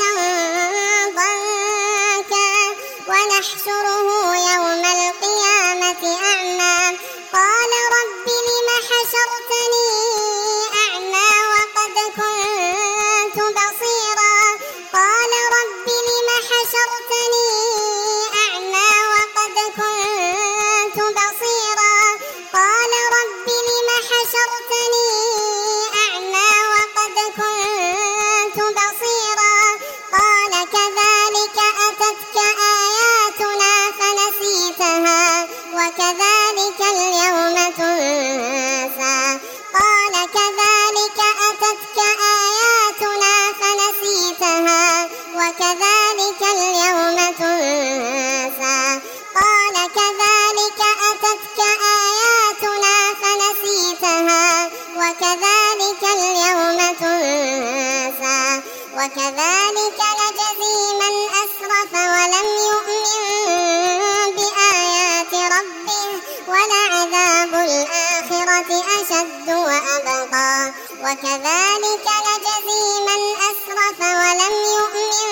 ضنكا ونحشره يوم القيامة أعمى قال رب لم حشرتني أعمى وقد كنت بصيرا قال رب لم حشرتني أعمى وقد كنت بصيرا قال رب لم حشرتني أعمى وقد كنت بصيرا قال كذلك أتتك آياتنا فنسيتها وكذلك اليوم تنسى قال كذلك أتتك آياتنا فنسيتها وكذلك اليوم تنسى قال كذلك أتتك آياتنا فنسيتها وكذلك اليوم تنسى وكذلك نجزي من أسرف ولم يؤمن بآيات ربه ولعذاب الآخرة أشد وأبقى وكذلك نجزي من أسرف ولم يؤمن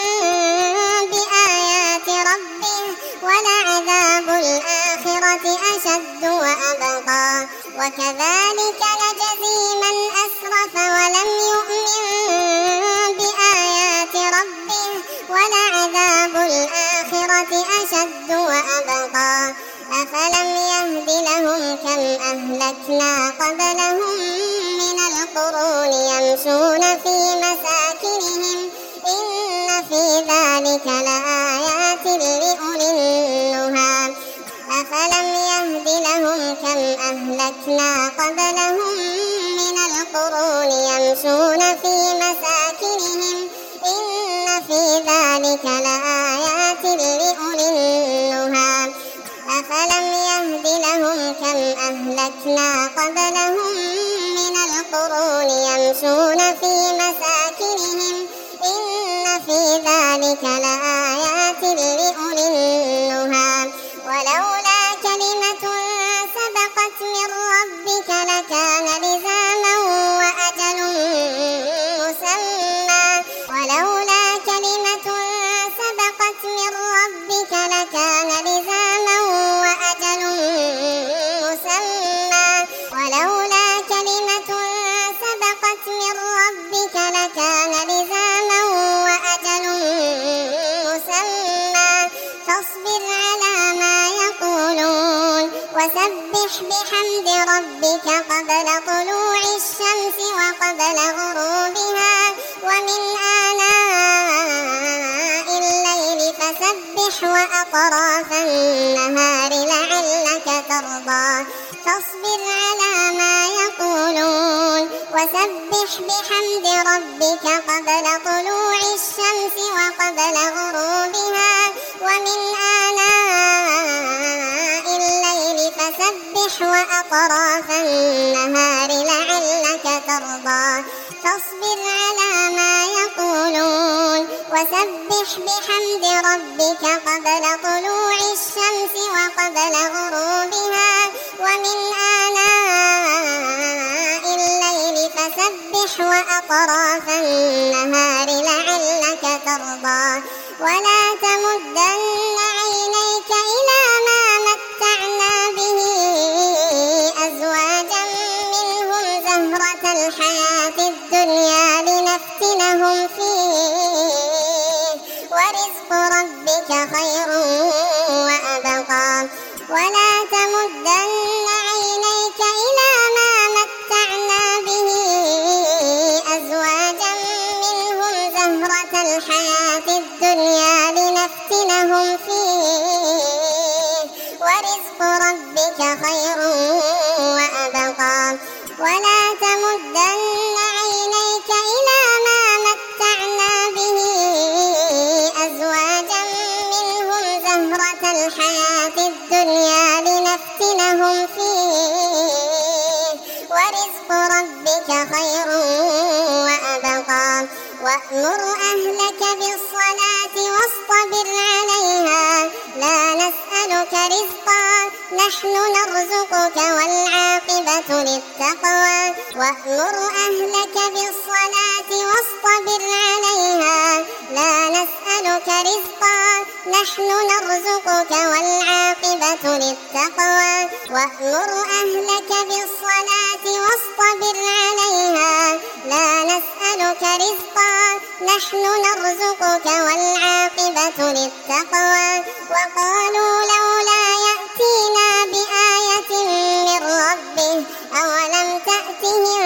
بآيات ربه ولعذاب الآخرة أشد وأبقى وكذلك نجزي من أسرف ولم يؤمن بآيات ربه ولعذاب الآخرة أشد وأبقى أفلم يهد لهم كم أهلكنا قبلهم من القرون يمشون في مساكنهم إن في ذلك لآيات لأولي النهى أفلم يهد لهم كم أهلكنا قبلهم من القرون يمشون في مساكنهم إن في ذلك لآيات لأولي النهى أفلم يهد لهم كم أهلكنا قبلهم من القرون يمشون في مساكنهم إن في ذلك لآيات لأولي النهى ولولا كلمة سبقت من ربك لكان لزاما وأجل مسمى ولولا كلمة سبقت من ربك لكان لزاما وأجل مسمى ولولا كلمة سبقت من ربك لكان لزاما وأجل مسمى فاصبر على ما يقولون وسبح بحمد ربك قبل طلوع الشمس وقبل فسبح وأطراف النهار لعلك ترضى فاصبر على ما يقولون وسبح بحمد ربك قبل طلوع الشمس وقبل غروبها ومن آناء الليل فسبح وأطراف النهار لعلك ترضى فاصبر على ما يقولون وسبح بحمد ربك قبل طلوع الشمس وقبل غروبها ومن آناء الليل فسبح وأطراف النهار لعلك ترضى ولا تمدن عينيك إلى ما متعنا به أزواجا منهم زهرة الحياة الدنيا لنفتنهم فيه ورزق ربك خير وأبقى ولا تمدن عينيك إلى ما متعنا به أزواجا منهم زهرة الحياة الدنيا لنفتنهم فيه ورزق ربك خير وأبقى ولا تمدن عينيك إلى ما متعنا به أزواجا منهم زهرة الحياة الدنيا لنفتنهم فيه ورزق ربك خير وأبقى وأمر أهلك بالصلاة واصطبر عليها لا نسألك رزقا نحن نرزقك والعاقبة للتقوى وأمر أهلك بالصلاة واصطبر عليها لا نسألك رزقا نحن نرزقك والعاقبة للتقوى وأمر أهلك بالصلاة واصطبر عليها لا نسألك رزقا نحن نرزقك والعاقبة للتقوى وقالوا لولا يأتينا بآية من ربه أولم تأتهم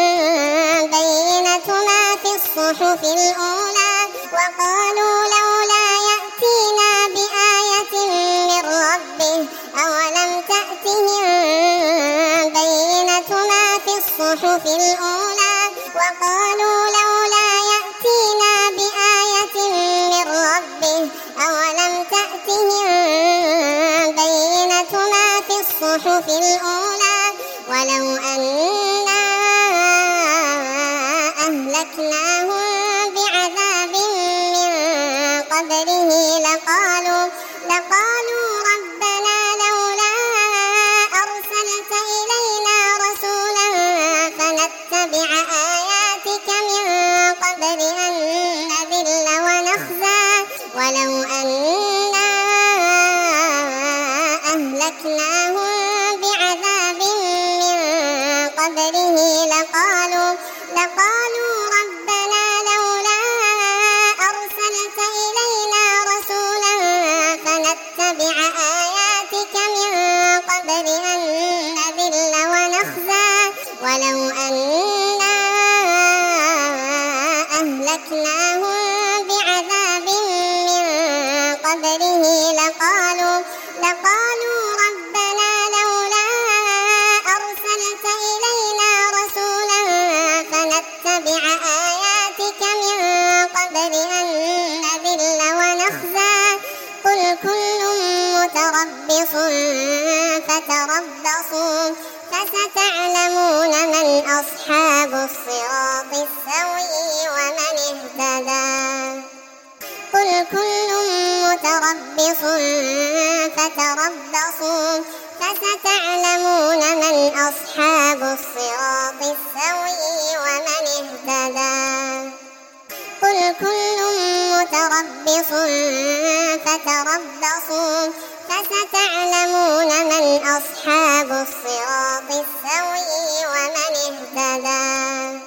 بينة ما في الصحف الأولى وقالوا لولا يأتينا بآية من ربه أولم تأتهم بينة ما في الصحف الأولى وقالوا لولا يأتينا بآية من ربه أولم تأتهم بينة ما في الصحف الأولى ولو أنا أهلكناهم بعذاب من قبله لقالوا ربنا لولا أرسلت إلينا رسولا فنتبع آياتك من قبل أن نذل ونخزى ولو أنا أهلكناهم بعذاب من قبله لقالوا ربنا لولا أرسلت إلينا رسولا فنتبع آياتك من قبل أن نذل ونخزى ولو أنا أهلكناهم بعذاب من قبله لقالوا ربنا لولا أرسلت إلينا رسولا فنتبع آياتك من قبل أن نذل ونخزى قل كل متربص فتربصوا فستعلمون من أصحاب الصراط السوي ومن اهتدى قل كل متربص فتربصوا فستعلمون من أصحاب الصراط السوي ومن اهتدى قل كل متربص فتربصوا فستعلمون من أصحاب الصراط السوي ومن اهتدى